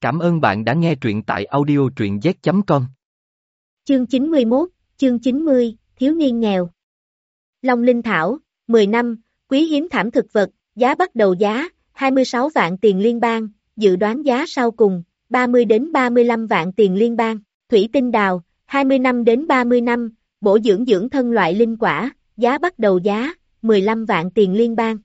Cảm ơn bạn đã nghe truyện tại audio truyện z.com. Chương 91, chương 90, Thiếu niên nghèo. Long Linh Thảo, 10 năm, quý hiếm thảm thực vật, giá bắt đầu giá, 26 vạn tiền liên bang, dự đoán giá sau cùng, 30 đến 35 vạn tiền liên bang, thủy tinh đào, 20 năm đến 30 năm, bổ dưỡng dưỡng thân loại linh quả, giá bắt đầu giá, 15 vạn tiền liên bang.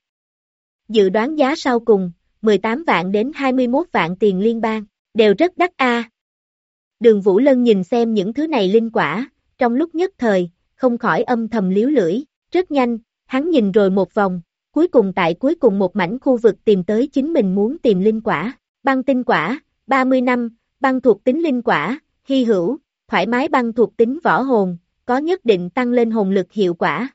Dự đoán giá sau cùng, 18 vạn đến 21 vạn tiền liên bang, đều rất đắt a. Đường Vũ Lân nhìn xem những thứ này linh quả, trong lúc nhất thời, không khỏi âm thầm liếu lưỡi, rất nhanh, hắn nhìn rồi một vòng, cuối cùng tại cuối cùng một mảnh khu vực tìm tới chính mình muốn tìm linh quả, băng tinh quả, 30 năm, băng thuộc tính linh quả, hy hữu, thoải mái băng thuộc tính võ hồn, có nhất định tăng lên hồn lực hiệu quả.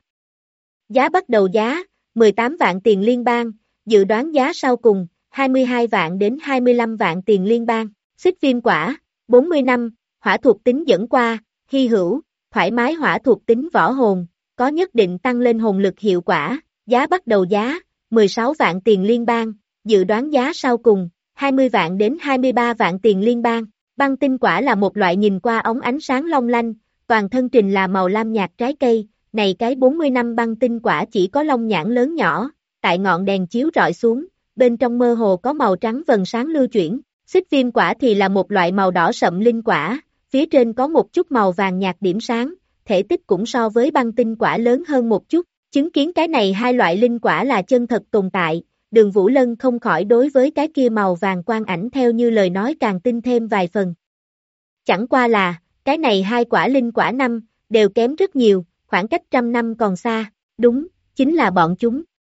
Giá bắt đầu giá, 18 vạn tiền liên bang, dự đoán giá sau cùng, 22 vạn đến 25 vạn tiền liên bang, xích viêm quả, 40 năm, hỏa thuộc tính dẫn qua, hy hữu, thoải mái hỏa thuộc tính võ hồn, có nhất định tăng lên hồn lực hiệu quả, giá bắt đầu giá, 16 vạn tiền liên bang, dự đoán giá sau cùng, 20 vạn đến 23 vạn tiền liên bang. Băng tinh quả là một loại nhìn qua óng ánh sáng long lanh, toàn thân trình là màu lam nhạt trái cây, này cái 40 năm băng tinh quả chỉ có lông nhãn lớn nhỏ, tại ngọn đèn chiếu rọi xuống, bên trong mơ hồ có màu trắng vầng sáng lưu chuyển. Xích viêm quả thì là một loại màu đỏ sậm linh quả, phía trên có một chút màu vàng nhạt điểm sáng, thể tích cũng so với băng tinh quả lớn hơn một chút, chứng kiến cái này hai loại linh quả là chân thật tồn tại, Đường Vũ Lân không khỏi đối với cái kia màu vàng quang ảnh theo như lời nói càng tin thêm vài phần. Chẳng qua là, cái này hai quả linh quả năm, đều kém rất nhiều, khoảng cách 100 năm còn xa, đúng, chính là bọn chúng.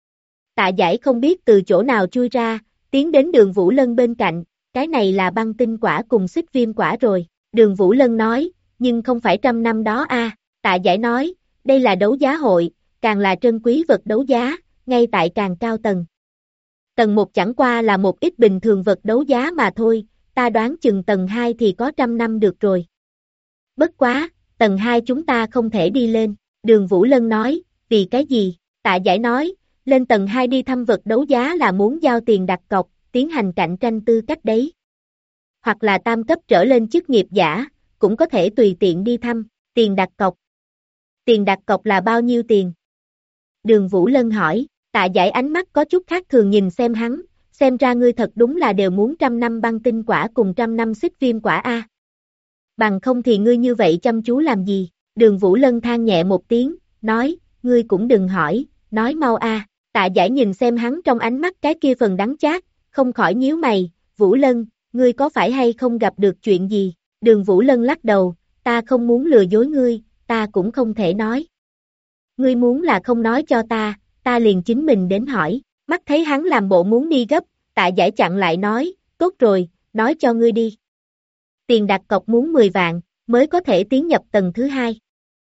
Tạ Giải không biết từ chỗ nào chui ra, tiến đến Đường Vũ Lân bên cạnh, cái này là băng tinh quả cùng xích viêm quả rồi, Đường Vũ Lân nói, nhưng không phải 100 năm đó a. Tạ Giải nói, đây là đấu giá hội, càng là trân quý vật đấu giá, ngay tại càng cao tầng. Tầng 1 chẳng qua là một ít bình thường vật đấu giá mà thôi, ta đoán chừng tầng 2 thì có 100 năm được rồi. Bất quá, tầng 2 chúng ta không thể đi lên, Đường Vũ Lân nói, vì cái gì? Tạ Giải nói, lên tầng 2 đi thăm vật đấu giá là muốn giao tiền đặt cọc, tiến hành cạnh tranh tư cách đấy. Hoặc là tam cấp trở lên chức nghiệp giả, cũng có thể tùy tiện đi thăm, tiền đặt cọc. Tiền đặt cọc là bao nhiêu tiền? Đường Vũ Lân hỏi, Tạ Giải ánh mắt có chút khác thường nhìn xem hắn, xem ra ngươi thật đúng là đều muốn 100 năm băng tinh quả cùng 100 năm xích viêm quả a. Bằng không thì ngươi như vậy chăm chú làm gì? Đường Vũ Lân than nhẹ một tiếng, nói, ngươi cũng đừng hỏi, nói mau a. Tạ Giải nhìn xem hắn trong ánh mắt cái kia phần đắng chát, không khỏi nhíu mày, Vũ Lân, ngươi có phải hay không gặp được chuyện gì? Đường Vũ Lân lắc đầu, ta không muốn lừa dối ngươi, ta cũng không thể nói. Ngươi muốn là không nói cho ta liền chính mình đến hỏi, mắt thấy hắn làm bộ muốn đi gấp, Tạ Giải chặn lại nói, tốt rồi, nói cho ngươi đi. Tiền đặt cọc muốn 10 vạn, mới có thể tiến nhập tầng thứ 2.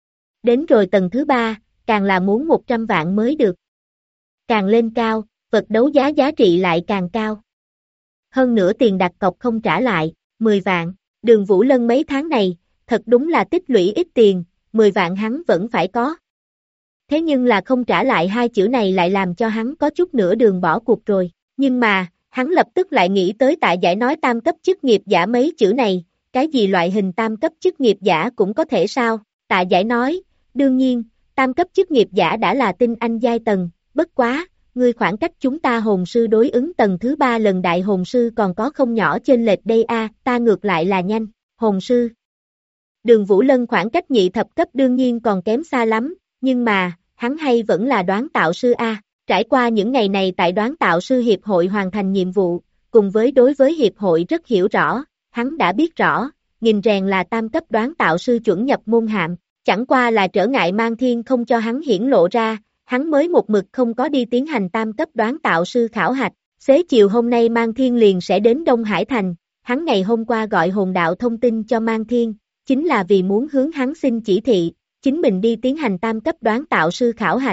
Đến rồi tầng thứ 3, càng là muốn 100 vạn mới được. Càng lên cao, vật đấu giá giá trị lại càng cao. Hơn nữa tiền đặt cọc không trả lại, 10 vạn, Đường Vũ Lân mấy tháng này, thật đúng là tích lũy ít tiền, 10 vạn hắn vẫn phải có. Thế nhưng là không trả lại hai chữ này lại làm cho hắn có chút nửa đường bỏ cuộc rồi, nhưng mà, hắn lập tức lại nghĩ tới Tạ Giải nói tam cấp chức nghiệp giả mấy chữ này, cái gì loại hình tam cấp chức nghiệp giả cũng có thể sao? Tạ Giải nói, đương nhiên, tam cấp chức nghiệp giả đã là tinh anh giai tầng, bất quá, ngươi khoảng cách chúng ta hồn sư đối ứng tầng thứ 3 lần đại hồn sư còn có không nhỏ chênh lệch đây a, ta ngược lại là nhanh, hồn sư. Đường Vũ Lân khoảng cách nhị thập cấp đương nhiên còn kém xa lắm, nhưng mà, hắn hay vẫn là đoán tạo sư a. Trải qua những ngày này tại đoán tạo sư hiệp hội hoàn thành nhiệm vụ, cùng với đối với hiệp hội rất hiểu rõ, hắn đã biết rõ, nghìn rèn là tam cấp đoán tạo sư chuẩn nhập môn hạm, chẳng qua là trở ngại Mang Thiên không cho hắn hiển lộ ra, hắn mới một mực không có đi tiến hành tam cấp đoán tạo sư khảo hạch. Xế chiều hôm nay Mang Thiên liền sẽ đến Đông Hải Thành, hắn ngày hôm qua gọi hồn đạo thông tin cho Mang Thiên, chính là vì muốn hướng hắn xin chỉ thị, chính mình đi tiến hành tam cấp đoán tạo sư khảo hạch.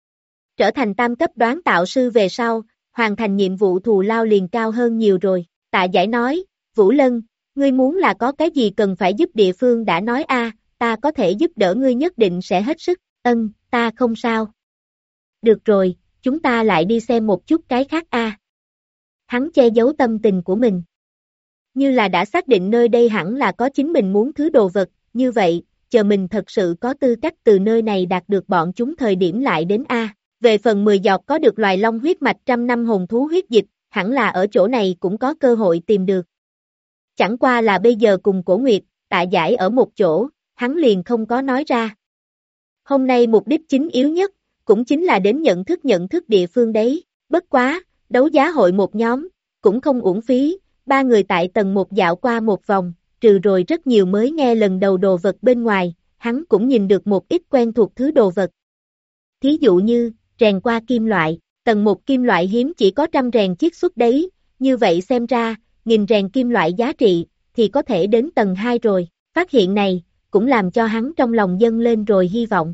Trở thành tam cấp đoán tạo sư về sau, hoàn thành nhiệm vụ thù lao liền cao hơn nhiều rồi. Tạ Giải nói, Vũ Lân, ngươi muốn là có cái gì cần phải giúp địa phương đã nói a, ta có thể giúp đỡ ngươi nhất định sẽ hết sức, ta không sao. Được rồi, chúng ta lại đi xem một chút cái khác a. Hắn che giấu tâm tình của mình. như là đã xác định nơi đây hẳn là có chính mình muốn thứ đồ vật, như vậy, chờ mình thật sự có tư cách từ nơi này đạt được bọn chúng thời điểm lại đến A. Về phần 10 giọt có được loài long huyết mạch 100 năm hồn thú huyết dịch, hẳn là ở chỗ này cũng có cơ hội tìm được. Chẳng qua là bây giờ cùng Cổ Nguyệt, Tạ Giải ở một chỗ, hắn liền không có nói ra. Hôm nay mục đích chính yếu nhất, cũng chính là đến nhận thức địa phương đấy, bất quá, đấu giá hội một nhóm, cũng không uổng phí, ba người tại tầng 1 dạo qua một vòng, trừ rồi rất nhiều mới nghe lần đầu đồ vật bên ngoài, hắn cũng nhìn được một ít quen thuộc thứ đồ vật. Thí dụ như, rèn qua kim loại, tầng 1 kim loại hiếm chỉ có 100 rèn chiết xuất đấy, như vậy xem ra, 1000 rèn kim loại giá trị, thì có thể đến tầng 2 rồi, phát hiện này, cũng làm cho hắn trong lòng dâng lên rồi hy vọng.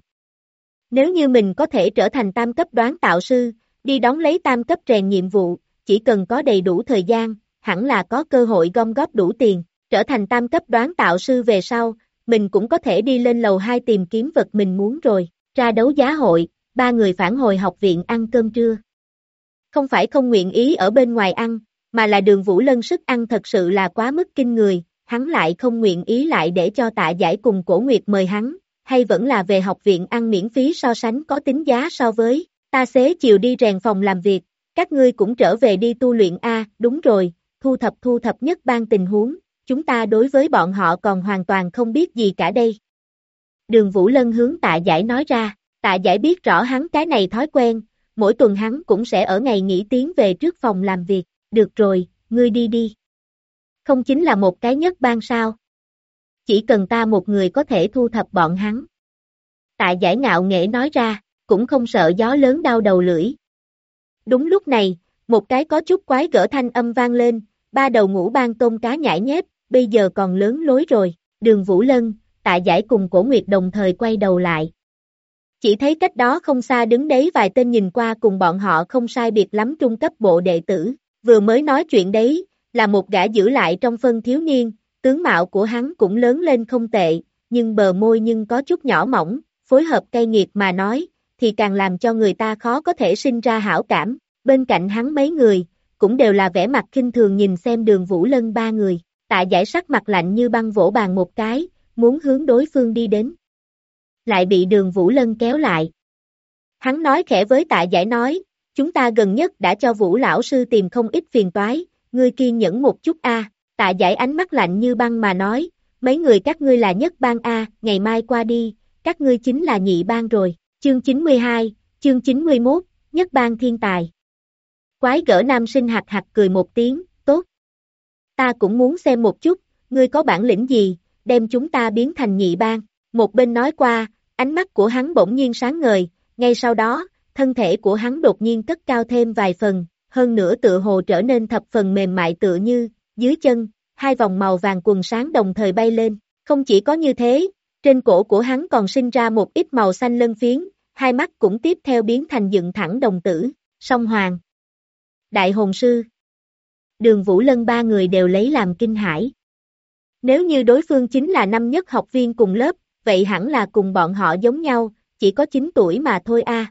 Nếu như mình có thể trở thành tam cấp đoán tạo sư, đi đón lấy tam cấp rèn nhiệm vụ, chỉ cần có đầy đủ thời gian, hẳn là có cơ hội gom góp đủ tiền, trở thành tam cấp đoán tạo sư về sau, mình cũng có thể đi lên lầu 2 tìm kiếm vật mình muốn rồi, ra đấu giá hội, ba người phản hồi học viện ăn cơm trưa. Không phải không nguyện ý ở bên ngoài ăn, mà là Đường Vũ Lân sức ăn thật sự là quá mức kinh người, hắn lại không nguyện ý lại để cho Tạ Giải cùng Cổ Nguyệt mời hắn, hay vẫn là về học viện ăn miễn phí so sánh có tính giá so với, ta xế chiều đi rèn phòng làm việc, các ngươi cũng trở về đi tu luyện a, đúng rồi, thu thập nhất ban tình huống, chúng ta đối với bọn họ còn hoàn toàn không biết gì cả đây. Đường Vũ Lân hướng Tạ Giải nói ra, Tạ Giải biết rõ hắn cái này thói quen, mỗi tuần hắn cũng sẽ ở ngày nghỉ tiến về trước phòng làm việc, được rồi, ngươi đi đi. Không chính là một cái nhất ban sao? Chỉ cần ta một người có thể thu thập bọn hắn. Tạ Giải ngạo nghễ nói ra, cũng không sợ gió lớn đau đầu lưỡi. Đúng lúc này, một cái có chút quái gở thanh âm vang lên, ba đầu ngũ ban tôm cá nhãi nhép, bây giờ còn lớn lối rồi, Đường Vũ Lân, Tạ Giải cùng Cổ Nguyệt đồng thời quay đầu lại. Chỉ thấy cách đó không xa đứng đấy vài tên nhìn qua cùng bọn họ không sai biệt lắm trung cấp bộ đệ tử, vừa mới nói chuyện đấy, là một gã giữ lại trong phân thiếu niên, tướng mạo của hắn cũng lớn lên không tệ, nhưng bờ môi nhưng có chút nhỏ mỏng, phối hợp cay nghiệt mà nói, thì càng làm cho người ta khó có thể sinh ra hảo cảm, bên cạnh hắn mấy người, cũng đều là vẻ mặt khinh thường nhìn xem Đường Vũ Lân ba người, Tạ Giải sắc mặt lạnh như băng vỗ bàn một cái, muốn hướng đối phương đi đến. Lại bị Đường Vũ Lân kéo lại. Hắn nói khẽ với Tạ Giải nói, chúng ta gần nhất đã cho Vũ lão sư tìm không ít phiền toái, ngươi kiên nhẫn một chút a. Tạ Giải ánh mắt lạnh như băng mà nói, mấy người các ngươi là nhất ban a, ngày mai qua đi, các ngươi chính là nhị ban rồi. Chương 92, chương 91, nhất ban thiên tài. Quái gở nam sinh hạc hạc cười một tiếng, tốt. Ta cũng muốn xem một chút, ngươi có bản lĩnh gì, đem chúng ta biến thành nhị ban. Một bên nói qua, ánh mắt của hắn bỗng nhiên sáng ngời, ngay sau đó, thân thể của hắn đột nhiên cất cao thêm vài phần, hơn nữa tựa hồ trở nên thập phần mềm mại tựa như, dưới chân, hai vòng màu vàng quần sáng đồng thời bay lên, không chỉ có như thế, trên cổ của hắn còn sinh ra một ít màu xanh lân phiến, hai mắt cũng tiếp theo biến thành dựng thẳng đồng tử, song hoàng. Đại hồn sư. Đường Vũ Lân ba người đều lấy làm kinh hãi. Nếu như đối phương chính là năm nhất học viên cùng lớp, vậy hẳn là cùng bọn họ giống nhau, chỉ có 9 tuổi mà thôi a.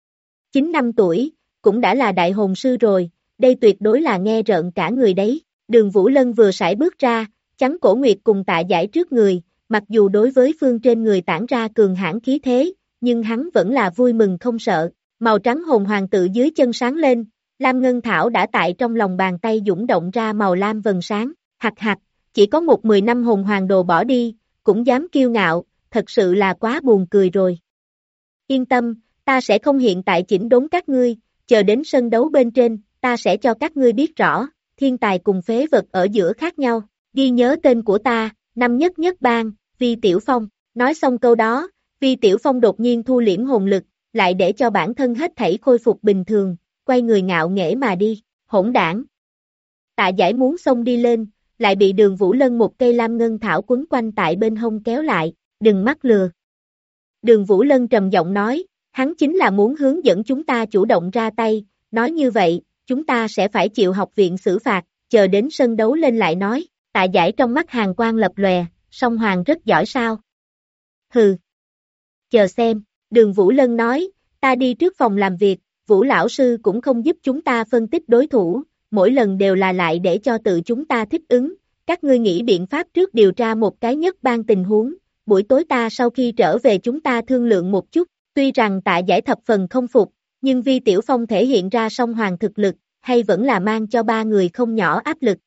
9 năm tuổi, cũng đã là đại hồn sư rồi, đây tuyệt đối là nghe rợn cả người đấy. Đường Vũ Lân vừa sải bước ra, chắn Cổ Nguyệt cùng Tạ Giải trước người, mặc dù đối với phương trên người tản ra cường hãn khí thế, nhưng hắn vẫn là vui mừng không sợ, màu trắng hồn hoàng tự dưới chân sáng lên, lam ngân thảo đã tại trong lòng bàn tay dũng động ra màu lam vầng sáng, hạc hạc, chỉ có một 10 năm hồn hoàng đồ bỏ đi, cũng dám kiêu ngạo, thật sự là quá buồn cười rồi. Yên tâm, ta sẽ không hiện tại chỉnh đốn các ngươi, chờ đến sân đấu bên trên, ta sẽ cho các ngươi biết rõ, thiên tài cùng phế vật ở giữa khác nhau, ghi nhớ tên của ta, năm nhất nhất ban, Vi Tiểu Phong, nói xong câu đó, Vi Tiểu Phong đột nhiên thu liễm hồn lực, lại để cho bản thân hết thảy khôi phục bình thường, quay người ngạo nghễ mà đi, hỗn đảng. Tạ Giải muốn xông đi lên, lại bị Đường Vũ Lân một cây lam ngân thảo quấn quanh tại bên hông kéo lại, đừng mắc lừa. Đường Vũ Lân trầm giọng nói, hắn chính là muốn hướng dẫn chúng ta chủ động ra tay, nói như vậy, chúng ta sẽ phải chịu học viện xử phạt, chờ đến sân đấu lên lại nói, Tạ Giải trong mắt hàn quang lập lòe, song hoàng rất giỏi sao? Hừ. Chờ xem, Đường Vũ Lân nói, ta đi trước phòng làm việc, Vũ lão sư cũng không giúp chúng ta phân tích đối thủ, mỗi lần đều là lại để cho tự chúng ta thích ứng, các ngươi nghĩ biện pháp trước điều tra một cái nhất ban tình huống, buổi tối ta sau khi trở về chúng ta thương lượng một chút, tuy rằng Tạ Giải thập phần không phục, nhưng Vi Tiểu Phong thể hiện ra song hoàng thực lực, hay vẫn là mang cho ba người không nhỏ áp lực.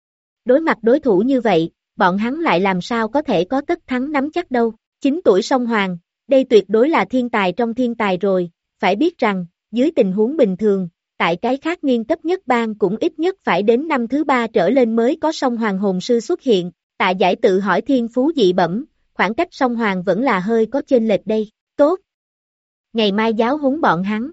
Đối mặt đối thủ như vậy, bọn hắn lại làm sao có thể có tất thắng nắm chắc đâu, 9 tuổi song hoàng, đây tuyệt đối là thiên tài trong thiên tài rồi, phải biết rằng, dưới tình huống bình thường, tại cái khác niên cấp nhất bang cũng ít nhất phải đến năm thứ 3 trở lên mới có song hoàng hồn sư xuất hiện, Tạ Giải tự hỏi thiên phú dị bẩm, khoảng cách song hoàng vẫn là hơi có chênh lệch đây, tốt. Ngày mai giáo huấn bọn hắn.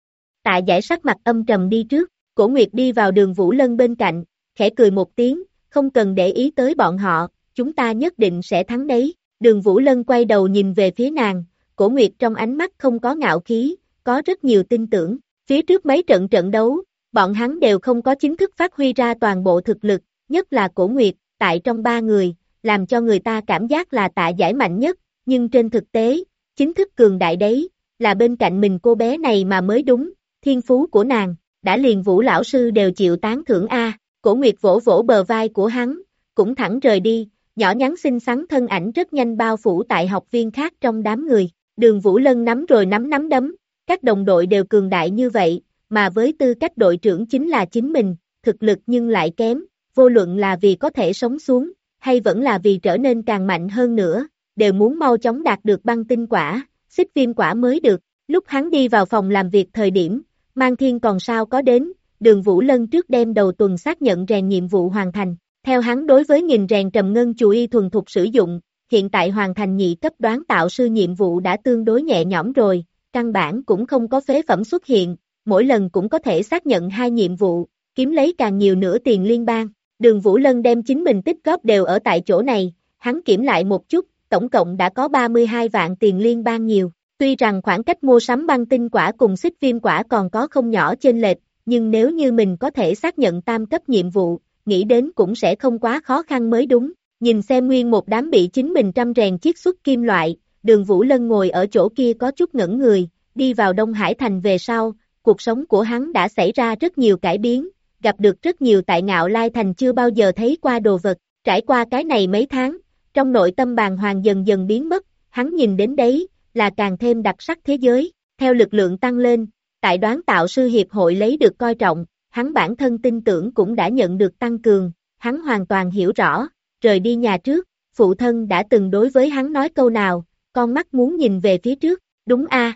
Tạ Giải sắc mặt âm trầm đi trước, Cổ Nguyệt đi vào Đường Vũ Lân bên cạnh, khẽ cười một tiếng, không cần để ý tới bọn họ, chúng ta nhất định sẽ thắng đấy. Đường Vũ Lân quay đầu nhìn về phía nàng, Cổ Nguyệt trong ánh mắt không có ngạo khí, có rất nhiều tin tưởng, phía trước mấy trận đấu, bọn hắn đều không có chính thức phát huy ra toàn bộ thực lực, nhất là Cổ Nguyệt, tại trong ba người, làm cho người ta cảm giác là Tạ Giải mạnh nhất, nhưng trên thực tế, chính thức cường đại đấy, là bên cạnh mình cô bé này mà mới đúng, thiên phú của nàng, đã liền Vũ lão sư đều chịu tán thưởng a. Cổ Nguyệt vỗ vỗ bờ vai của hắn, cũng thẳng rời đi, nhỏ nhắn xinh xắn thân ảnh rất nhanh bao phủ tại học viên khác trong đám người. Đường Vũ Lân nắm rồi nắm đấm, các đồng đội đều cường đại như vậy, mà với tư cách đội trưởng chính là chính mình, thực lực nhưng lại kém, vô luận là vì có thể sống xuống, hay vẫn là vì trở nên càng mạnh hơn nữa, đều muốn mau chóng đạt được băng tinh quả, xích viêm quả mới được. Lúc hắn đi vào phòng làm việc thời điểm, Mang Thiên còn sao có đến, Đường Vũ Lân trước đêm đầu tuần xác nhận rèn nhiệm vụ hoàn thành. Theo hắn đối với nghìn rèn trầm ngân chù y thuần thục sử dụng, hiện tại hoàn thành nhị cấp đoán tạo sư nhiệm vụ đã tương đối nhẹ nhõm rồi, căn bản cũng không có phế phẩm xuất hiện, mỗi lần cũng có thể xác nhận 2 nhiệm vụ, kiếm lấy càng nhiều nữa tiền liên bang. Đường Vũ Lân đem chính mình tích góp đều ở tại chỗ này, hắn kiểm lại một chút, tổng cộng đã có 32 vạn tiền liên bang nhiều. Tuy rằng khoảng cách mua sắm băng tinh quả cùng xích viêm quả còn có không nhỏ chênh lệch, nhưng nếu như mình có thể xác nhận tam cấp nhiệm vụ, nghĩ đến cũng sẽ không quá khó khăn mới đúng. Nhìn xem nguyên một đám bị chính mình trăm rèn chiết xuất kim loại, Đường Vũ Lân ngồi ở chỗ kia có chút ngẩn người, đi vào Đông Hải Thành về sau, cuộc sống của hắn đã xảy ra rất nhiều cải biến, gặp được rất nhiều tại Ngạo Lai Thành chưa bao giờ thấy qua đồ vật, trải qua cái này mấy tháng, trong nội tâm bàng hoàng dần dần biến mất, hắn nhìn đến đấy, là càng thêm đặc sắc thế giới, theo lực lượng tăng lên, tại đoán tạo sư hiệp hội lấy được coi trọng, hắn bản thân tin tưởng cũng đã nhận được tăng cường, hắn hoàn toàn hiểu rõ, rời đi nhà trước, phụ thân đã từng đối với hắn nói câu nào, con mắt muốn nhìn về phía trước, đúng a.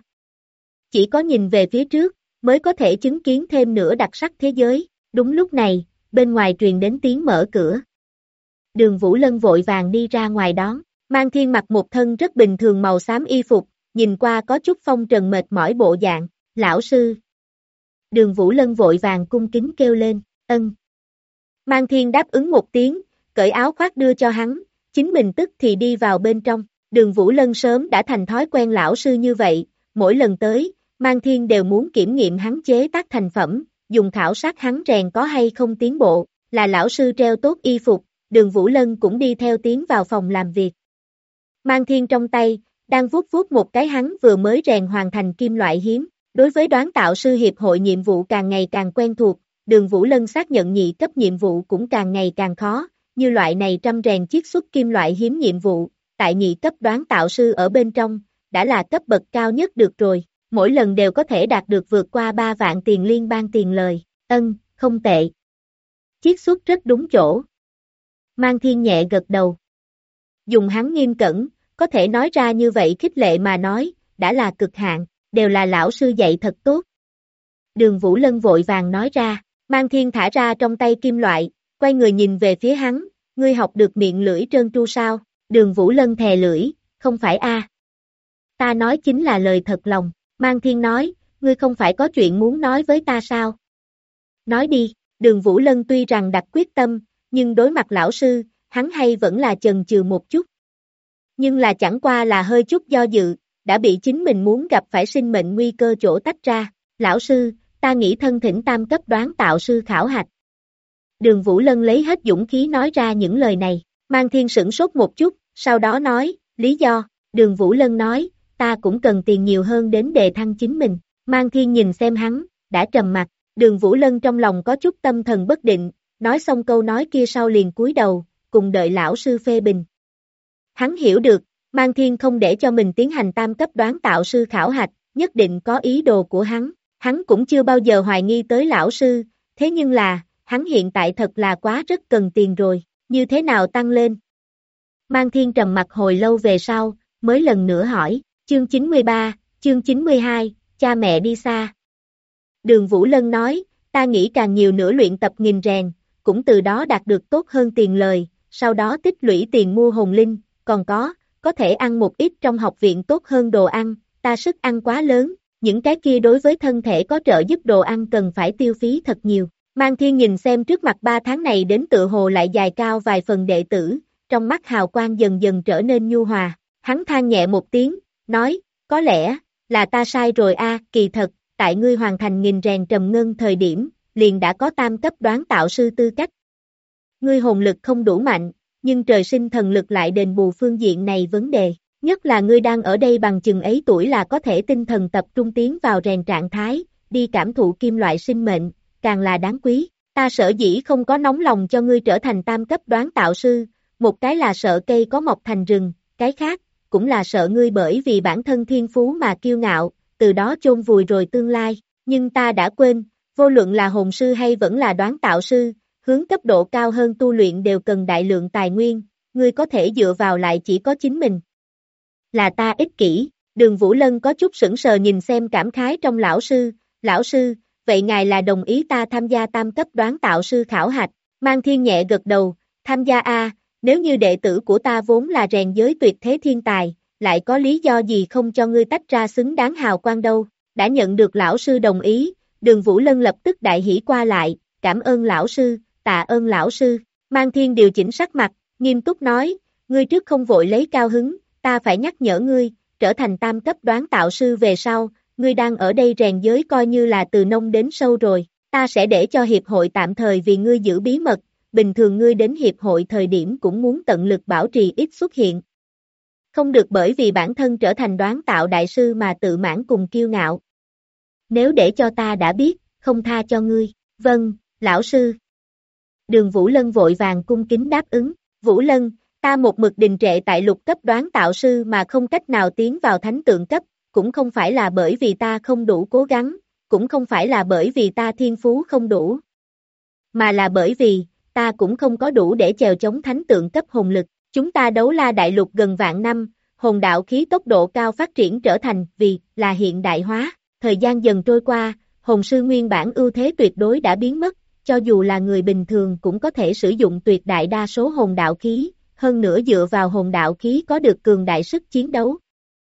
Chỉ có nhìn về phía trước, mới có thể chứng kiến thêm nữa đặc sắc thế giới, đúng lúc này, bên ngoài truyền đến tiếng mở cửa. Đường Vũ Lân vội vàng đi ra ngoài đón, Mang Thiên mặc một thân rất bình thường màu xám y phục, nhìn qua có chút phong trần mệt mỏi bộ dạng, lão sư. Đường Vũ Lân vội vàng cung kính kêu lên, ân. Mang Thiên đáp ứng một tiếng, cởi áo khoác đưa cho hắn, chính mình tức thì đi vào bên trong. Đường Vũ Lân sớm đã thành thói quen lão sư như vậy, mỗi lần tới, Mang Thiên đều muốn kiểm nghiệm hắn chế tác thành phẩm, dùng khảo sát hắn rèn có hay không tiến bộ, là lão sư treo tốt y phục, Đường Vũ Lân cũng đi theo tiến vào phòng làm việc. Mang Thiên trong tay, đang vuốt vuốt một cái hắn vừa mới rèn hoàn thành kim loại hiếm, đối với đoán tạo sư hiệp hội nhiệm vụ càng ngày càng quen thuộc, Đường Vũ Lân xác nhận nhị cấp nhiệm vụ cũng càng ngày càng khó, như loại này trăm rèn chiết xuất kim loại hiếm nhiệm vụ, tại nhị cấp đoán tạo sư ở bên trong, đã là cấp bậc cao nhất được rồi, mỗi lần đều có thể đạt được vượt qua 3 vạn tiền liên bang tiền lời, không tệ. Chiết xuất rất đúng chỗ. Mang Thiên nhẹ gật đầu. Dùng hắn nghiêm cẩn, có thể nói ra như vậy khích lệ mà nói, đã là cực hạn, đều là lão sư dạy thật tốt. Đường Vũ Lân vội vàng nói ra, Mang Thiên thả ra trong tay kim loại, quay người nhìn về phía hắn, ngươi học được miệng lưỡi trơn tru sao? Đường Vũ Lân thè lưỡi, không phải a. Ta nói chính là lời thật lòng, Mang Thiên nói, ngươi không phải có chuyện muốn nói với ta sao? Nói đi, Đường Vũ Lân tuy rằng đặt quyết tâm, nhưng đối mặt lão sư, hắn hay vẫn là chần chừ một chút. Nhưng là chẳng qua là hơi chút do dự, đã bị chính mình muốn gặp phải sinh mệnh nguy cơ chỗ tách ra. Lão sư, ta nghĩ thân thỉnh tam cấp đoán tạo sư khảo hạch. Đường Vũ Lân lấy hết dũng khí nói ra những lời này, Mang Thiên sửng sốt một chút, sau đó nói, lý do, Đường Vũ Lân nói, ta cũng cần tiền nhiều hơn đến đề thăng chính mình. Mang Thiên nhìn xem hắn, đã trầm mặt, Đường Vũ Lân trong lòng có chút tâm thần bất định, nói xong câu nói kia sau liền cúi đầu, cùng đợi lão sư phê bình. Hắn hiểu được, Mang Thiên không để cho mình tiến hành tam cấp đoán tạo sư khảo hạch, nhất định có ý đồ của hắn cũng chưa bao giờ hoài nghi tới lão sư, thế nhưng là, hắn hiện tại thật là quá rất cần tiền rồi, như thế nào tăng lên? Mang Thiên trầm mặt hồi lâu về sau, mới lần nữa hỏi, chương 93, chương 92, cha mẹ đi xa. Đường Vũ Lân nói, ta nghĩ càng nhiều nữa luyện tập nghìn rèn, cũng từ đó đạt được tốt hơn tiền lời, sau đó tích lũy tiền mua hồn linh, còn có thể ăn một ít trong học viện tốt hơn đồ ăn, ta sức ăn quá lớn, những cái kia đối với thân thể có trợ giúp đồ ăn cần phải tiêu phí thật nhiều. Mang Thiên nhìn xem trước mặt 3 tháng này đến tự hồ lại dài cao vài phần đệ tử, trong mắt hào quang dần dần trở nên nhu hòa, hắn than nhẹ một tiếng, nói, có lẽ, là ta sai rồi a, kỳ thật, tại ngươi hoàn thành nghìn rèn trầm ngân thời điểm, liền đã có tam cấp đoán tạo sư tư cách. Ngươi hồn lực không đủ mạnh, nhưng trời sinh thần lực lại đền bù phương diện này vấn đề, nhất là ngươi đang ở đây bằng chừng ấy tuổi là có thể tinh thần tập trung tiến vào rèn trạng thái, đi cảm thụ kim loại sinh mệnh, càng là đáng quý. Ta sở dĩ không có nóng lòng cho ngươi trở thành tam cấp đoán tạo sư, một cái là sợ cây có mọc thành rừng, cái khác, cũng là sợ ngươi bởi vì bản thân thiên phú mà kiêu ngạo, từ đó chôn vùi rồi tương lai, nhưng ta đã quên, vô luận là hồn sư hay vẫn là đoán tạo sư, hướng cấp độ cao hơn tu luyện đều cần đại lượng tài nguyên, ngươi có thể dựa vào lại chỉ có chính mình. Là ta ích kỷ, Đường Vũ Lân có chút sững sờ nhìn xem cảm khái trong lão sư, vậy ngài là đồng ý ta tham gia tam cấp đoán tạo sư khảo hạch, Mang Thiên nhẹ gật đầu, tham gia a, nếu như đệ tử của ta vốn là rèn giới tuyệt thế thiên tài, lại có lý do gì không cho ngươi tách ra xứng đáng hào quang đâu, đã nhận được lão sư đồng ý, Đường Vũ Lân lập tức đại hỉ qua lại, cảm ơn lão sư, tạ ơn lão sư, Mang Thiên điều chỉnh sắc mặt, nghiêm túc nói, ngươi trước không vội lấy cao hứng, ta phải nhắc nhở ngươi, trở thành tam cấp đoán tạo sư về sau, ngươi đang ở đây rèn giới coi như là từ nông đến sâu rồi, ta sẽ để cho hiệp hội tạm thời vì ngươi giữ bí mật, bình thường ngươi đến hiệp hội thời điểm cũng muốn tận lực bảo trì ít xuất hiện. Không được bởi vì bản thân trở thành đoán tạo đại sư mà tự mãn cùng kiêu ngạo. Nếu để cho ta đã biết, không tha cho ngươi, vâng, lão sư. Đường Vũ Lân vội vàng cung kính đáp ứng, Vũ Lân, ta một mực đình trệ tại lục cấp đoán tạo sư mà không cách nào tiến vào thánh tượng cấp, cũng không phải là bởi vì ta không đủ cố gắng, cũng không phải là bởi vì ta thiên phú không đủ, mà là bởi vì, ta cũng không có đủ để chèo chống thánh tượng cấp hồn lực. Chúng ta đấu la đại lục gần vạn năm, hồn đạo khí tốc độ cao phát triển trở thành là hiện đại hóa, thời gian dần trôi qua, hồn sư nguyên bản ưu thế tuyệt đối đã biến mất, cho dù là người bình thường cũng có thể sử dụng tuyệt đại đa số hồn đạo khí, hơn nữa dựa vào hồn đạo khí có được cường đại sức chiến đấu.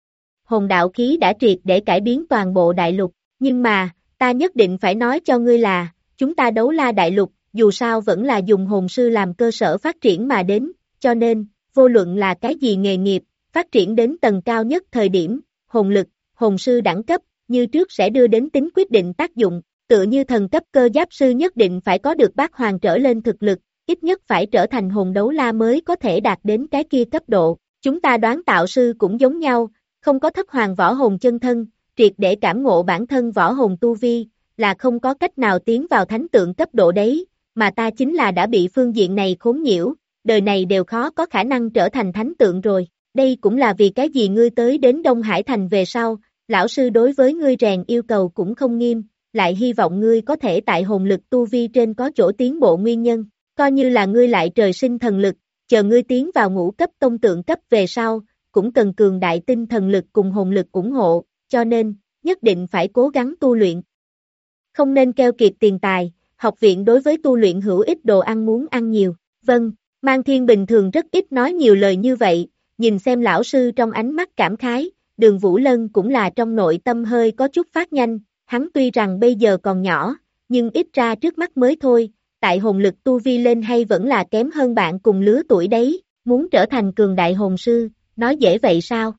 Hồn đạo khí đã triệt để cải biến toàn bộ đại lục, nhưng mà, ta nhất định phải nói cho ngươi là, chúng ta đấu la đại lục, dù sao vẫn là dùng hồn sư làm cơ sở phát triển mà đến, cho nên, vô luận là cái gì nghề nghiệp, phát triển đến tầng cao nhất thời điểm, hồn lực, hồn sư đẳng cấp, như trước sẽ đưa đến tính quyết định tác dụng, tựa như thần cấp cơ giáp sư nhất định phải có được bát hoàng trở lên thực lực, ít nhất phải trở thành hồn đấu la mới có thể đạt đến cái kia cấp độ, chúng ta đoán tạo sư cũng giống nhau, không có thất hoàng võ hồn chân thân, triệt để cảm ngộ bản thân võ hồn tu vi, là không có cách nào tiến vào thánh tượng cấp độ đấy, mà ta chính là đã bị phương diện này khốn nhiễu, đời này đều khó có khả năng trở thành thánh tượng rồi, đây cũng là vì cái gì ngươi tới đến Đông Hải Thành về sau, lão sư đối với ngươi rèn yêu cầu cũng không nghiêm, lại hy vọng ngươi có thể tại hồn lực tu vi trên có chỗ tiến bộ nguyên nhân, coi như là ngươi lại trời sinh thần lực, chờ ngươi tiến vào ngũ cấp tông tượng cấp về sau, cũng cần cường đại tinh thần lực cùng hồn lực ủng hộ, cho nên, nhất định phải cố gắng tu luyện. Không nên keo kiệt tiền tài, học viện đối với tu luyện hữu ích đồ ăn muốn ăn nhiều, vâng, Mang Thiên bình thường rất ít nói nhiều lời như vậy, nhìn xem lão sư trong ánh mắt cảm khái, Đường Vũ Lân cũng là trong nội tâm hơi có chút phát nhanh, hắn tuy rằng bây giờ còn nhỏ, nhưng ít ra trước mắt mới thôi, tại hồn lực tu vi lên hay vẫn là kém hơn bạn cùng lứa tuổi đấy, muốn trở thành cường đại hồn sư, nói dễ vậy sao?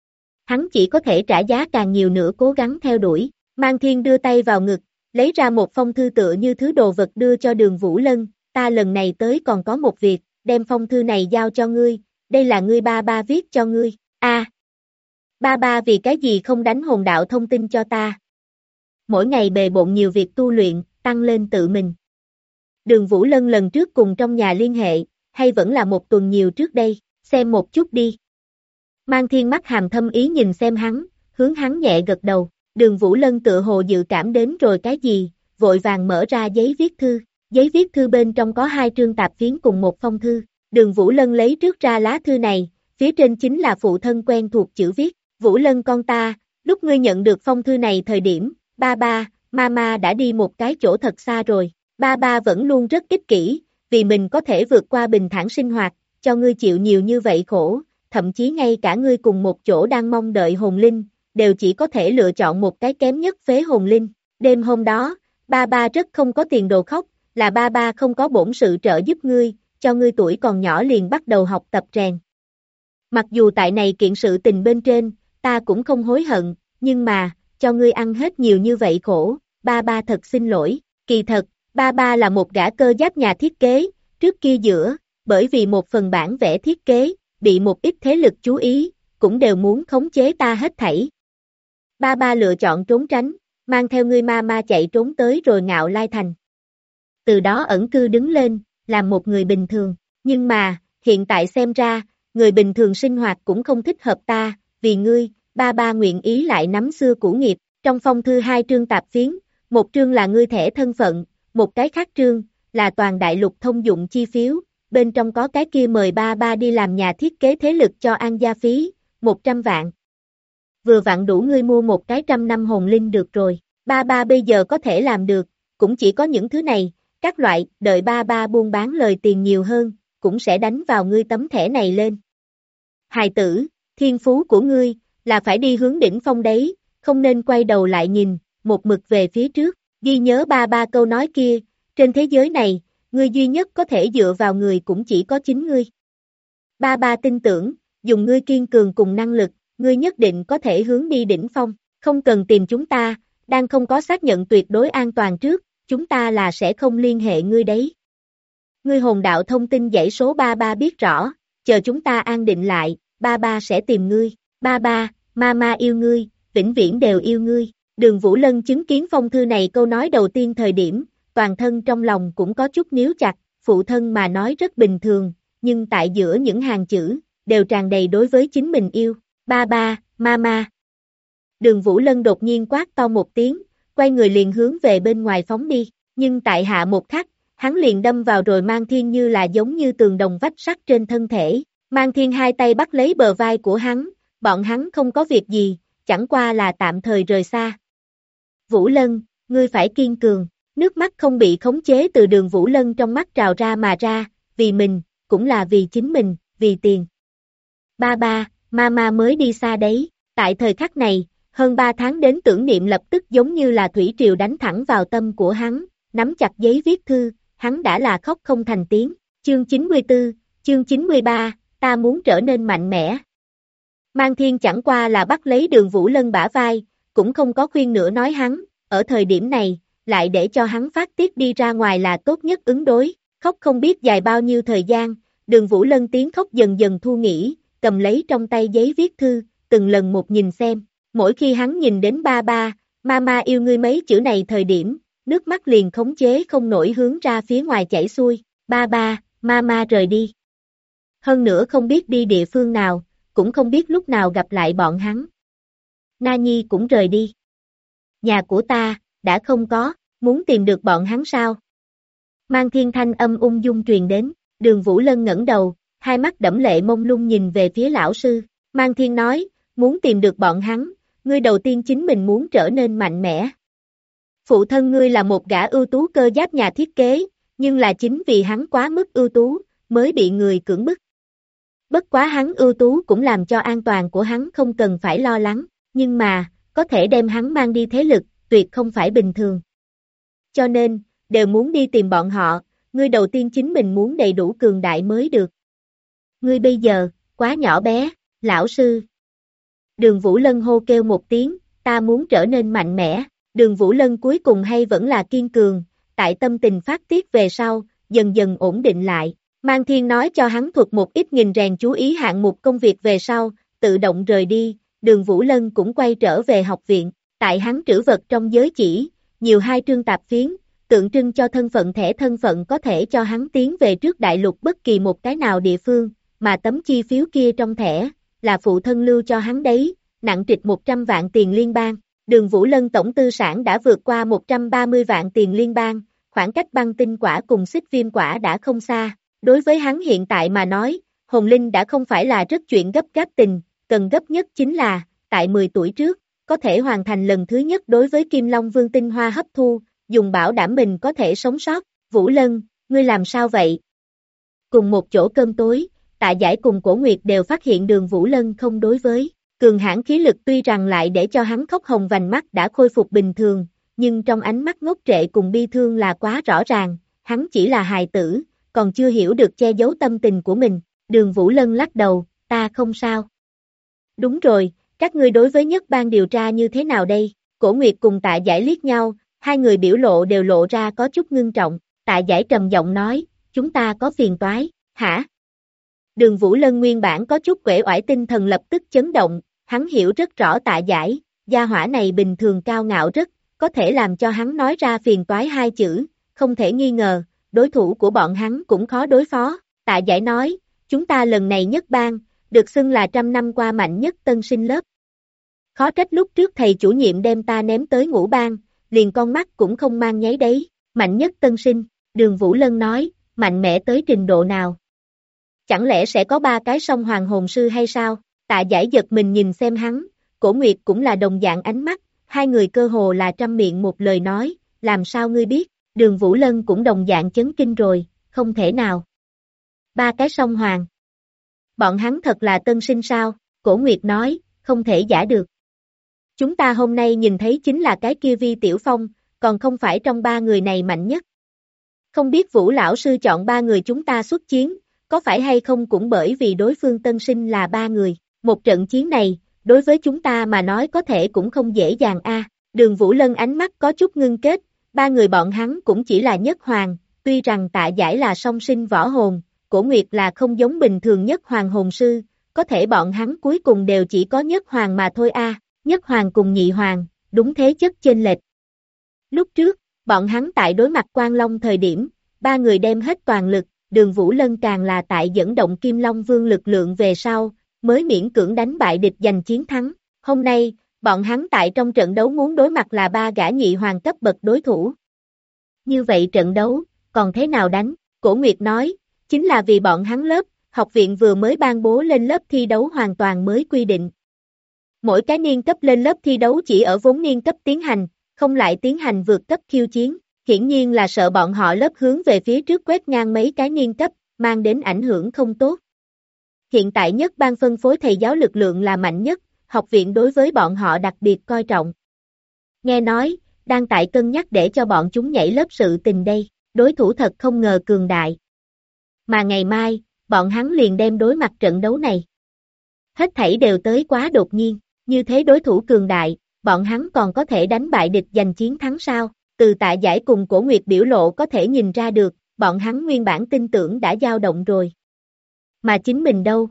Hắn chỉ có thể trả giá càng nhiều nữa cố gắng theo đuổi, Mang Thiên đưa tay vào ngực, lấy ra một phong thư tựa như thứ đồ vật đưa cho Đường Vũ Lân, ta lần này tới còn có một việc, đem phong thư này giao cho ngươi, đây là ngươi ba ba viết cho ngươi, ba ba vì cái gì không đánh hồn đạo thông tin cho ta? Mỗi ngày bề bộn nhiều việc tu luyện, tăng lên tự mình. Đường Vũ Lân lần trước cùng trong nhà liên hệ, hay vẫn là một tuần nhiều trước đây, xem một chút đi. Mang Thiên mắt hàm thâm ý nhìn xem hắn, hướng hắn nhẹ gật đầu, Đường Vũ Lân tựa hồ dự cảm đến rồi cái gì, vội vàng mở ra giấy viết thư bên trong có 2 trương tạp phiến cùng một phong thư, Đường Vũ Lân lấy trước ra lá thư này, phía trên chính là phụ thân quen thuộc chữ viết, Vũ Lân con ta, lúc ngươi nhận được phong thư này thời điểm, ba, mama đã đi một cái chỗ thật xa rồi, ba vẫn luôn rất ích kỷ, vì mình có thể vượt qua bình thản sinh hoạt, cho ngươi chịu nhiều như vậy khổ, thậm chí ngay cả ngươi cùng một chỗ đang mong đợi hồn linh, đều chỉ có thể lựa chọn một cái kém nhất phế hồn linh. Đêm hôm đó, ba rất không có tiền đồ khóc, là ba không có bổn sự trợ giúp ngươi, cho ngươi tuổi còn nhỏ liền bắt đầu học tập rèn. Mặc dù tại này kiện sự tình bên trên, ta cũng không hối hận, nhưng mà, cho ngươi ăn hết nhiều như vậy khổ, ba thật xin lỗi, kỳ thật, ba là một gã cơ giáp nhà thiết kế, trước kia bởi vì một phần bản vẽ thiết kế, bị một ít thế lực chú ý, cũng đều muốn khống chế ta hết thảy. Ba lựa chọn trốn tránh, mang theo ngươi mama chạy trốn tới rồi Ngạo Lai Thành. Từ đó ẩn cư đứng lên, làm một người bình thường, nhưng mà, hiện tại xem ra, người bình thường sinh hoạt cũng không thích hợp ta, vì ngươi, ba nguyện ý lại nắm xưa cũ nghiệp, trong phong thư 2 trương tạp phiến, một trương là ngươi thẻ thân phận, một cái khác trương, là toàn đại lục thông dụng chi phiếu, bên trong có cái kia mời ba đi làm nhà thiết kế thế lực cho an gia phí, 100 vạn. Vừa vặn đủ ngươi mua một cái 100 năm hồn linh được rồi, ba bây giờ có thể làm được, cũng chỉ có những thứ này, các loại, đợi ba buôn bán lời tiền nhiều hơn, cũng sẽ đánh vào ngươi tấm thẻ này lên. Hài tử, thiên phú của ngươi, là phải đi hướng đỉnh phong đấy, không nên quay đầu lại nhìn, một mực về phía trước, ghi nhớ ba câu nói kia, trên thế giới này, ngươi duy nhất có thể dựa vào người cũng chỉ có chính ngươi. Ba tin tưởng, dùng ngươi kiên cường cùng năng lực, ngươi nhất định có thể hướng đi đỉnh phong, không cần tìm chúng ta, đang không có xác nhận tuyệt đối an toàn trước, chúng ta là sẽ không liên hệ ngươi đấy. Ngươi hồn đạo thông tin dãy số ba biết rõ, chờ chúng ta an định lại, ba sẽ tìm ngươi, ba, mama yêu ngươi, vĩnh viễn đều yêu ngươi. Đường Vũ Lân chứng kiến phong thư này câu nói đầu tiên thời điểm, toàn thân trong lòng cũng có chút níu chặt, phụ thân mà nói rất bình thường, nhưng tại giữa những hàng chữ, đều tràn đầy đối với chính mình yêu, ba, mama. Đường Vũ Lân đột nhiên quát to một tiếng, quay người liền hướng về bên ngoài phóng đi, nhưng tại hạ một khắc, hắn liền đâm vào rồi Mang Thiên như là giống như tường đồng vách sắt trên thân thể, Mang Thiên 2 tay bắt lấy bờ vai của hắn, bọn hắn không có việc gì, chẳng qua là tạm thời rời xa. Vũ Lân, ngươi phải kiên cường, nước mắt không bị khống chế từ Đường Vũ Lân trong mắt trào ra mà ra, vì mình, cũng là vì chính mình, vì tiền. Ba, mama mới đi xa đấy, tại thời khắc này, hơn 3 tháng đến tưởng niệm lập tức giống như là thủy triều đánh thẳng vào tâm của hắn, nắm chặt giấy viết thư, hắn đã là khóc không thành tiếng. Chương 94, chương 93, ta muốn trở nên mạnh mẽ. Mang Thiên chẳng qua là bắt lấy Đường Vũ Lân bả vai, cũng không có khuyên nữa nói hắn, ở thời điểm này, lại để cho hắn phát tiết đi ra ngoài là tốt nhất ứng đối, khóc không biết dài bao nhiêu thời gian, Đường Vũ Lân tiếng khóc dần dần thu nghỉ, cầm lấy trong tay giấy viết thư, từng lần một nhìn xem, mỗi khi hắn nhìn đến ba, mama yêu ngươi mấy chữ này thời điểm, nước mắt liền khống chế không nổi hướng ra phía ngoài chảy xuôi, ba, mama rời đi. Hơn nữa không biết đi địa phương nào, cũng không biết lúc nào gặp lại bọn hắn. Na Nhi cũng rời đi. Nhà của ta, đã không có, muốn tìm được bọn hắn sao? Mang Thiên thanh âm ung dung truyền đến, Đường Vũ Lân ngẩng đầu, hai mắt đẫm lệ mông lung nhìn về phía lão sư. Mang Thiên nói, muốn tìm được bọn hắn, ngươi đầu tiên chính mình muốn trở nên mạnh mẽ. Phụ thân ngươi là một gã ưu tú cơ giáp nhà thiết kế, nhưng là chính vì hắn quá mức ưu tú, mới bị người cưỡng bức. Bất quá hắn ưu tú cũng làm cho an toàn của hắn không cần phải lo lắng, nhưng mà, có thể đem hắn mang đi thế lực, tuyệt không phải bình thường. Cho nên, đều muốn đi tìm bọn họ, ngươi đầu tiên chính mình muốn đầy đủ cường đại mới được. Ngươi bây giờ, quá nhỏ bé, lão sư. Đường Vũ Lân hô kêu một tiếng, ta muốn trở nên mạnh mẽ, Đường Vũ Lân cuối cùng hay vẫn là kiên cường, tại tâm tình phát tiết về sau, dần dần ổn định lại. Mang Thiên nói cho hắn thuật một ít nghìn rèn chú ý hạng mục công việc về sau, tự động rời đi, Đường Vũ Lân cũng quay trở về học viện, tại hắn trữ vật trong giới chỉ, nhiều 2 trương tạp phiến, tượng trưng cho thân phận thẻ thân phận có thể cho hắn tiến về trước đại lục bất kỳ một cái nào địa phương, mà tấm chi phiếu kia trong thẻ, là phụ thân lưu cho hắn đấy, nặng trịch 100 vạn tiền liên bang. Đường Vũ Lân tổng tư sản đã vượt qua 130 vạn tiền liên bang, khoảng cách băng tinh quả cùng xích viêm quả đã không xa. Đối với hắn hiện tại mà nói, hồn linh đã không phải là rất chuyện gấp gáp tình, cần gấp nhất chính là, tại 10 tuổi trước, có thể hoàn thành lần thứ nhất đối với Kim Long Vương tinh hoa hấp thu, dùng bảo đảm mình có thể sống sót. Vũ Lân, ngươi làm sao vậy? Cùng một chỗ cơm tối, Tạ Giải cùng Cổ Nguyệt đều phát hiện Đường Vũ Lân không đối với cường hãn khí lực, tuy rằng lại để cho hắn khóc hồng vành mắt đã khôi phục bình thường, nhưng trong ánh mắt ngốc trệ cùng bi thương là quá rõ ràng, hắn chỉ là hài tử, còn chưa hiểu được che giấu tâm tình của mình. Đường Vũ Lân lắc đầu, ta không sao. Đúng rồi, các ngươi đối với nhất bang điều tra như thế nào đây? Cổ Nguyệt cùng Tạ Giải liếc nhau, hai người biểu lộ đều lộ ra có chút ngưng trọng. Tạ Giải trầm giọng nói, chúng ta có phiền toái. Hả? Đường Vũ Lân nguyên bản có chút uể oải tinh thần lập tức chấn động, hắn hiểu rất rõ Tạ Giải, gia hỏa này bình thường cao ngạo rất, có thể làm cho hắn nói ra phiền toái hai chữ, không thể nghi ngờ, đối thủ của bọn hắn cũng khó đối phó. Tạ Giải nói, chúng ta lần này nhất bang, được xưng là 100 năm qua mạnh nhất tân sinh lớp. Khó trách lúc trước thầy chủ nhiệm đem ta ném tới ngũ bang, liền con mắt cũng không mang nháy đấy, mạnh nhất tân sinh. Đường Vũ Lân nói, mạnh mẽ tới trình độ nào? Chẳng lẽ sẽ có 3 cái song hoàng hồn sư hay sao? Tạ Giải giật mình nhìn xem hắn, Cổ Nguyệt cũng là đồng dạng ánh mắt, hai người cơ hồ là trăm miệng một lời nói, làm sao ngươi biết? Đường Vũ Lân cũng đồng dạng chấn kinh rồi, không thể nào. 3 cái song hoàng. Bọn hắn thật là tân sinh sao? Cổ Nguyệt nói, không thể giả được. Chúng ta hôm nay nhìn thấy chính là cái kia Vi Tiểu Phong, còn không phải trong 3 người này mạnh nhất. Không biết Vũ lão sư chọn 3 người chúng ta xuất chiến, có phải hay không cũng bởi vì đối phương tân sinh là 3 người. Một trận chiến này, đối với chúng ta mà nói có thể cũng không dễ dàng a. Đường Vũ Lân ánh mắt có chút ngưng kết, 3 người bọn hắn cũng chỉ là nhất hoàng, tuy rằng Tạ Giải là song sinh võ hồn, Cổ Nguyệt là không giống bình thường nhất hoàng hồn sư, có thể bọn hắn cuối cùng đều chỉ có nhất hoàng mà thôi a. Nhất hoàng cùng nhị hoàng, đúng thế chất chênh lệch. Lúc trước, bọn hắn tại đối mặt Quan Long thời điểm, 3 người đem hết toàn lực, Đường Vũ Lân càng là tại dẫn động Kim Long Vương lực lượng về sau, mới miễn cưỡng đánh bại địch giành chiến thắng. Hôm nay, bọn hắn tại trong trận đấu muốn đối mặt là 3 gã nhị hoàng cấp bậc đối thủ. Như vậy trận đấu, còn thế nào đánh? Cổ Nguyệt nói, chính là vì bọn hắn lớp, học viện vừa mới ban bố lên lớp thi đấu hoàn toàn mới quy định. Mỗi cái niên cấp lên lớp thi đấu chỉ ở vốn niên cấp tiến hành, không lại tiến hành vượt cấp khiêu chiến, hiển nhiên là sợ bọn họ lớp hướng về phía trước quét ngang mấy cái niên cấp, mang đến ảnh hưởng không tốt. Hiện tại nhất ban phân phối thầy giáo lực lượng là mạnh nhất, học viện đối với bọn họ đặc biệt coi trọng. Nghe nói, đang tại cân nhắc để cho bọn chúng nhảy lớp sự tình đây, đối thủ thật không ngờ cường đại. Mà ngày mai, bọn hắn liền đem đối mặt trận đấu này. Hết thảy đều tới quá đột nhiên, như thế đối thủ cường đại, bọn hắn còn có thể đánh bại địch giành chiến thắng sao? Từ Tạ Giải cùng Cổ Nguyệt biểu lộ có thể nhìn ra được, bọn hắn nguyên bản tin tưởng đã dao động rồi. Mà chính mình đâu?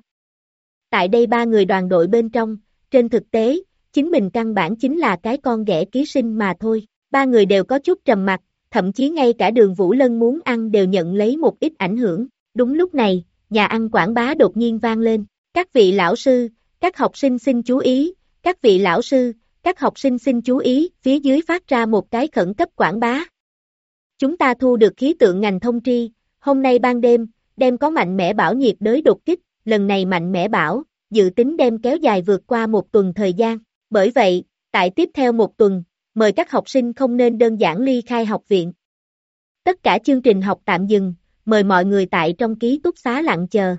Tại đây 3 người đoàn đội bên trong, trên thực tế, chính mình căn bản chính là cái con ghẻ ký sinh mà thôi. 3 người đều có chút trầm mặc, thậm chí ngay cả Đường Vũ Lân muốn ăn đều nhận lấy một ít ảnh hưởng. Đúng lúc này, nhà ăn quảng bá đột nhiên vang lên. Các vị lão sư, các học sinh xin chú ý, các vị lão sư, các học sinh xin chú ý, phía dưới phát ra một cái khẩn cấp quảng bá. Chúng ta thu được khí tượng ngành thông tri, hôm nay ban đêm, đem có mạnh mẽ bão nhiệt đới đột kích, lần này mạnh mẽ bão, dự tính đem kéo dài vượt qua 1 tuần thời gian. Bởi vậy, tại tiếp theo 1 tuần, mời các học sinh không nên đơn giản ly khai học viện. Tất cả chương trình học tạm dừng, mời mọi người tại trong ký túc xá lặng chờ.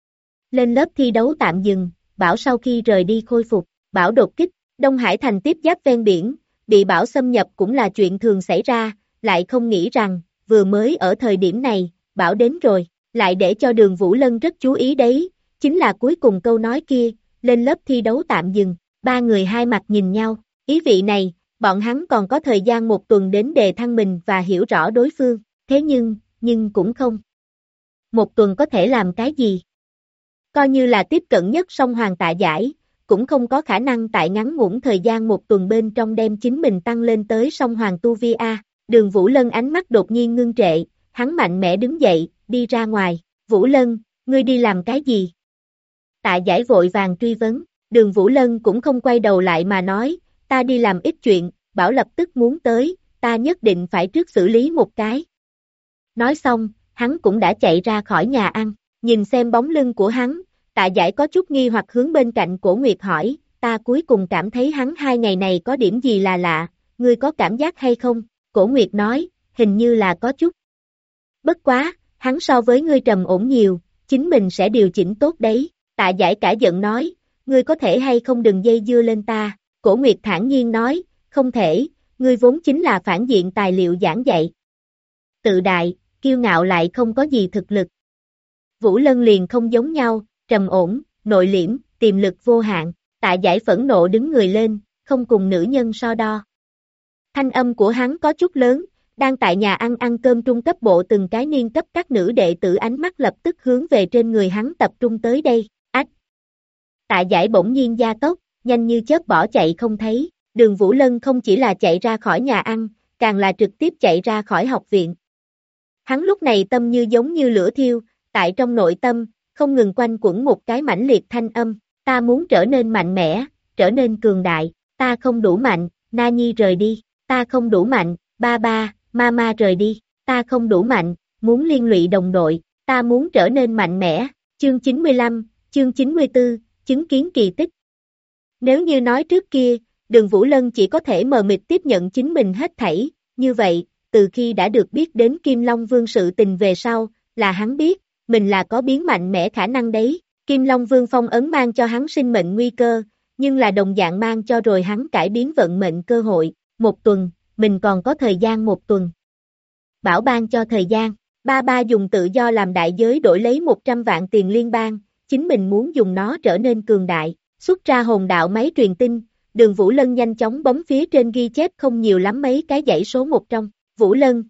Lên lớp thi đấu tạm dừng, bão sau khi rời đi khôi phục, bão đột kích, Đông Hải thành tiếp giáp ven biển, bị bão xâm nhập cũng là chuyện thường xảy ra, lại không nghĩ rằng, vừa mới ở thời điểm này, bão đến rồi, lại để cho Đường Vũ Lân rất chú ý đấy, chính là cuối cùng câu nói kia, lên lớp thi đấu tạm dừng, 3 người hai mặt nhìn nhau, ý vị này, bọn hắn còn có thời gian 1 tuần đến đề thăng mình và hiểu rõ đối phương, thế nhưng cũng không. 1 tuần có thể làm cái gì? Coi như là tiếp cận nhất song hoàng Tạ Giải, cũng không có khả năng tại ngắn ngủn thời gian 1 tuần bên trong đem chính mình tăng lên tới song hoàng tu vi a. Đường Vũ Lân ánh mắt đột nhiên ngưng trệ, hắn mạnh mẽ đứng dậy, đi ra ngoài. Vũ Lân, ngươi đi làm cái gì? Tạ Giải vội vàng truy vấn, Đường Vũ Lân cũng không quay đầu lại mà nói, ta đi làm ít chuyện, bảo lập tức muốn tới, ta nhất định phải trước xử lý một cái. Nói xong, hắn cũng đã chạy ra khỏi nhà ăn, nhìn xem bóng lưng của hắn, Tạ Giải có chút nghi hoặc hướng bên cạnh Cổ Nguyệt hỏi, ta cuối cùng cảm thấy hắn 2 ngày này có điểm gì là lạ, ngươi có cảm giác hay không? Cổ Nguyệt nói, hình như là có chút. Bất quá, hắn so với ngươi trầm ổn nhiều, chính mình sẽ điều chỉnh tốt đấy. Tạ Giải cả giận nói, ngươi có thể hay không đừng dây dưa lên ta. Cổ Nguyệt thản nhiên nói, không thể, ngươi vốn chính là phản diện tài liệu giảng dạy. Tự đại, kiêu ngạo lại không có gì thực lực. Vũ Lân liền không giống nhau, trầm ổn, nội liễm, tiềm lực vô hạn. Tạ Giải phẫn nộ đứng người lên, không cùng nữ nhân so đo. Thanh âm của hắn có chút lớn, đang tại nhà ăn ăn cơm trung cấp bộ từng cái niên cấp các nữ đệ tử ánh mắt lập tức hướng về trên người hắn tập trung tới đây. Ách! Tạ Giải bỗng nhiên gia tốc, nhanh như chớp bỏ chạy không thấy. Đường Vũ Lân không chỉ là chạy ra khỏi nhà ăn, càng là trực tiếp chạy ra khỏi học viện. Hắn lúc này tâm như giống như lửa thiêu, tại trong nội tâm, không ngừng quanh quẩn một cái mãnh liệt thanh âm. Ta muốn trở nên mạnh mẽ, trở nên cường đại, ta không đủ mạnh, Na Nhi rời đi, ta không đủ mạnh, ba ba, mama rời đi, ta không đủ mạnh, muốn liên lụy đồng đội, ta muốn trở nên mạnh mẽ. Chương 95, chương 94, chứng kiến kỳ tích. Nếu như nói trước kia, Đường Vũ Lân chỉ có thể mờ mịt tiếp nhận chính mình hết thảy, như vậy, từ khi đã được biết đến Kim Long Vương sự tình về sau, là hắn biết, mình là có biến mạnh mẽ khả năng đấy. Kim Long Vương phong ấn mang cho hắn sinh mệnh nguy cơ, nhưng là đồng dạng mang cho rồi hắn cải biến vận mệnh cơ hội. 1 tuần, mình còn có thời gian 1 tuần. Bảo ban cho thời gian, ba ba dùng tự do làm đại giới đổi lấy 100 vạn tiền liên bang, chính mình muốn dùng nó trở nên cường đại. Xuất ra hồn đạo máy truyền tin, Đường Vũ Lân nhanh chóng bấm phía trên ghi chép không nhiều lắm mấy cái dãy số 1 trong. Vũ Lân.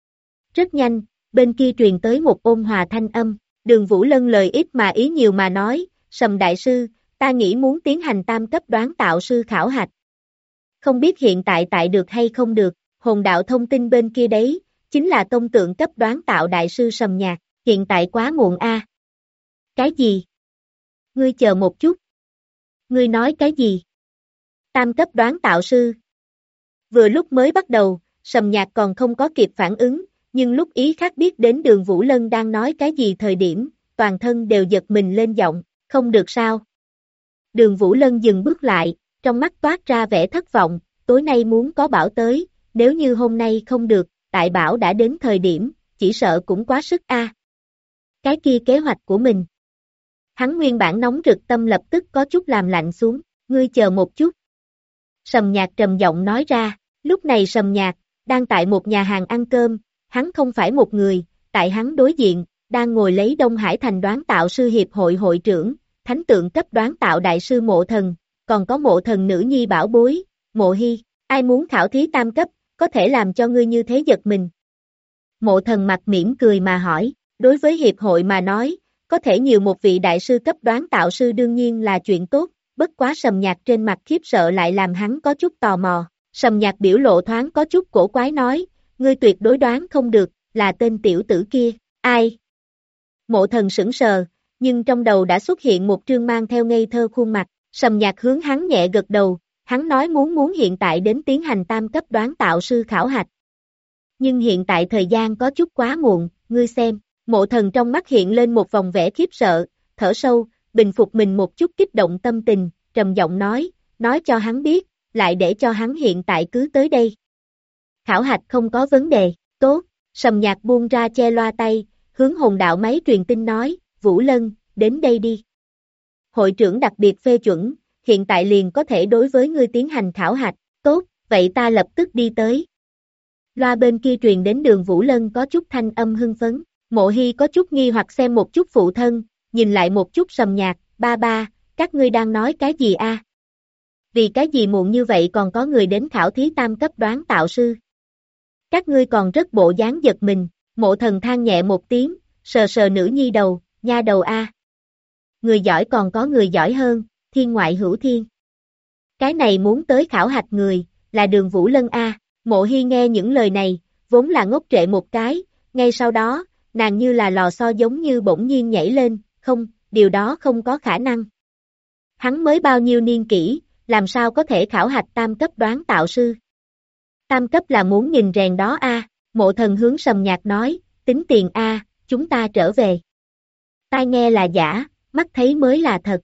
Rất nhanh, bên kia truyền tới một ôn hòa thanh âm. Đường Vũ Lân lời ít mà ý nhiều mà nói, Sầm đại sư, ta nghĩ muốn tiến hành tam cấp đoán tạo sư khảo hạch. Không biết hiện tại được hay không được, hồn đạo thông tin bên kia đấy, chính là tông tượng cấp đoán tạo đại sư Sầm Nhạc, hiện tại quá muộn a. Cái gì? Ngươi chờ một chút. Ngươi nói cái gì? Tam cấp đoán tạo sư. Vừa lúc mới bắt đầu, Sầm Nhạc còn không có kịp phản ứng, nhưng lúc ý khác biết đến Đường Vũ Lân đang nói cái gì thời điểm, toàn thân đều giật mình lên giọng, không được sao. Đường Vũ Lân dừng bước lại, trong mắt toát ra vẻ thất vọng, tối nay muốn có Bảo tới, nếu như hôm nay không được, tại Bảo đã đến thời điểm, chỉ sợ cũng quá sức a. Cái kia kế hoạch của mình. Hắn nguyên bản nóng rực tâm lập tức có chút làm lạnh xuống, ngươi chờ một chút. Sầm Nhạc trầm giọng nói ra, lúc này Sầm Nhạc, đang tại một nhà hàng ăn cơm, hắn không phải một người, tại hắn đối diện, đang ngồi lấy Đông Hải Thành đoán tạo sư hiệp hội hội trưởng, thánh tượng cấp đoán tạo đại sư Mộ Thần, còn có Mộ Thần nữ nhi bảo bối, Mộ Hy, ai muốn khảo thí tam cấp, có thể làm cho ngươi như thế giật mình. Mộ Thần mặt mỉm cười mà hỏi, đối với hiệp hội mà nói, có thể nhiều một vị đại sư cấp đoán tạo sư đương nhiên là chuyện tốt, bất quá Sầm Nhạc trên mặt khiếp sợ lại làm hắn có chút tò mò. Sầm Nhạc biểu lộ thoáng có chút cổ quái nói, ngươi tuyệt đối đoán không được, là tên tiểu tử kia, ai? Mộ Thần sững sờ, nhưng trong đầu đã xuất hiện một trương mang theo ngây thơ khuôn mặt, Sầm Nhạc hướng hắn nhẹ gật đầu, hắn nói muốn hiện tại đến tiến hành tam cấp đoán tạo sư khảo hạch. Nhưng hiện tại thời gian có chút quá muộn, ngươi xem, Mộ Thần trong mắt hiện lên một vòng vẻ khiếp sợ, thở sâu, bình phục mình một chút kích động tâm tình, trầm giọng nói cho hắn biết, lại để cho hắn hiện tại cứ tới đây. Khảo hạch không có vấn đề, tốt, Sầm Nhạc buông ra che loa tay, hướng hồn đạo máy truyền tin nói, Vũ Lân, đến đây đi. Hội trưởng đặc biệt phê chuẩn, hiện tại liền có thể đối với ngươi tiến hành khảo hạch, tốt, vậy ta lập tức đi tới. Loa bên kia truyền đến Đường Vũ Lân có chút thanh âm hưng phấn, Mộ Hy có chút nghi hoặc xem một chút phụ thân, nhìn lại một chút Sầm Nhạc, ba ba, các ngươi đang nói cái gì a? Vì cái gì muộn như vậy còn có người đến khảo thí tam cấp đoán tạo sư? Các ngươi còn rất bộ dáng giật mình, Mộ Thần than nhẹ một tiếng, sờ sờ nữ nhi đầu, nha đầu a. Người giỏi còn có người giỏi hơn, thiên ngoại hữu thiên. Cái này muốn tới khảo hạch người, là Đường Vũ Lân a. Mộ Hy nghe những lời này, vốn là ngốc trệ một cái, ngay sau đó, nàng như là lò xo giống như bỗng nhiên nhảy lên, không, điều đó không có khả năng. Hắn mới bao nhiêu niên kỷ, làm sao có thể khảo hạch tam cấp đoán tạo sư? Tam cấp là muốn nghìn rèn đó a. Mộ Thần hướng Sầm Nhạc nói, tính tiền a, chúng ta trở về. Tai nghe là giả, mắt thấy mới là thật.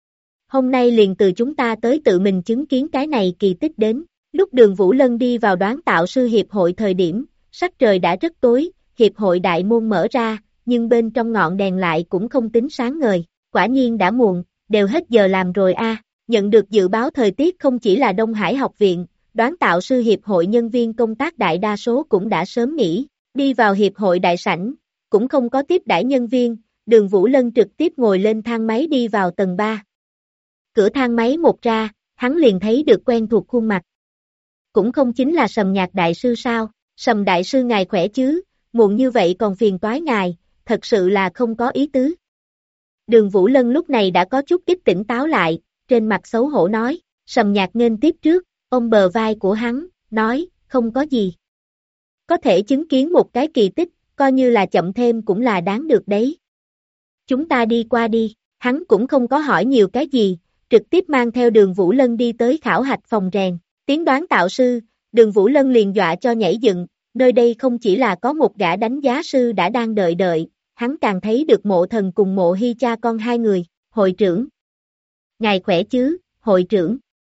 Hôm nay liền từ chúng ta tới tự mình chứng kiến cái này kỳ tích đến. Lúc Đường Vũ Lân đi vào đoán tạo sư hiệp hội thời điểm, sắc trời đã rất tối, hiệp hội đại môn mở ra, nhưng bên trong ngọn đèn lại cũng không tính sáng ngời. Quả nhiên đã muộn, đều hết giờ làm rồi a. Nhận được dự báo thời tiết không chỉ là Đông Hải học viện, đoán tạo sư hiệp hội nhân viên công tác đại đa số cũng đã sớm nghỉ, đi vào hiệp hội đại sảnh, cũng không có tiếp đãi nhân viên, Đường Vũ Lân trực tiếp ngồi lên thang máy đi vào tầng 3. Cửa thang máy một ra, hắn liền thấy được quen thuộc khuôn mặt. Cũng không chính là Sầm Nhạc đại sư sao? Sầm đại sư ngài khỏe chứ, muộn như vậy còn phiền toái ngài, thật sự là không có ý tứ. Đường Vũ Lân lúc này đã có chút ít tỉnh táo lại, trên mặt xấu hổ nói, Sầm Nhạc nghênh tiếp trước, ôm bờ vai của hắn, nói, không có gì. Có thể chứng kiến một cái kỳ tích, coi như là chậm thêm cũng là đáng được đấy. Chúng ta đi qua đi, hắn cũng không có hỏi nhiều cái gì, trực tiếp mang theo Đường Vũ Lân đi tới khảo hạch phòng rèn. Tiếng đoán tạo sư, Đường Vũ Lân liền dọa cho nhảy dựng, nơi đây không chỉ là có một gã đánh giá sư đã đang đợi, hắn càng thấy được Mộ Thần cùng Mộ Hy cha con hai người, hội trưởng. Ngài khỏe chứ, hội trưởng.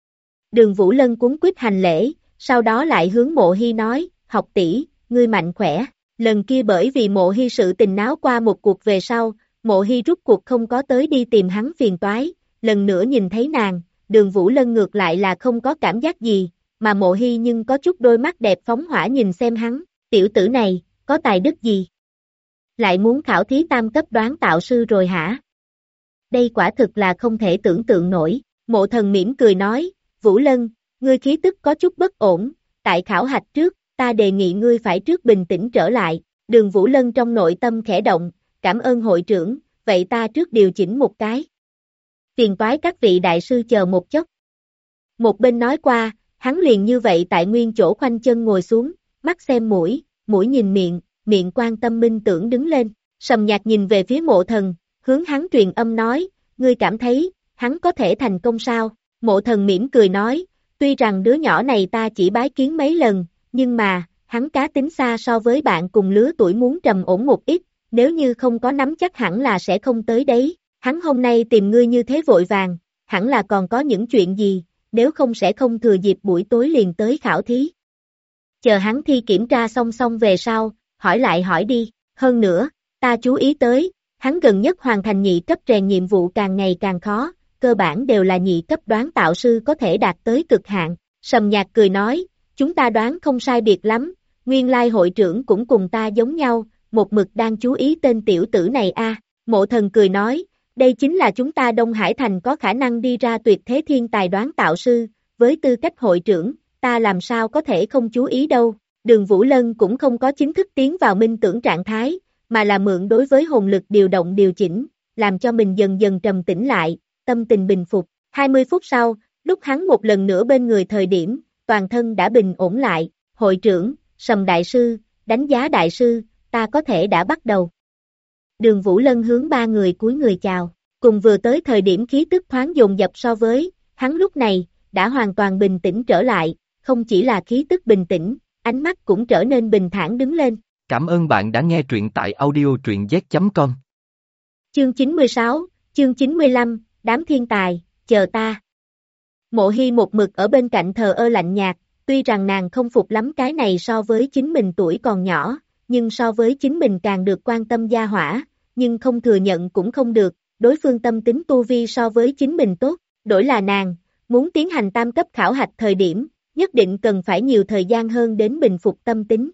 Đường Vũ Lân cuống quýt hành lễ, sau đó lại hướng Mộ Hy nói, học tỷ, ngươi mạnh khỏe. Lần kia bởi vì Mộ Hy sự tình náo qua một cuộc về sau, Mộ Hy rút cuộc không có tới đi tìm hắn phiền toái, lần nữa nhìn thấy nàng, Đường Vũ Lân ngược lại là không có cảm giác gì, mà Mộ Hy nhưng có chút đôi mắt đẹp phóng hỏa nhìn xem hắn, tiểu tử này, có tài đức gì? Lại muốn khảo thí tam cấp đoán tạo sư rồi hả? Đây quả thực là không thể tưởng tượng nổi, Mộ Thần mỉm cười nói, Vũ Lân, ngươi khí tức có chút bất ổn, tại khảo hạch trước, ta đề nghị ngươi phải trước bình tĩnh trở lại, Đường Vũ Lân trong nội tâm khẽ động, cảm ơn hội trưởng, vậy ta trước điều chỉnh một cái. Phiền toái các vị đại sư chờ một chốc. Một bên nói qua, hắn liền như vậy tại nguyên chỗ khoanh chân ngồi xuống, mắt xem mũi, mũi nhìn miệng, miệng quan tâm minh tưởng đứng lên, Sầm Nhạc nhìn về phía Mộ Thần, hướng hắn truyền âm nói, ngươi cảm thấy, hắn có thể thành công sao? Mộ Thần mỉm cười nói, tuy rằng đứa nhỏ này ta chỉ bái kiến mấy lần, nhưng mà, hắn cá tính xa so với bạn cùng lứa tuổi muốn trầm ổn một ít, nếu như không có nắm chắc hẳn là sẽ không tới đấy. Hắn hôm nay tìm ngươi như thế vội vàng, hẳn là còn có những chuyện gì, nếu không sẽ không thừa dịp buổi tối liền tới khảo thí. Chờ hắn thi kiểm tra xong về sau, hỏi lại hỏi đi, hơn nữa, ta chú ý tới, hắn gần nhất hoàn thành nhị cấp rèn nhiệm vụ càng ngày càng khó, cơ bản đều là nhị cấp đoán tạo sư có thể đạt tới cực hạn. Sầm Nhạc cười nói, chúng ta đoán không sai biệt lắm, nguyên lai hội trưởng cũng cùng ta giống nhau, một mực đang chú ý tên tiểu tử này a. Mộ Thần cười nói, đây chính là chúng ta Đông Hải Thành có khả năng đi ra tuyệt thế thiên tài đoán tạo sư, với tư cách hội trưởng, ta làm sao có thể không chú ý đâu. Đường Vũ Lân cũng không có chính thức tiến vào minh tưởng trạng thái, mà là mượn đối với hồn lực điều động điều chỉnh, làm cho mình dần dần trầm tĩnh lại, tâm tình bình phục. 20 phút sau, lúc hắn một lần nữa bên người thời điểm, toàn thân đã bình ổn lại, hội trưởng, Sầm đại sư, đánh giá đại sư, ta có thể đã bắt đầu. Đường Vũ Lân hướng ba người cúi người chào, cùng vừa tới thời điểm khí tức thoáng dồn dập so với, hắn lúc này, đã hoàn toàn bình tĩnh trở lại, không chỉ là khí tức bình tĩnh, ánh mắt cũng trở nên bình thản đứng lên. Cảm ơn bạn đã nghe truyện tại audio truyện z.com. Chương 96, chương 95, đám thiên tài, chờ ta. Mộ Hy một mực ở bên cạnh thờ ơ lạnh nhạt, tuy rằng nàng không phục lắm cái này so với chính mình tuổi còn nhỏ, nhưng so với chính mình càng được quan tâm gia hỏa, nhưng không thừa nhận cũng không được, đối phương tâm tính tu vi so với chính mình tốt, đổi là nàng, muốn tiến hành tam cấp khảo hạch thời điểm, nhất định cần phải nhiều thời gian hơn đến bình phục tâm tính.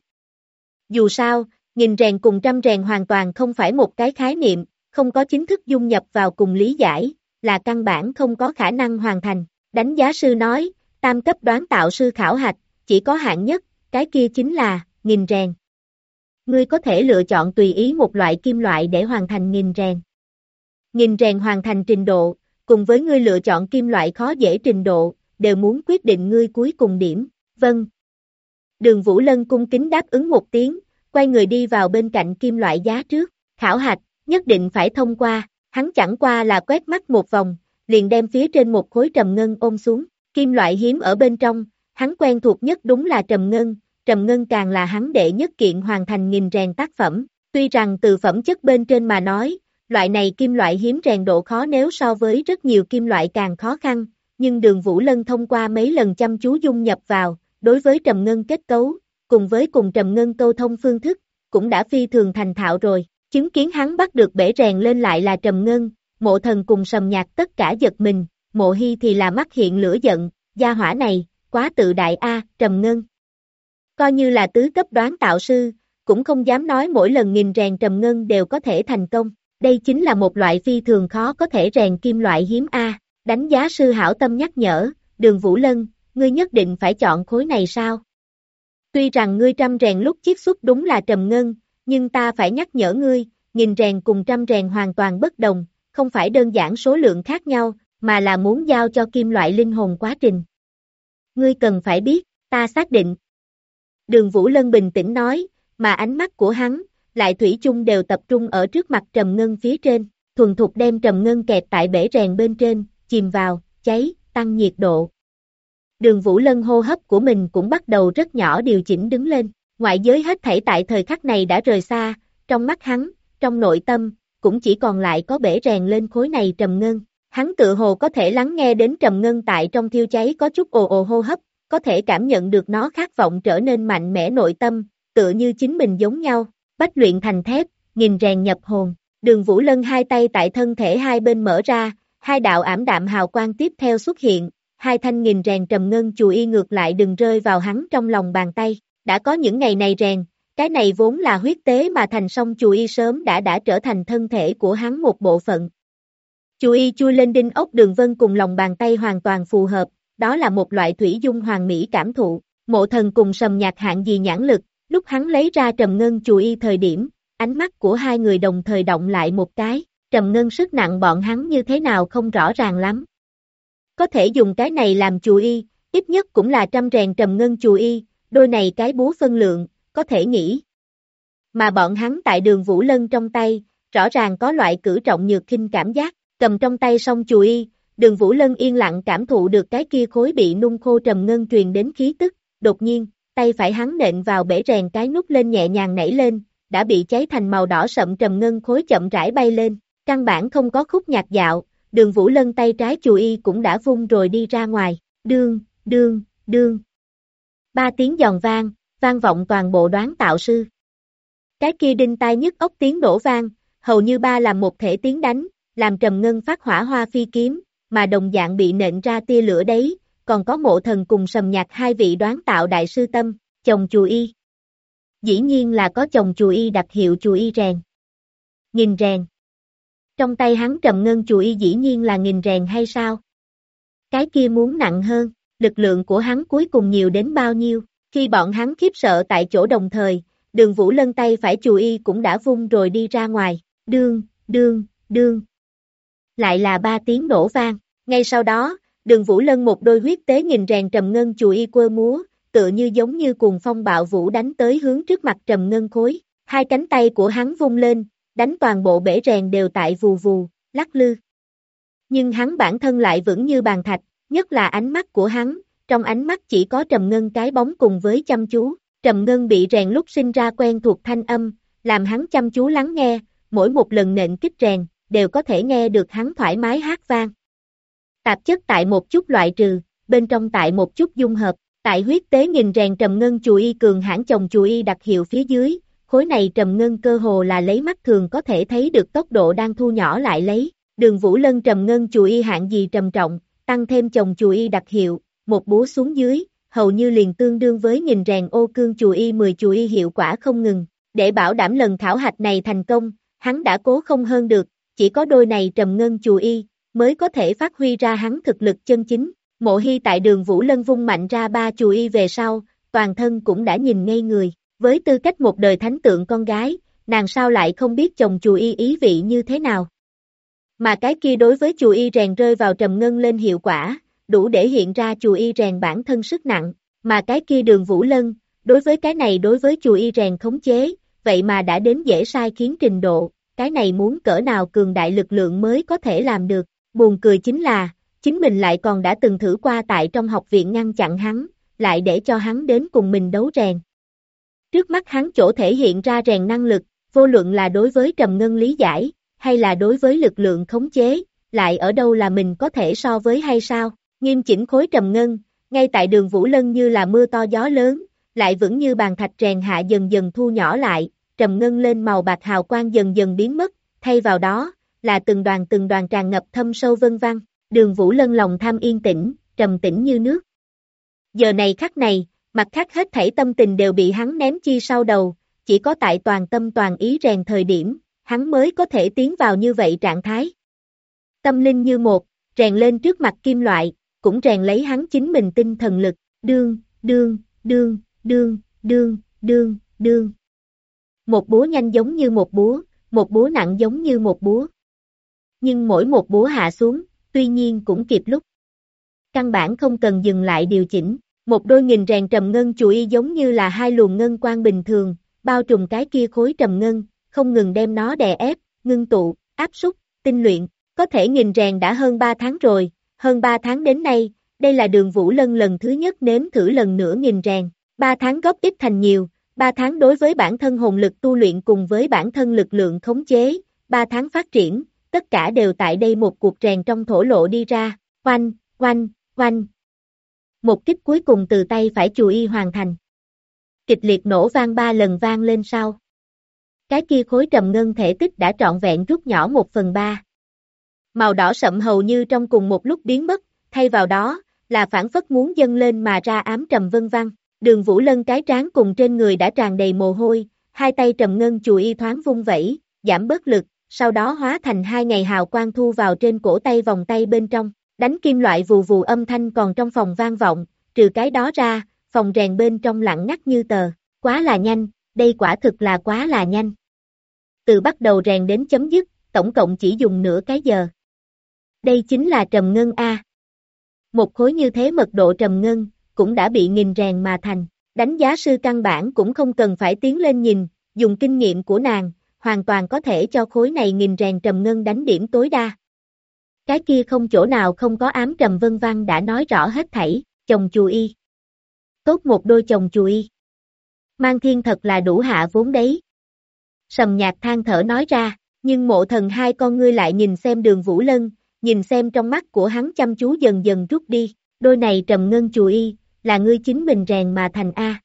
Dù sao, nghìn rèn cùng trăm rèn hoàn toàn không phải một cái khái niệm, không có chính thức dung nhập vào cùng lý giải, là căn bản không có khả năng hoàn thành. Đánh giá sư nói, tam cấp đoán tạo sư khảo hạch, chỉ có hạng nhất, cái kia chính là, nghìn rèn. Ngươi có thể lựa chọn tùy ý một loại kim loại để hoàn thành nghìn rèn. Nghìn rèn hoàn thành trình độ, cùng với ngươi lựa chọn kim loại khó dễ trình độ, đều muốn quyết định ngươi cuối cùng điểm. Vâng. Đường Vũ Lân cung kính đáp ứng một tiếng, quay người đi vào bên cạnh kim loại giá trước, khảo hạch, nhất định phải thông qua, hắn chẳng qua là quét mắt một vòng, liền đem phía trên một khối trầm ngân ôm xuống, kim loại hiếm ở bên trong, hắn quen thuộc nhất đúng là trầm ngân càng là hắn đệ nhất kiện hoàn thành nghìn rèn tác phẩm, tuy rằng từ phẩm chất bên trên mà nói, loại này kim loại hiếm rèn độ khó nếu so với rất nhiều kim loại càng khó khăn, nhưng Đường Vũ Lân thông qua mấy lần chăm chú dung nhập vào, đối với trầm ngân kết cấu, cùng với cùng trầm ngân câu thông phương thức, cũng đã phi thường thành thạo rồi, chứng kiến hắn bắt được bể rèn lên lại là trầm ngân, Mộ Thần cùng Sầm Nhạc tất cả giật mình, Mộ Hy thì là mắt hiện lửa giận, gia hỏa này, quá tự đại a, trầm ngân. Coi như là tứ cấp đoán tạo sư, cũng không dám nói mỗi lần nghìn rèn trầm ngân đều có thể thành công, đây chính là một loại phi thường khó có thể rèn kim loại hiếm a. Đánh giá sư hảo tâm nhắc nhở, Đường Vũ Lân, ngươi nhất định phải chọn khối này sao? Tuy rằng ngươi trăm rèn lúc chiết xuất đúng là trầm ngân, nhưng ta phải nhắc nhở ngươi, nghìn rèn cùng trăm rèn hoàn toàn bất đồng, không phải đơn giản số lượng khác nhau, mà là muốn giao cho kim loại linh hồn quá trình. Ngươi cần phải biết, ta xác định. Đường Vũ Lân bình tĩnh nói, mà ánh mắt của hắn, lại thủy chung đều tập trung ở trước mặt trầm ngân phía trên, thuần thục đem trầm ngân kẹp tại bể rèn bên trên, chìm vào, cháy, tăng nhiệt độ. Đường Vũ Lân hô hấp của mình cũng bắt đầu rất nhỏ điều chỉnh đứng lên, ngoại giới hết thảy tại thời khắc này đã rời xa, trong mắt hắn, trong nội tâm, cũng chỉ còn lại có bể rèn lên khối này trầm ngân. Hắn tự hồ có thể lắng nghe đến trầm ngân tại trong thiêu cháy có chút ồ ồ hô hấp, có thể cảm nhận được nó khát vọng trở nên mạnh mẽ nội tâm, tựa như chính mình giống nhau, bách luyện thành thép, nghìn rèn nhập hồn. Đường Vũ Lân hai tay tại thân thể hai bên mở ra, hai đạo ảm đạm hào quang tiếp theo xuất hiện, hai thanh nghìn rèn trầm ngân chùi y ngược lại đừng rơi vào hắn trong lòng bàn tay. Đã có những ngày này rèn, cái này vốn là huyết tế mà thành song chùi y sớm đã trở thành thân thể của hắn một bộ phận. Chùi y chui lên đinh ốc đường vân cùng lòng bàn tay hoàn toàn phù hợp, đó là một loại thủy dung hoàn mỹ cảm thụ. Mộ Thần cùng Sầm Nhạc hạng gì nhãn lực, lúc hắn lấy ra trầm ngân chùi y thời điểm, ánh mắt của hai người đồng thời động lại một cái, trầm ngân sức nặng bọn hắn như thế nào không rõ ràng lắm. Có thể dùng cái này làm chùi y, ít nhất cũng là trăm rèn trầm ngân chùi y, đôi này cái búa phân lượng, có thể nghĩ. Mà bọn hắn tại Đường Vũ Lân trong tay, rõ ràng có loại cử trọng nhược khinh cảm giác, cầm trong tay song chùi y, Đường Vũ Lân yên lặng cảm thụ được cái kia khối bị nung khô trầm ngân truyền đến khí tức, đột nhiên, tay phải hắn nện vào bể rèn cái nút lên nhẹ nhàng nảy lên, đã bị cháy thành màu đỏ sậm trầm ngân khối chậm rãi bay lên, căn bản không có khúc nhạc dạo, Đường Vũ Lân tay trái chùi y cũng đã vung rồi đi ra ngoài, đương, đương, đương. Ba tiếng giòn vang, vang vọng toàn bộ đoán tạo sư. Cái kia đinh tai nhức óc tiếng đổ vang, hầu như ba làm một thể tiếng đánh, làm trầm ngân phát hỏa hoa phi kiếm, mà đồng dạng bị nện ra tia lửa đấy, còn có Mộ Thần cùng Sầm Nhạc hai vị đoán tạo đại sư tâm, chồng chùi y. Dĩ nhiên là có chồng chùi y đặc hiệu chùi y rèn. Nghìn rèn. Trong tay hắn trầm ngân chùi y dĩ nhiên là nghìn rèn hay sao? Cái kia muốn nặng hơn, lực lượng của hắn cuối cùng nhiều đến bao nhiêu? Khi bọn hắn khiếp sợ tại chỗ đồng thời, Đường Vũ Lân tay phải chùi y cũng đã vung rồi đi ra ngoài, đương, đương, đương. Lại là ba tiếng nổ vang, ngay sau đó, Đường Vũ Lân một đôi huyết tế nghìn rèn trầm ngân chùi y quơ múa, tựa như giống như cuồng phong bạo vũ đánh tới hướng trước mặt trầm ngân khối, hai cánh tay của hắn vung lên, đánh toàn bộ bể rèn đều tại vù vù, lắc lư. Nhưng hắn bản thân lại vững như bàn thạch, nhất là ánh mắt của hắn, trong ánh mắt chỉ có trầm ngân cái bóng cùng với chăm chú, trầm ngân bị rèn lúc sinh ra quen thuộc thanh âm, làm hắn chăm chú lắng nghe, mỗi một lần nện kích rèn, đều có thể nghe được hắn thoải mái hát vang. Tạp chất tại một chút loại trừ, bên trong tại một chút dung hợp, tại huyết tế nghìn rèn trầm ngân chùi y cường hãn chồng chùi y đặc hiệu phía dưới, khối này trầm ngân cơ hồ là lấy mắt thường có thể thấy được tốc độ đang thu nhỏ lại lấy, Đường Vũ Lân trầm ngân chùi y hạng gì trầm trọng, tăng thêm chồng chùi y đặc hiệu, một búa xuống dưới, hầu như liền tương đương với nghìn rèn ô cương chùi y 10 chùi y hiệu quả không ngừng, để bảo đảm lần khảo hạch này thành công, hắn đã cố không hơn được, chỉ có đôi này trầm ngân chùi y, mới có thể phát huy ra hắn thực lực chân chính. Mộ Hy tại Đường Vũ Lân vung mạnh ra ba chùi y về sau, toàn thân cũng đã nhìn ngây người, với tư cách một đời thánh tượng con gái, nàng sao lại không biết chồng chùi y ý vị như thế nào. Mà cái kia đối với chùi y rèn rơi vào trầm ngân lên hiệu quả, đủ để hiện ra chùi y rèn bản thân sức nặng, mà cái kia Đường Vũ Lân, đối với cái này đối với chùa y rèn khống chế, vậy mà đã đến dễ sai khiến trình độ, cái này muốn cỡ nào cường đại lực lượng mới có thể làm được, buồn cười chính là, chính mình lại còn đã từng thử qua tại trong học viện ngăn chặn hắn, lại để cho hắn đến cùng mình đấu rèn. Trước mắt hắn chỗ thể hiện ra rèn năng lực, vô luận là đối với trầm ngân lý giải, hay là đối với lực lượng khống chế, lại ở đâu là mình có thể so với hay sao, nghiêm chỉnh khối trầm ngân, ngay tại đường Vũ Lân như là mưa to gió lớn, lại vững như bàn thạch rèn hạ dần dần thu nhỏ lại, trầm ngân lên màu bạc hào quang dần dần biến mất, thay vào đó, là từng đoàn tràn ngập thâm sâu vân vân, đường Vũ Lân lòng tham yên tĩnh, trầm tĩnh như nước. Giờ này khắc này, mặt khác hết thảy tâm tình đều bị hắn ném chi sau đầu, chỉ có tại toàn tâm toàn ý rèn thời điểm, hắn mới có thể tiến vào như vậy trạng thái. Tâm linh như một, rèn lên trước mặt kim loại, cũng rèn lấy hắn chính mình tinh thần lực, đương. Một búa nhanh giống như một búa nặng giống như một búa. Nhưng mỗi một búa hạ xuống, tuy nhiên cũng kịp lúc. Căn bản không cần dừng lại điều chỉnh, một đôi nghìn rèn trầm ngân chùa y giống như là hai luồng ngân quang bình thường, bao trùm cái kia khối trầm ngân, không ngừng đem nó đè ép, ngưng tụ, áp xúc, tinh luyện, có thể nghìn rèn đã hơn 3 tháng rồi, hơn 3 tháng đến nay, đây là đường Vũ Lân lần thứ nhất nếm thử lần nữa nghìn rèn, 3 tháng góp ít thành nhiều, 3 tháng đối với bản thân hồn lực tu luyện cùng với bản thân lực lượng khống chế, 3 tháng phát triển, tất cả đều tại đây một cuộc rèn trong thổ lộ đi ra, oanh. Một kích cuối cùng từ tay phải chùa y hoàn thành. Kịch liệt nổ vang 3 lần vang lên sau. Cái kia khối trầm ngân thể tích đã trọn vẹn rút nhỏ 1/3. Màu đỏ sậm hầu như trong cùng một lúc biến mất, thay vào đó, là phản phất muốn dâng lên mà ra ám trầm vân vân. Đường Vũ Lân cái trán cùng trên người đã tràn đầy mồ hôi, hai tay trầm ngân chùa y thoáng vung vẩy, giảm bớt lực, sau đó hóa thành 2 ngày hào quang thu vào trên cổ tay vòng tay bên trong, đánh kim loại vù vù âm thanh còn trong phòng vang vọng, trừ cái đó ra, phòng rèn bên trong lặng ngắt như tờ, quá là nhanh, đây quả thực là quá là nhanh. Từ bắt đầu rèn đến chấm dứt, tổng cộng chỉ dùng nửa cái giờ. Đây chính là trầm ngân A. Một khối như thế mật độ trầm ngân, cũng đã bị nghìn rèn mà thành, đánh giá sư căn bản cũng không cần phải tiến lên nhìn, dùng kinh nghiệm của nàng, hoàn toàn có thể cho khối này nghìn rèn trầm ngân đánh điểm tối đa. Cái kia không chỗ nào không có ám trầm vân vân đã nói rõ hết thảy, chồng chùa y. Tốt một đôi chồng chùa y. Mang Thiên thật là đủ hạ vốn đấy. Sầm Nhạc than thở nói ra, nhưng Mộ Thần hai con ngươi lại nhìn xem đường Vũ Lân, nhìn xem trong mắt của hắn chăm chú dần dần rút đi, đôi này trầm ngân chùa y, là ngươi chính mình rèn mà thành A.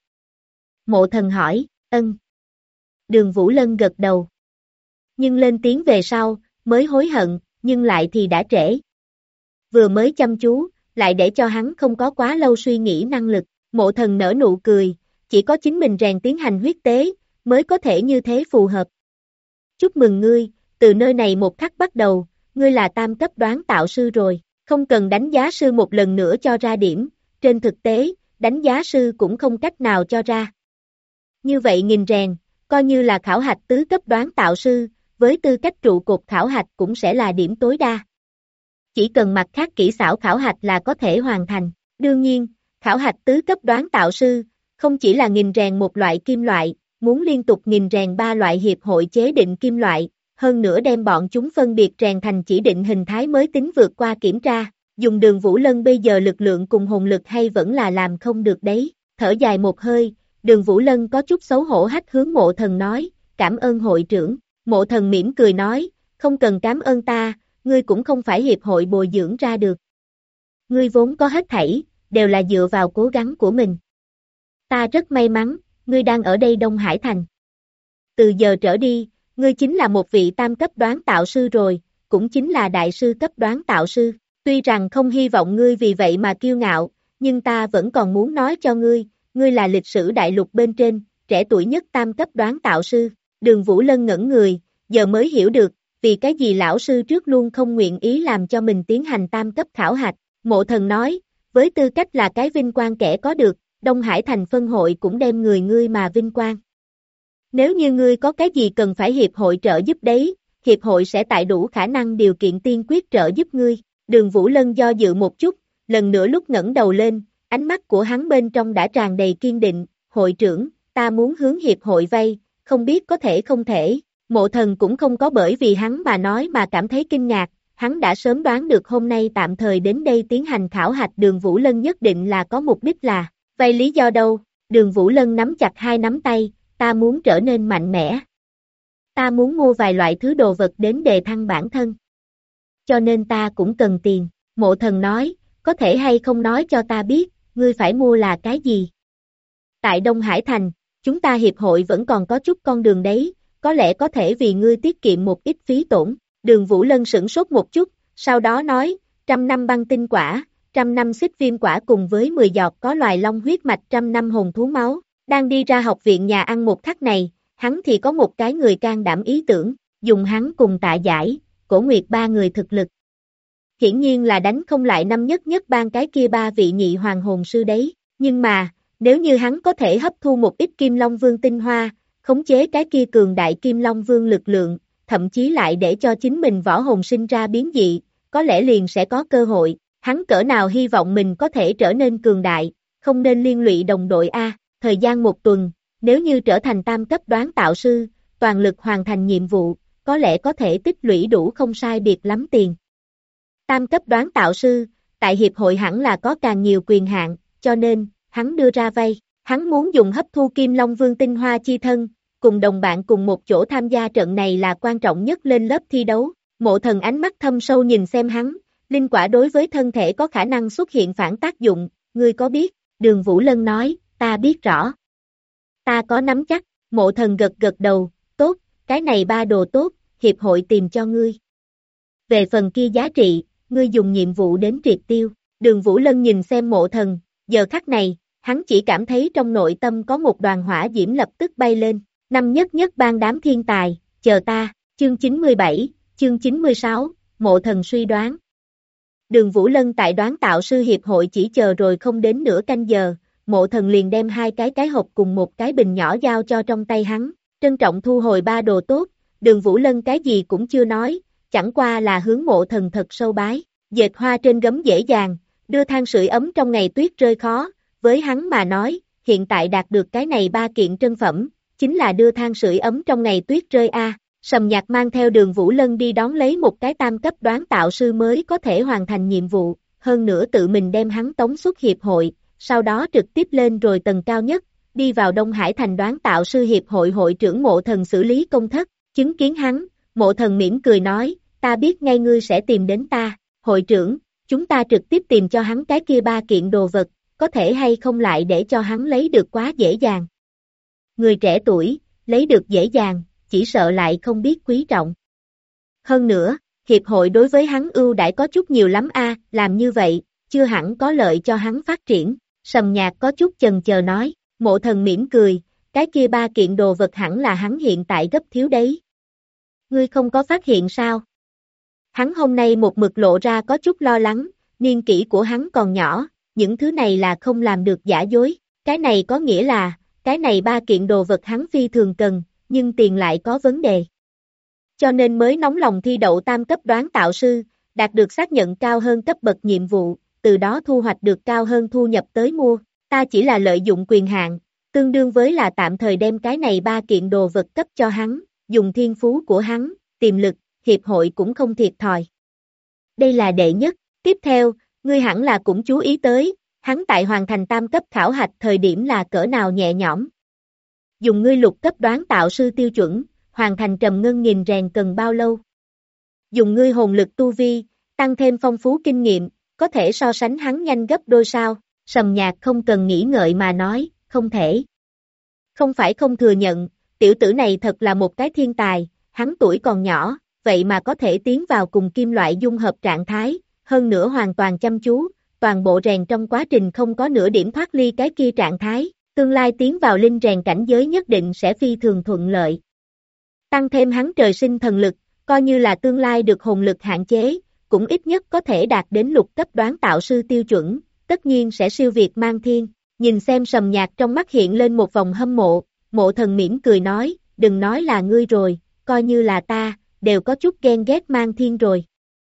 Mộ Thần hỏi, ân. Đường Vũ Lân gật đầu. Nhưng lên tiếng về sau, mới hối hận, nhưng lại thì đã trễ. Vừa mới chăm chú, lại để cho hắn không có quá lâu suy nghĩ năng lực, Mộ Thần nở nụ cười, chỉ có chính mình rèn tiến hành huyết tế, mới có thể như thế phù hợp. Chúc mừng ngươi, từ nơi này một khắc bắt đầu, ngươi là tam cấp đoán tạo sư rồi, không cần đánh giá sư một lần nữa cho ra điểm, trên thực tế, đánh giá sư cũng không cách nào cho ra. Như vậy nghìn rèn, coi như là khảo hạch tứ cấp đoán tạo sư, với tư cách trụ cột khảo hạch cũng sẽ là điểm tối đa. Chỉ cần mặt khác kỹ xảo khảo hạch là có thể hoàn thành. Đương nhiên, khảo hạch tứ cấp đoán tạo sư, không chỉ là nghìn rèn một loại kim loại, muốn liên tục nghìn rèn 3 loại hiệp hội chế định kim loại, hơn nữa đem bọn chúng phân biệt rèn thành chỉ định hình thái mới tính vượt qua kiểm tra. Dùng đường Vũ Lân bây giờ lực lượng cùng hồn lực hay vẫn là làm không được đấy. Thở dài một hơi, đường Vũ Lân có chút xấu hổ hách hướng Mộ Thần nói, cảm ơn hội trưởng. Mộ Thần mỉm cười nói, không cần cảm ơn ta, ngươi cũng không phải hiệp hội bồi dưỡng ra được. Ngươi vốn có hết thảy, đều là dựa vào cố gắng của mình. Ta rất may mắn, ngươi đang ở đây Đông Hải Thành. Từ giờ trở đi, ngươi chính là một vị tam cấp đoán tạo sư rồi, cũng chính là đại sư cấp đoán tạo sư. Tuy rằng không hy vọng ngươi vì vậy mà kiêu ngạo, nhưng ta vẫn còn muốn nói cho ngươi, ngươi là lịch sử đại lục bên trên, trẻ tuổi nhất tam cấp đoán tạo sư. Đường Vũ Lân ngẩn người, giờ mới hiểu được, vì cái gì lão sư trước luôn không nguyện ý làm cho mình tiến hành tam cấp khảo hạch. Mộ Thần nói, với tư cách là cái vinh quang kẻ có được, Đông Hải Thành phân hội cũng đem người ngươi mà vinh quang. Nếu như ngươi có cái gì cần phải hiệp hội trợ giúp đấy, hiệp hội sẽ tại đủ khả năng điều kiện tiên quyết trợ giúp ngươi. Đường Vũ Lân do dự một chút, lần nữa lúc ngẩng đầu lên, ánh mắt của hắn bên trong đã tràn đầy kiên định, hội trưởng, ta muốn hướng hiệp hội vay, không biết có thể không thể. Mộ Thần cũng không có bởi vì hắn mà nói mà cảm thấy kinh ngạc, hắn đã sớm đoán được hôm nay tạm thời đến đây tiến hành khảo hạch Đường Vũ Lân nhất định là có mục đích là, vay lý do đâu? Đường Vũ Lân nắm chặt hai nắm tay, ta muốn trở nên mạnh mẽ. Ta muốn mua vài loại thứ đồ vật đến đề thăng bản thân. Cho nên ta cũng cần tiền. Mộ Thần nói, có thể hay không nói cho ta biết, ngươi phải mua là cái gì? Tại Đông Hải Thành, chúng ta hiệp hội vẫn còn có chút con đường đấy, có lẽ có thể vì ngươi tiết kiệm một ít phí tổn. Đường Vũ Lân sửng sốt một chút, sau đó nói, 100 năm băng tinh quả, 100 năm xích viêm quả cùng với 10 giọt có loài long huyết mạch 100 năm hồn thú máu. Đang đi ra học viện nhà ăn một khắc này, hắn thì có một cái người can đảm ý tưởng, dùng hắn cùng Tạ Giải, Cổ Nguyệt ba người thực lực. Hiển nhiên là đánh không lại năm nhất nhất ban cái kia ba vị nhị hoàng hồn sư đấy, nhưng mà, nếu như hắn có thể hấp thu một ít Kim Long Vương tinh hoa, khống chế cái kia cường đại Kim Long Vương lực lượng, thậm chí lại để cho chính mình võ hồn sinh ra biến dị, có lẽ liền sẽ có cơ hội, hắn cỡ nào hy vọng mình có thể trở nên cường đại, không nên liên lụy đồng đội A, thời gian một tuần, nếu như trở thành tam cấp đoán tạo sư, toàn lực hoàn thành nhiệm vụ, có lẽ có thể tích lũy đủ không sai biệt lắm tiền. Tam cấp đoán tạo sư, tại hiệp hội hẳn là có càng nhiều quyền hạn, cho nên, hắn đưa ra vay, hắn muốn dùng hấp thu Kim Long Vương tinh hoa chi thân, cùng đồng bạn cùng một chỗ tham gia trận này là quan trọng nhất lên lớp thi đấu. Mộ Thần ánh mắt thâm sâu nhìn xem hắn, linh quả đối với thân thể có khả năng xuất hiện phản tác dụng, ngươi có biết? Đường Vũ Lân nói, ta biết rõ. Ta có nắm chắc, Mộ Thần gật gật đầu, tốt, cái này ba đồ tốt, hiệp hội tìm cho ngươi. Về phần kia giá trị, ngươi dùng nhiệm vụ đến triệt tiêu. Đường Vũ Lân nhìn xem Mộ Thần, giờ khắc này, hắn chỉ cảm thấy trong nội tâm có một đoàn hỏa diễm lập tức bay lên. Năm nhất nhất ban đám thiên tài, chờ ta, chương 97, chương 96, Mộ Thần suy đoán. Đường Vũ Lân tại đoán tạo sư hiệp hội chỉ chờ rồi không đến nửa canh giờ, Mộ Thần liền đem hai cái hộp cùng một cái bình nhỏ giao cho trong tay hắn, trân trọng thu hồi ba đồ tốt, Đường Vũ Lân cái gì cũng chưa nói, chẳng qua là hướng Mộ Thần thật sâu bái, dệt hoa trên gấm dễ dàng, đưa than sưởi ấm trong ngày tuyết rơi khó, với hắn mà nói, hiện tại đạt được cái này ba kiện trân phẩm, chính là đưa than sưởi ấm trong ngày tuyết rơi a. Sầm Nhạc mang theo Đường Vũ Lân đi đón lấy một cái tam cấp đoán tạo sư mới có thể hoàn thành nhiệm vụ, hơn nữa tự mình đem hắn tống xuất hiệp hội, sau đó trực tiếp lên rồi tầng cao nhất, đi vào Đông Hải Thành đoán tạo sư hiệp hội hội trưởng Mộ Thần xử lý công thất, chứng kiến hắn, Mộ Thần mỉm cười nói, ta biết ngay ngươi sẽ tìm đến ta, hội trưởng, chúng ta trực tiếp tìm cho hắn cái kia ba kiện đồ vật, có thể hay không lại để cho hắn lấy được quá dễ dàng. Người trẻ tuổi, lấy được dễ dàng, chỉ sợ lại không biết quý trọng. Hơn nữa, hiệp hội đối với hắn ưu đãi có chút nhiều lắm a, làm như vậy, chưa hẳn có lợi cho hắn phát triển. Sầm Nhạc có chút chần chờ nói, Mộ Thần mỉm cười, cái kia ba kiện đồ vật hẳn là hắn hiện tại gấp thiếu đấy. Ngươi không có phát hiện sao? Hắn hôm nay một mực lộ ra có chút lo lắng, niên kỷ của hắn còn nhỏ, những thứ này là không làm được giả dối, cái này có nghĩa là, cái này ba kiện đồ vật hắn phi thường cần, nhưng tiền lại có vấn đề. Cho nên mới nóng lòng thi đậu tam cấp đoán tạo sư, đạt được xác nhận cao hơn cấp bậc nhiệm vụ, từ đó thu hoạch được cao hơn thu nhập tới mua, ta chỉ là lợi dụng quyền hạn, tương đương với là tạm thời đem cái này ba kiện đồ vật cấp cho hắn, dùng thiên phú của hắn, tiềm lực, hiệp hội cũng không thiệt thòi. Đây là đệ nhất, tiếp theo, ngươi hẳn là cũng chú ý tới, hắn tại hoàn thành tam cấp khảo hạch thời điểm là cỡ nào nhẹ nhõm. Dùng ngươi lục cấp đoán tạo sư tiêu chuẩn, hoàn thành trầm ngân nghìn rèn cần bao lâu? Dùng ngươi hồn lực tu vi, tăng thêm phong phú kinh nghiệm, có thể so sánh hắn nhanh gấp đôi sao? Sầm Nhạc không cần nghĩ ngợi mà nói, không thể. Không phải không thừa nhận, tiểu tử này thật là một cái thiên tài, hắn tuổi còn nhỏ, vậy mà có thể tiến vào cùng kim loại dung hợp trạng thái, hơn nữa hoàn toàn chăm chú, toàn bộ rèn trong quá trình không có nửa điểm thoát ly cái kia trạng thái, tương lai tiến vào linh rèn cảnh giới nhất định sẽ phi thường thuận lợi. Tăng thêm hắn trời sinh thần lực, coi như là tương lai được hồn lực hạn chế, cũng ít nhất có thể đạt đến lục cấp đoán tạo sư tiêu chuẩn, tất nhiên sẽ siêu việt mang thiên. Nhìn xem Sầm Nhạc trong mắt hiện lên một vòng hâm mộ, Mộ Thần mỉm cười nói, đừng nói là ngươi rồi, coi như là ta, đều có chút ghen ghét mang thiên rồi.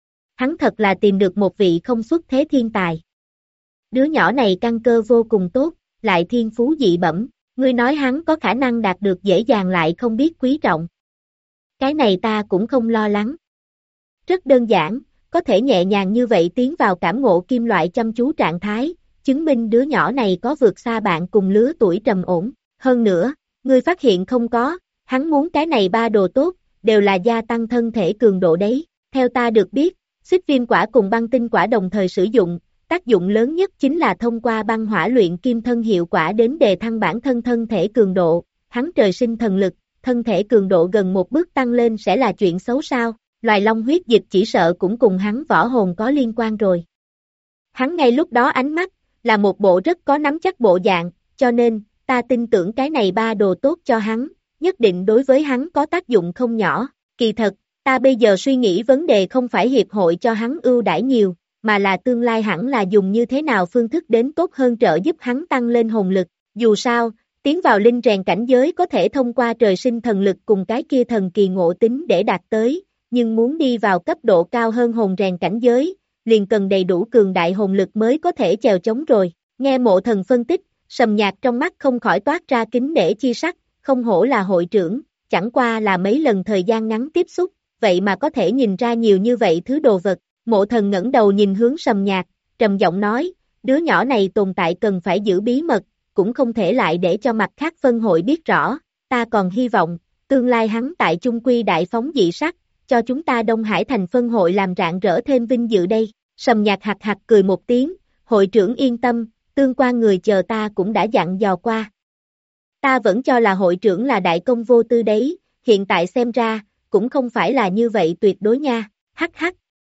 Hắn thật là tìm được một vị không xuất thế thiên tài. Đứa nhỏ này căn cơ vô cùng tốt, lại thiên phú dị bẩm, Ngươi nói hắn có khả năng đạt được dễ dàng lại không biết quý trọng. Cái này ta cũng không lo lắng. Rất đơn giản, có thể nhẹ nhàng như vậy tiến vào cảm ngộ kim loại chăm chú trạng thái, chứng minh đứa nhỏ này có vượt xa bạn cùng lứa tuổi trầm ổn. Hơn nữa, ngươi phát hiện không có, hắn muốn cái này 3 đồ tốt, đều là gia tăng thân thể cường độ đấy. Theo ta được biết, xích viêm quả cùng băng tinh quả đồng thời sử dụng, tác dụng lớn nhất chính là thông qua băng hỏa luyện kim thân hiệu quả đến đề thăng bản thân thân thể cường độ. Hắn trời sinh thần lực, thân thể cường độ gần một bước tăng lên sẽ là chuyện xấu sao? Loài long huyết dịch chỉ sợ cũng cùng hắn võ hồn có liên quan rồi. Hắn ngay lúc đó ánh mắt, là một bộ rất có nắm chắc bộ dạng, cho nên, ta tin tưởng cái này 3 đồ tốt cho hắn, nhất định đối với hắn có tác dụng không nhỏ. Kỳ thật, ta bây giờ suy nghĩ vấn đề không phải hiệp hội cho hắn ưu đãi nhiều, mà là tương lai hẳn là dùng như thế nào phương thức đến tốt hơn trợ giúp hắn tăng lên hồn lực. Dù sao, tiến vào linh rèn cảnh giới có thể thông qua trời sinh thần lực cùng cái kia thần kỳ ngộ tính để đạt tới, nhưng muốn đi vào cấp độ cao hơn hồn rèn cảnh giới, liền cần đầy đủ cường đại hồn lực mới có thể chèo chống rồi. Nghe Mộ Thần phân tích, Sầm Nhạc trong mắt không khỏi toát ra kính nể chi sắc, không hổ là hội trưởng, chẳng qua là mấy lần thời gian ngắn tiếp xúc, vậy mà có thể nhìn ra nhiều như vậy thứ đồ vật. Mộ Thần ngẩng đầu nhìn hướng Sầm Nhạc, trầm giọng nói, đứa nhỏ này tồn tại cần phải giữ bí mật, cũng không thể lại để cho mặt khác phân hội biết rõ, ta còn hy vọng, tương lai hắn tại chung quy đại phóng dị sắc, cho chúng ta Đông Hải thành phân hội làm rạng rỡ thêm vinh dự đây. Sầm Nhạc hạc hạc cười một tiếng, hội trưởng yên tâm, tương quan người chờ ta cũng đã dặn dò qua. Ta vẫn cho là hội trưởng là đại công vô tư đấy, hiện tại xem ra, cũng không phải là như vậy tuyệt đối nha, hắc hắc.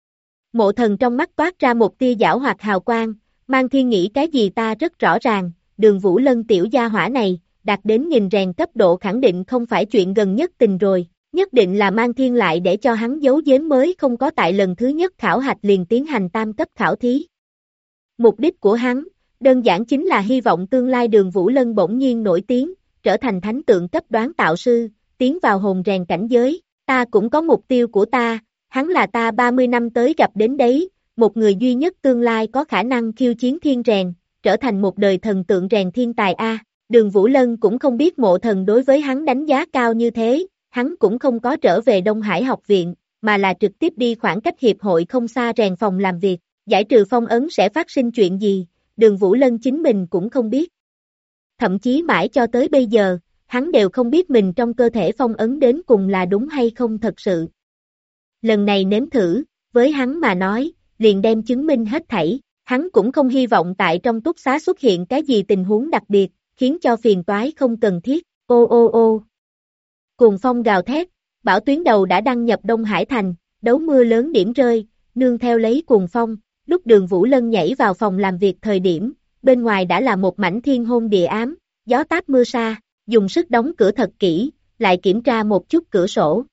Mộ Thần trong mắt toát ra một tia giảo hoạt hào quang, Mang Thiên nghĩ cái gì ta rất rõ ràng, Đường Vũ Lân tiểu gia hỏa này, đạt đến nghìn rèn cấp độ khẳng định không phải chuyện gần nhất tình rồi, nhất định là Mang Thiên lại để cho hắn giấu giếm mới không có tại lần thứ nhất khảo hạch liền tiến hành tam cấp khảo thí. Mục đích của hắn, đơn giản chính là hy vọng tương lai Đường Vũ Lân bỗng nhiên nổi tiếng, trở thành thánh tượng cấp đoán tạo sư, tiến vào hồn rèn cảnh giới, ta cũng có mục tiêu của ta, hắn là ta 30 năm tới gặp đến đấy, một người duy nhất tương lai có khả năng khiêu chiến thiên rèn, trở thành một đời thần tượng rèn thiên tài a. Đường Vũ Lân cũng không biết Mộ Thần đối với hắn đánh giá cao như thế, hắn cũng không có trở về Đông Hải học viện, mà là trực tiếp đi khoảng cách hiệp hội không xa rèn phòng làm việc, giải trừ phong ấn sẽ phát sinh chuyện gì, Đường Vũ Lân chính mình cũng không biết. Thậm chí mãi cho tới bây giờ, hắn đều không biết mình trong cơ thể phong ấn đến cùng là đúng hay không thật sự. Lần này nếm thử, với hắn mà nói, liền đem chứng minh hết thảy, hắn cũng không hy vọng tại trong túc xá xuất hiện cái gì tình huống đặc biệt, khiến cho phiền toái không cần thiết, ô ô ô. Cuồng phong gào thét, Bảo Tuyến Đầu đã đăng nhập Đông Hải Thành, đấu mưa lớn điểm rơi, nương theo lấy cuồng phong, lúc Đường Vũ Lân nhảy vào phòng làm việc thời điểm, bên ngoài đã là một mảnh thiên hôn địa ám, gió táp mưa sa, dùng sức đóng cửa thật kỹ, lại kiểm tra một chút cửa sổ.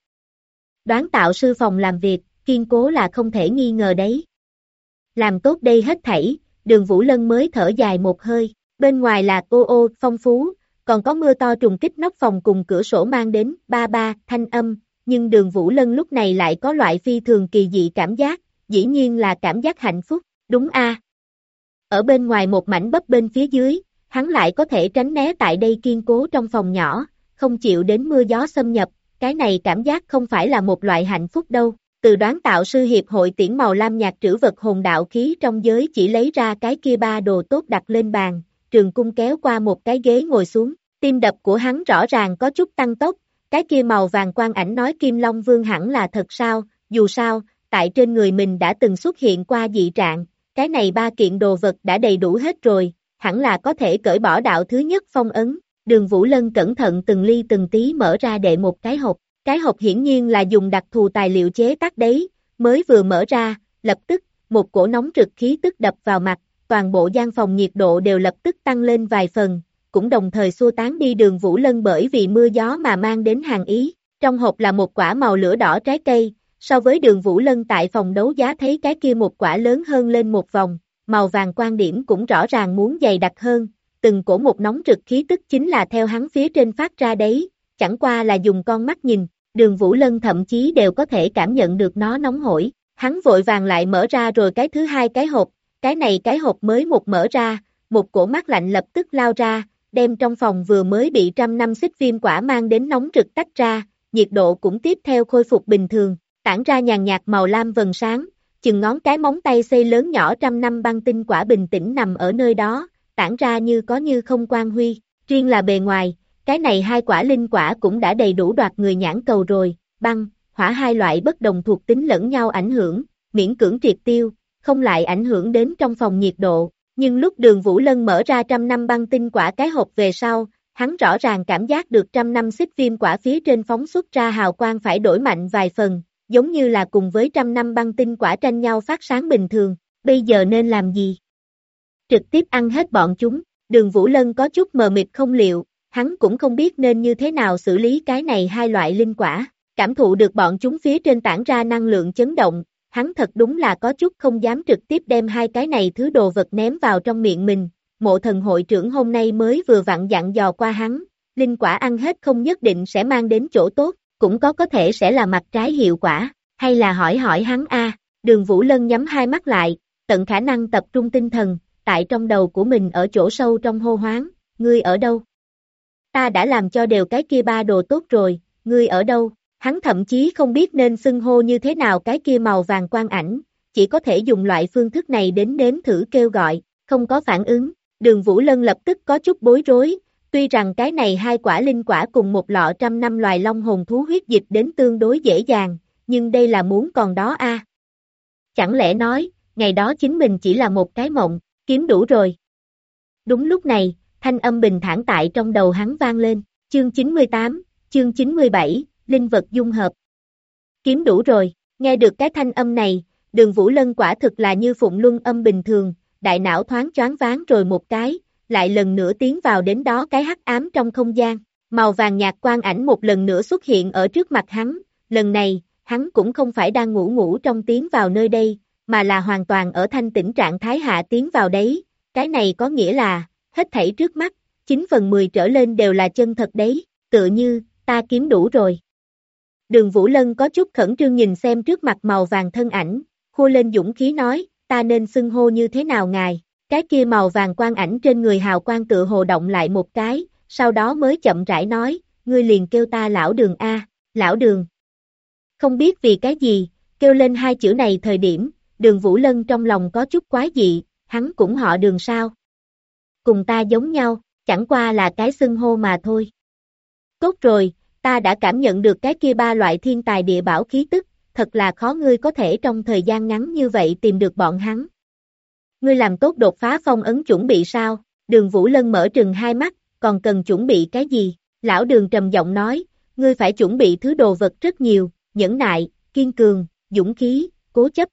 Đoán tạo sư phòng làm việc, kiên cố là không thể nghi ngờ đấy. Làm tốt đây hết thảy, Đường Vũ Lân mới thở dài một hơi, bên ngoài là ô ô phong phú, còn có mưa to trùng kích nóc phòng cùng cửa sổ mang đến ba ba thanh âm, nhưng Đường Vũ Lân lúc này lại có loại phi thường kỳ dị cảm giác, dĩ nhiên là cảm giác hạnh phúc, đúng a. Ở bên ngoài một mảnh bấp bênh phía dưới, hắn lại có thể tránh né tại đây kiên cố trong phòng nhỏ, không chịu đến mưa gió xâm nhập, cái này cảm giác không phải là một loại hạnh phúc đâu. Từ Đoán tạo sư hiệp hội tuyển màu lam nhạt trữ vật hồn đạo khí trong giới chỉ lấy ra cái kia 3 đồ tốt đặt lên bàn, Trường Cung kéo qua một cái ghế ngồi xuống, tim đập của hắn rõ ràng có chút tăng tốc, cái kia màu vàng quang ảnh nói Kim Long Vương hẳn là thật sao, dù sao, tại trên người mình đã từng xuất hiện qua dị trạng, cái này 3 kiện đồ vật đã đầy đủ hết rồi, hẳn là có thể cởi bỏ đạo thứ nhất phong ấn. Đường Vũ Lân cẩn thận từng ly từng tí mở ra đệ một cái hộp hiển nhiên là dùng đặc thù tài liệu chế tác đấy, mới vừa mở ra, lập tức, một cổ nóng rực khí tức đập vào mặt, toàn bộ gian phòng nhiệt độ đều lập tức tăng lên vài phần, cũng đồng thời xua tán đi Đường Vũ Lân bởi vì mưa gió mà mang đến hàn ý. Trong hộp là một quả màu lửa đỏ trái cây, so với Đường Vũ Lân tại phòng đấu giá thấy cái kia một quả lớn hơn lên một vòng, màu vàng quan điểm cũng rõ ràng muốn dày đặc hơn, từng cổ một nóng rực khí tức chính là theo hắn phía trên phát ra đấy, chẳng qua là dùng con mắt nhìn, Đường Vũ Lân thậm chí đều có thể cảm nhận được nó nóng hổi, hắn vội vàng lại mở ra rồi cái thứ hai cái hộp, cái này cái hộp mới một mở ra, một cổ mắt lạnh lập tức lao ra, đem trong phòng vừa mới bị trăm năm xích viêm quả mang đến nóng rực tách ra, nhiệt độ cũng tiếp theo khôi phục bình thường, tản ra nhàn nhạt màu lam vầng sáng, chừng ngón cái móng tay xây lớn nhỏ trăm năm băng tinh quả bình tĩnh nằm ở nơi đó, tản ra như có như không quang huy, riêng là bề ngoài, cái này hai quả linh quả cũng đã đầy đủ đoạt người nhãn cầu rồi, băng, hỏa hai loại bất đồng thuộc tính lẫn nhau ảnh hưởng, miễn cưỡng triệt tiêu, không lại ảnh hưởng đến trong phòng nhiệt độ, nhưng lúc Đường Vũ Lân mở ra trăm năm băng tinh quả cái hộp về sau, hắn rõ ràng cảm giác được trăm năm xích viêm quả phía trên phóng xuất ra hào quang phải đổi mạnh vài phần, giống như là cùng với trăm năm băng tinh quả tranh nhau phát sáng bình thường, bây giờ nên làm gì? Trực tiếp ăn hết bọn chúng, Đường Vũ Lân có chút mờ mịt không liệu, hắn cũng không biết nên như thế nào xử lý cái này hai loại linh quả, cảm thụ được bọn chúng phía trên tản ra năng lượng chấn động, hắn thật đúng là có chút không dám trực tiếp đem hai cái này thứ đồ vật ném vào trong miệng mình, Mộ Thần hội trưởng hôm nay mới vừa vặn dặn dò qua hắn, linh quả ăn hết không nhất định sẽ mang đến chỗ tốt, cũng có thể sẽ là mặt trái hiệu quả, hay là hỏi hỏi hắn a. Đường Vũ Lân nhắm hai mắt lại, tận khả năng tập trung tinh thần, tại trong đầu của mình ở chỗ sâu trong hô hoán, ngươi ở đâu? Ta đã làm cho đều cái kia ba đồ tốt rồi, ngươi ở đâu? Hắn thậm chí không biết nên xưng hô như thế nào cái kia màu vàng quang ảnh, chỉ có thể dùng loại phương thức này đến nếm thử kêu gọi, không có phản ứng. Đường Vũ Lân lập tức có chút bối rối, tuy rằng cái này hai quả linh quả cùng một lọ trăm năm loài long hồn thú huyết dịch đến tương đối dễ dàng, nhưng đây là muốn còn đó a. Chẳng lẽ nói, ngày đó chính mình chỉ là một cái mộng, kiếm đủ rồi. Đúng lúc này, thanh âm bình thản tại trong đầu hắn vang lên, chương 98, chương 97, linh vật dung hợp. Kiếm đủ rồi, nghe được cái thanh âm này, Đường Vũ Lân quả thực là như phụng luân âm bình thường, đại não thoáng choáng váng rồi một cái, lại lần nữa tiến vào đến đó cái hắc ám trong không gian, màu vàng nhạt quang ảnh một lần nữa xuất hiện ở trước mặt hắn, lần này, hắn cũng không phải đang ngủ trong tiến vào nơi đây, mà là hoàn toàn ở thanh tĩnh trạng thái hạ tiến vào đấy, cái này có nghĩa là, hết thảy trước mắt, 9/10 trở lên đều là chân thật đấy, tựa như, ta kiếm đủ rồi. Đường Vũ Lân có chút khẩn trương nhìn xem trước mặt màu vàng thân ảnh, khua lên dũng khí nói, ta nên xưng hô như thế nào ngài, cái kia màu vàng quang ảnh trên người hào quang tựa hồ động lại một cái, sau đó mới chậm rãi nói, ngươi liền kêu ta lão Đường a, lão Đường. Không biết vì cái gì, kêu lên hai chữ này thời điểm, Đường Vũ Lân trong lòng có chút quái dị, hắn cũng họ Đường sao? Cùng ta giống nhau, chẳng qua là cái xưng hô mà thôi. Tốt rồi, ta đã cảm nhận được cái kia ba loại thiên tài địa bảo khí tức, thật là khó ngươi có thể trong thời gian ngắn như vậy tìm được bọn hắn. Ngươi làm tốt đột phá phong ấn chuẩn bị sao? Đường Vũ Lân mở trừng hai mắt, còn cần chuẩn bị cái gì? Lão Đường trầm giọng nói, ngươi phải chuẩn bị thứ đồ vật rất nhiều, nhẫn nại, kiên cường, dũng khí, cố chấp.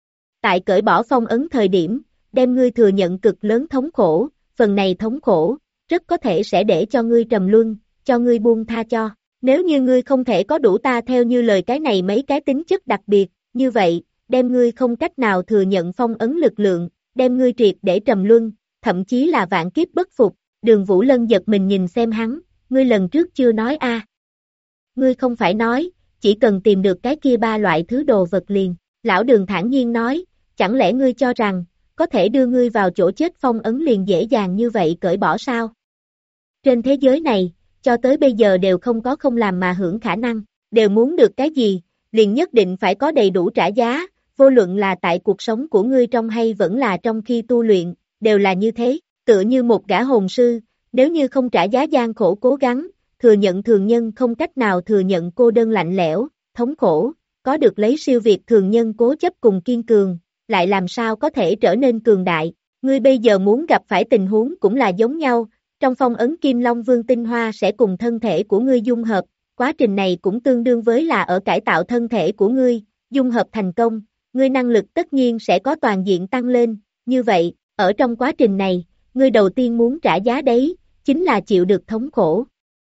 Tại cởi bỏ phong ấn thời điểm, đem ngươi thừa nhận cực lớn thống khổ, phần này thống khổ, rất có thể sẽ để cho ngươi trầm luân, cho ngươi buông tha cho. Nếu như ngươi không thể có đủ ta theo như lời cái này mấy cái tính chất đặc biệt, như vậy, đem ngươi không cách nào thừa nhận phong ấn lực lượng, đem ngươi triệt để trầm luân, thậm chí là vạn kiếp bất phục. Đường Vũ Lân giật mình nhìn xem hắn, ngươi lần trước chưa nói a? Ngươi không phải nói, chỉ cần tìm được cái kia ba loại thứ đồ vật liền. Lão Đường thản nhiên nói, chẳng lẽ ngươi cho rằng, có thể đưa ngươi vào chỗ chết phong ấn liền dễ dàng như vậy cởi bỏ sao? Trên thế giới này, cho tới bây giờ đều không có không làm mà hưởng khả năng, đều muốn được cái gì, liền nhất định phải có đầy đủ trả giá, vô luận là tại cuộc sống của ngươi trong hay vẫn là trong khi tu luyện, đều là như thế, tựa như một gã hồn sư, nếu như không trả giá gian khổ cố gắng, thừa nhận thường nhân không cách nào thừa nhận cô đơn lạnh lẽo, thống khổ, có được lấy siêu việt thường nhân cố chấp cùng kiên cường, lại làm sao có thể trở nên cường đại, ngươi bây giờ muốn gặp phải tình huống cũng là giống nhau. Trong phong ấn Kim Long Vương tinh hoa sẽ cùng thân thể của ngươi dung hợp, quá trình này cũng tương đương với là ở cải tạo thân thể của ngươi, dung hợp thành công, ngươi năng lực tất nhiên sẽ có toàn diện tăng lên, như vậy, ở trong quá trình này, ngươi đầu tiên muốn trả giá đấy, chính là chịu được thống khổ.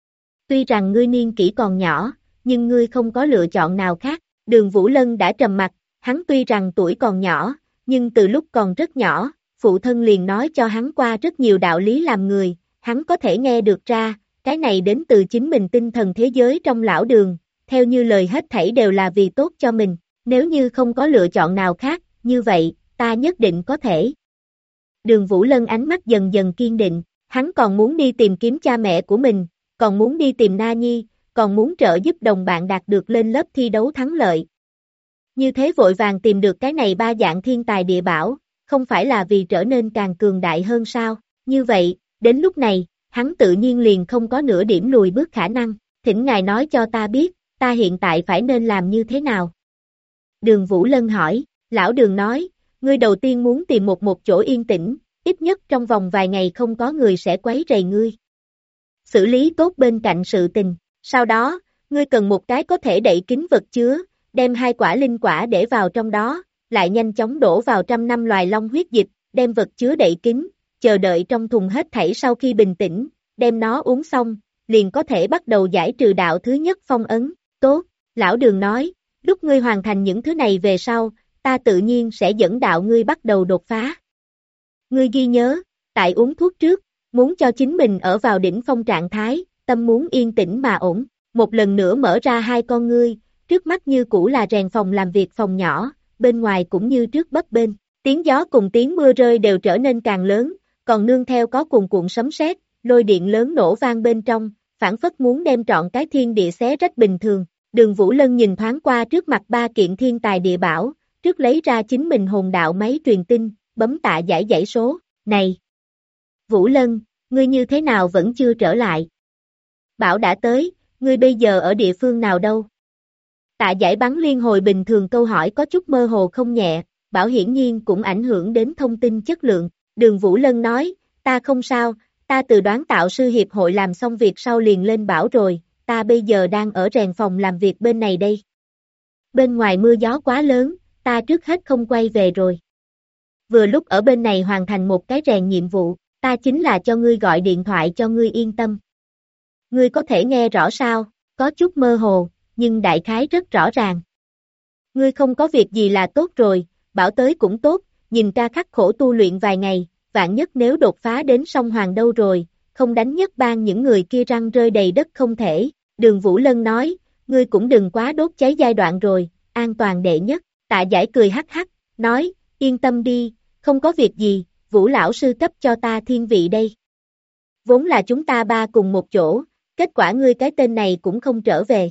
Tuy rằng ngươi niên kỷ còn nhỏ, nhưng ngươi không có lựa chọn nào khác, Đường Vũ Lân đã trầm mặc, hắn tuy rằng tuổi còn nhỏ, nhưng từ lúc còn rất nhỏ, phụ thân liền nói cho hắn qua rất nhiều đạo lý làm người. Hắn có thể nghe được ra, cái này đến từ chính mình tinh thần thế giới trong lão Đường, theo như lời hết thảy đều là vì tốt cho mình, nếu như không có lựa chọn nào khác, như vậy, ta nhất định có thể. Đường Vũ Lân ánh mắt dần dần kiên định, Hắn còn muốn đi tìm kiếm cha mẹ của mình, còn muốn đi tìm Na Nhi, còn muốn trợ giúp đồng bạn đạt được lên lớp thi đấu thắng lợi. Như thế vội vàng tìm được cái này ba dạng thiên tài địa bảo, không phải là vì trở nên càng cường đại hơn sao? Như vậy, đến lúc này, hắn tự nhiên liền không có nửa điểm lùi bước khả năng. Thỉnh ngài nói cho ta biết, ta hiện tại phải nên làm như thế nào? Đường Vũ Lân hỏi, lão Đường nói, ngươi đầu tiên muốn tìm một chỗ yên tĩnh, ít nhất trong vòng vài ngày không có người sẽ quấy rầy ngươi. Xử lý tốt bên cạnh sự tình, sau đó, ngươi cần một cái có thể đậy kín vật chứa, đem 2 quả linh quả để vào trong đó, lại nhanh chóng đổ vào 100 năm loài long huyết dịch, đem vật chứa đậy kín, chờ đợi trong thùng hết thảy sau khi bình tĩnh, đem nó uống xong, liền có thể bắt đầu giải trừ đạo thứ nhất phong ấn. Tốt, lão Đường nói, lúc ngươi hoàn thành những thứ này về sau, ta tự nhiên sẽ dẫn đạo ngươi bắt đầu đột phá. Ngươi ghi nhớ, tại uống thuốc trước, muốn cho chính mình ở vào đỉnh phong trạng thái, tâm muốn yên tĩnh mà ổn. Một lần nữa mở ra 2 con ngươi, trước mắt như cũ là rèn phòng làm việc phòng nhỏ, bên ngoài cũng như trước bấp bênh. Tiếng gió cùng tiếng mưa rơi đều trở nên càng lớn, còn nương theo có cuồn cuộn sấm sét, lôi điện lớn nổ vang bên trong, phảng phất muốn đem trọn cái thiên địa xé rách bình thường. Đường Vũ Lân nhìn thoáng qua trước mặt 3 kiện thiên tài địa bảo, trước lấy ra chính mình hồn đạo máy truyền tin, bấm tạ dãy số. Này! Vũ Lân, ngươi như thế nào vẫn chưa trở lại? Bảo đã tới, ngươi bây giờ ở địa phương nào đâu? Tạ giải bắn liên hồi bình thường câu hỏi có chút mơ hồ không nhẹ, Bảo hiển nhiên cũng ảnh hưởng đến thông tin chất lượng. Đường Vũ Lân nói, ta không sao, ta từ đoán tạo sư hiệp hội làm xong việc sau liền lên Bảo rồi, ta bây giờ đang ở rèn phòng làm việc bên này đây. Bên ngoài mưa gió quá lớn, ta trước hết không quay về rồi. Vừa lúc ở bên này hoàn thành một cái rèn nhiệm vụ, ta chính là cho ngươi gọi điện thoại cho ngươi yên tâm. Ngươi có thể nghe rõ sao, có chút mơ hồ, nhưng đại khái rất rõ ràng. Ngươi không có việc gì là tốt rồi, Bảo tới cũng tốt, nhìn ca khắc khổ tu luyện vài ngày, vạn nhất nếu đột phá đến sông Hoàng đâu rồi, không đánh nhất bang những người kia răng rơi đầy đất không thể. Đường Vũ Lân nói, ngươi cũng đừng quá đốt cháy giai đoạn rồi, an toàn đệ nhất. Tạ giải cười hắc hắc, nói, yên tâm đi, không có việc gì, Vũ lão sư cấp cho ta thiên vị đây. Vốn là chúng ta 3 cùng một chỗ, kết quả ngươi cái tên này cũng không trở về.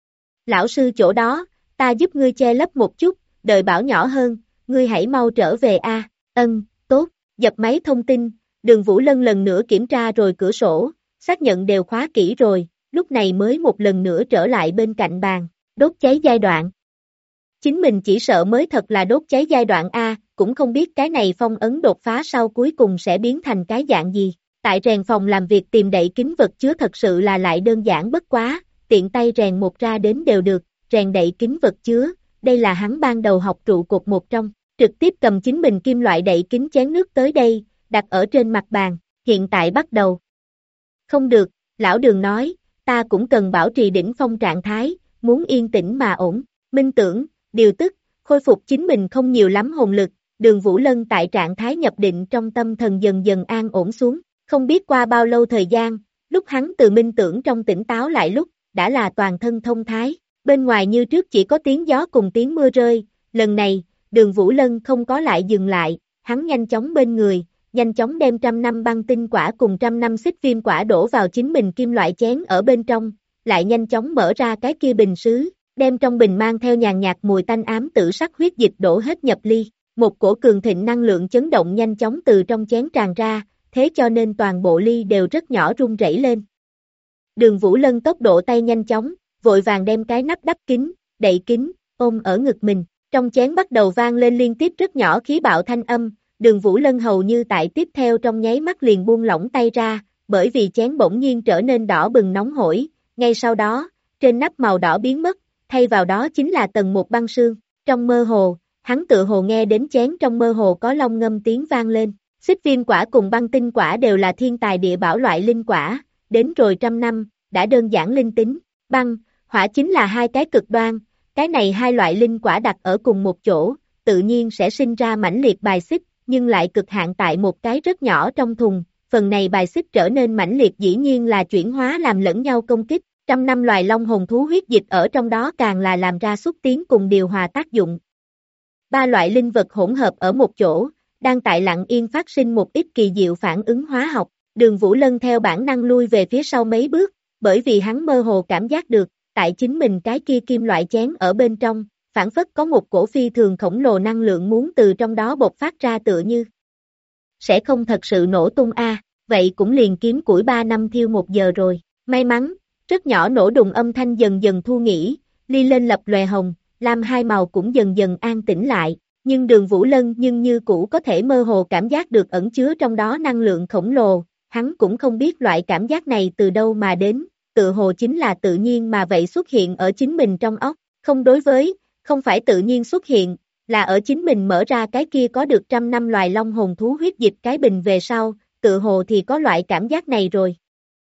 Lão sư chỗ đó, ta giúp ngươi che lấp một chút, đợi Bảo nhỏ hơn, ngươi hãy mau trở về a. Tốt, dập máy thông tin, Đường Vũ Lân lần nữa kiểm tra rồi cửa sổ, xác nhận đều khóa kỹ rồi, lúc này mới một lần nữa trở lại bên cạnh bàn, đốt cháy giai đoạn. Chính mình chỉ sợ mới thật là đốt cháy giai đoạn A, cũng không biết cái này phong ấn đột phá sau cuối cùng sẽ biến thành cái dạng gì. Tại rèn phòng làm việc tìm đậy kín vật chứa thật sự là lại đơn giản bất quá, tiện tay rèn một ra đến đều được, rèn đậy kín vật chứa, đây là hắn ban đầu học trụ cột một trong, trực tiếp cầm chính mình kim loại đậy kín chén nước tới đây, đặt ở trên mặt bàn, hiện tại bắt đầu. Không được, lão Đường nói, ta cũng cần bảo trì đỉnh phong trạng thái, muốn yên tĩnh mà ổn, minh tưởng, điều tức, khôi phục chính mình không nhiều lắm hồn lực, Đường Vũ Lân tại trạng thái nhập định trong tâm thần dần dần an ổn xuống, không biết qua bao lâu thời gian, lúc hắn từ minh tưởng trong tỉnh táo lại lúc, đã là toàn thân thông thái, bên ngoài như trước chỉ có tiếng gió cùng tiếng mưa rơi, lần này, Đường Vũ Lân không có lại dừng lại, hắn nhanh chóng bên người, nhanh chóng đem 100 năm băng tinh quả cùng 100 năm xích viêm quả đổ vào chính mình kim loại chén ở bên trong, lại nhanh chóng mở ra cái kia bình sứ, đem trong bình mang theo nhàn nhạt mùi tanh ám tử sắc huyết dịch đổ hết nhập ly, một cổ cường thịnh năng lượng chấn động nhanh chóng từ trong chén tràn ra, thế cho nên toàn bộ ly đều rất nhỏ rung rẩy lên. Đường Vũ Lân tốc độ tay nhanh chóng, vội vàng đem cái nắp đắp kín, đậy kín, ôm ở ngực mình, trong chén bắt đầu vang lên liên tiếp rất nhỏ khí bạo thanh âm, Đường Vũ Lân hầu như tại tiếp theo trong nháy mắt liền buông lỏng tay ra, bởi vì chén bỗng nhiên trở nên đỏ bừng nóng hổi, ngay sau đó, trên nắp màu đỏ biến mất, thay vào đó chính là tầng một băng sương, trong mơ hồ, hắn tự hồ nghe đến chén trong mơ hồ có long ngâm tiếng vang lên, xích viêm quả cùng băng tinh quả đều là thiên tài địa bảo loại linh quả, đến rồi 100 năm, đã đơn giản linh tính, băng, hỏa chính là 2 cái cực đoan, cái này 2 loại linh quả đặt ở cùng một chỗ, tự nhiên sẽ sinh ra mãnh liệt bài xích, nhưng lại cực hạn tại một cái rất nhỏ trong thùng, phần này bài xích trở nên mãnh liệt dĩ nhiên là chuyển hóa làm lẫn nhau công kích, 100 năm loài long hồn thú huyết dịch ở trong đó càng là làm ra xúc tiến cùng điều hòa tác dụng. 3 loại linh vật hỗn hợp ở một chỗ, đang tại lặng yên phát sinh một ít kỳ diệu phản ứng hóa học, Đường Vũ Lân theo bản năng lui về phía sau mấy bước, bởi vì hắn mơ hồ cảm giác được, tại chính mình cái kia kim loại chén ở bên trong, phản phất có một cổ phi thường khổng lồ năng lượng muốn từ trong đó bộc phát ra tựa như. Sẽ không thật sự nổ tung vậy cũng liền kiếm củi 3 năm thiêu 1 giờ rồi, may mắn, rất nhỏ nổ đùng âm thanh dần dần thu nghỉ, ly lên lập lòe hồng, lam hai màu cũng dần dần an tĩnh lại, nhưng Đường Vũ Lân nhưng như cũ có thể mơ hồ cảm giác được ẩn chứa trong đó năng lượng khổng lồ, hắn cũng không biết loại cảm giác này từ đâu mà đến, tự hồ chính là tự nhiên mà vậy xuất hiện ở chính mình trong óc, không phải tự nhiên xuất hiện, là ở chính mình mở ra cái kia có được 100 năm loài long hồn thú huyết dịch cái bình về sau, tự hồ thì có loại cảm giác này rồi.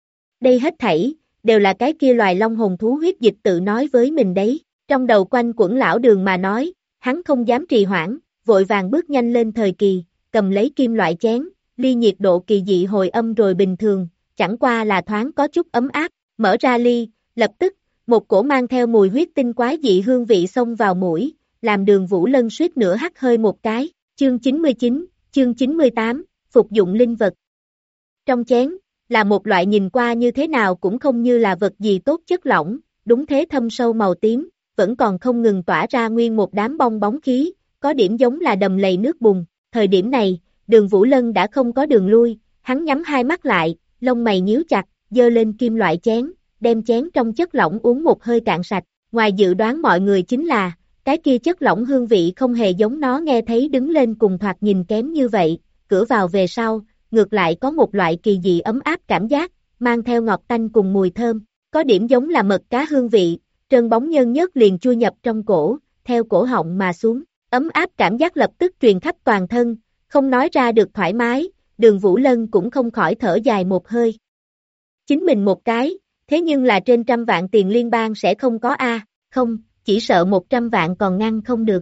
Đây hết thảy, đều là cái kia loài long hồn thú huyết dịch tự nói với mình đấy, trong đầu quanh quẩn lão Đường mà nói, hắn không dám trì hoãn, vội vàng bước nhanh lên thời kỳ, cầm lấy kim loại chén, ly nhiệt độ kỳ dị hồi âm rồi bình thường, chẳng qua là thoáng có chút ấm áp, mở ra ly, lập tức, một cổ mang theo mùi huyết tinh quái dị hương vị xông vào mũi, làm Đường Vũ Lân suýt nữa hắt hơi một cái, chương 99, chương 98, phục dụng linh vật. Trong chén, là một loại nhìn qua như thế nào cũng không như là vật gì tốt chất lỏng, đúng thế thâm sâu màu tím, vẫn còn không ngừng tỏa ra nguyên một đám bong bóng khí, có điểm giống là đầm lầy nước bùn, thời điểm này, Đường Vũ Lân đã không có đường lui, hắn nhắm hai mắt lại, lông mày nhíu chặt, giơ lên kim loại chén, đem chén trong chất lỏng uống một hơi cạn sạch, ngoài dự đoán mọi người chính là, cái kia chất lỏng hương vị không hề giống nó nghe thấy đứng lên cùng thoạt nhìn kém như vậy, cửa vào về sau, ngược lại có một loại kỳ dị ấm áp cảm giác, mang theo ngọt tanh cùng mùi thơm, có điểm giống là mật cá hương vị, trơn bóng nhơn nhớt liền chui nhập trong cổ, theo cổ họng mà xuống, ấm áp cảm giác lập tức truyền khắp toàn thân, không nói ra được thoải mái, Đường Vũ Lân cũng không khỏi thở dài một hơi. Chính mình một cái, thế nhưng là trên 100 vạn tiền liên bang sẽ không có không, chỉ sợ 100 vạn còn ngăn không được.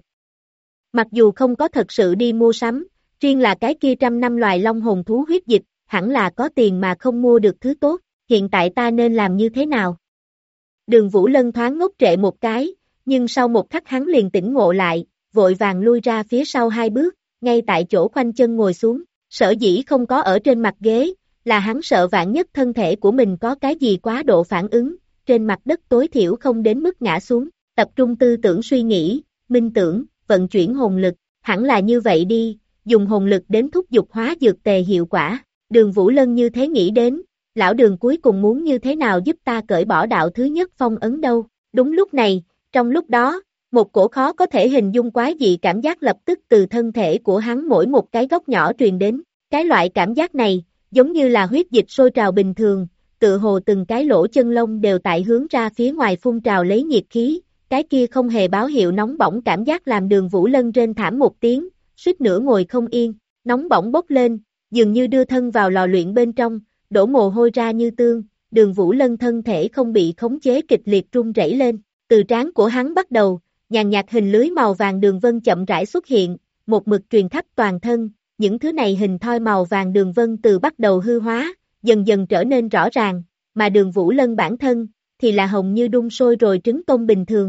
Mặc dù không có thật sự đi mua sắm, riêng là cái kia 100 năm loài long hồn thú huyết dịch, hẳn là có tiền mà không mua được thứ tốt, hiện tại ta nên làm như thế nào? Đường Vũ Lân thoáng ngốc trệ một cái, nhưng sau một khắc hắn liền tỉnh ngộ lại, vội vàng lui ra phía sau 2 bước, ngay tại chỗ khoanh chân ngồi xuống, sở dĩ không có ở trên mặt ghế, là hắn sợ vạn nhất thân thể của mình có cái gì quá độ phản ứng, trên mặt đất tối thiểu không đến mức ngã xuống, tập trung tư tưởng suy nghĩ, minh tưởng, vận chuyển hồn lực, hẳn là như vậy đi, dùng hồn lực đến thúc giục hóa dược tề hiệu quả, Đường Vũ Lân như thế nghĩ đến, lão Đường cuối cùng muốn như thế nào giúp ta cởi bỏ đạo thứ nhất phong ấn đâu, đúng lúc này, trong lúc đó, một cổ khó có thể hình dung quái dị cảm giác lập tức từ thân thể của hắn mỗi một cái góc nhỏ truyền đến, cái loại cảm giác này, giống như là huyết dịch sôi trào bình thường, tự hồ từng cái lỗ chân lông đều tại hướng ra phía ngoài phun trào lấy nhiệt khí, cái kia không hề báo hiệu nóng bỏng cảm giác làm Đường Vũ Lân rên thảm một tiếng, suýt nữa ngồi không yên, nóng bỏng bốc lên, dường như đưa thân vào lò luyện bên trong, đổ mồ hôi ra như tương, Đường Vũ Lân thân thể không bị khống chế kịch liệt run rẩy lên, từ trán của hắn bắt đầu, nhàn nhạt hình lưới màu vàng đường vân chậm rãi xuất hiện, một mực truyền khắp toàn thân, những thứ này hình thoi màu vàng đường vân từ bắt đầu hư hóa, dần dần trở nên rõ ràng, mà Đường Vũ Lân bản thân, thì là hồng như đun sôi rồi trứng tôm bình thường,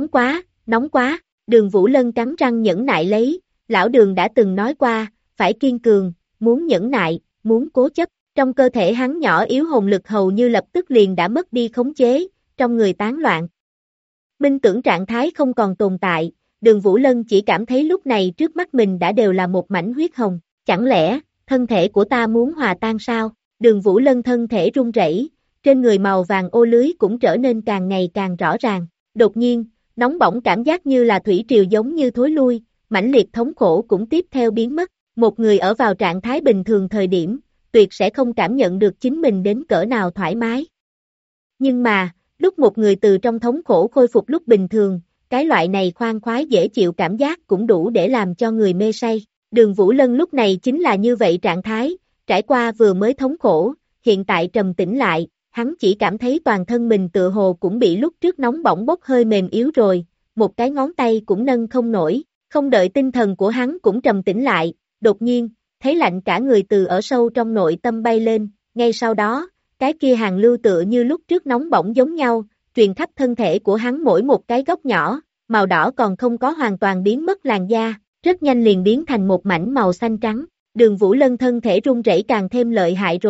nóng quá, Đường Vũ Lân cắn răng nhẫn nại lấy, lão Đường đã từng nói qua, phải kiên cường, muốn nhẫn nại, muốn cố chấp, trong cơ thể hắn nhỏ yếu hồn lực hầu như lập tức liền đã mất đi khống chế, trong người tán loạn. Minh tưởng trạng thái không còn tồn tại, Đường Vũ Lân chỉ cảm thấy lúc này trước mắt mình đã đều là một mảnh huyết hồng, chẳng lẽ, thân thể của ta muốn hòa tan sao? Đường Vũ Lân thân thể run rẩy, trên người màu vàng ô lưới cũng trở nên càng ngày càng rõ ràng, đột nhiên, nóng bỏng cảm giác như là thủy triều giống như thối lui, mãnh liệt thống khổ cũng tiếp theo biến mất, một người ở vào trạng thái bình thường thời điểm, tuyệt sẽ không cảm nhận được chính mình đến cỡ nào thoải mái. Nhưng mà, lúc một người từ trong thống khổ khôi phục lúc bình thường, cái loại này khoan khoái dễ chịu cảm giác cũng đủ để làm cho người mê say. Đường Vũ Lân lúc này chính là như vậy trạng thái, trải qua vừa mới thống khổ, hiện tại trầm tĩnh lại, hắn chỉ cảm thấy toàn thân mình tựa hồ cũng bị lúc trước nóng bỏng bốc hơi mềm yếu rồi, một cái ngón tay cũng nâng không nổi, không đợi tinh thần của hắn cũng trầm tĩnh lại, đột nhiên, thấy lạnh cả người từ ở sâu trong nội tâm bay lên, ngay sau đó, cái kia hàng lưu tựa như lúc trước nóng bỏng giống nhau, truyền khắp thân thể của hắn mỗi một cái góc nhỏ, màu đỏ còn không có hoàn toàn biến mất làn da, rất nhanh liền biến thành một mảnh màu xanh trắng, Đường Vũ Lân thân thể run rẩy càng thêm lợi hại rồi,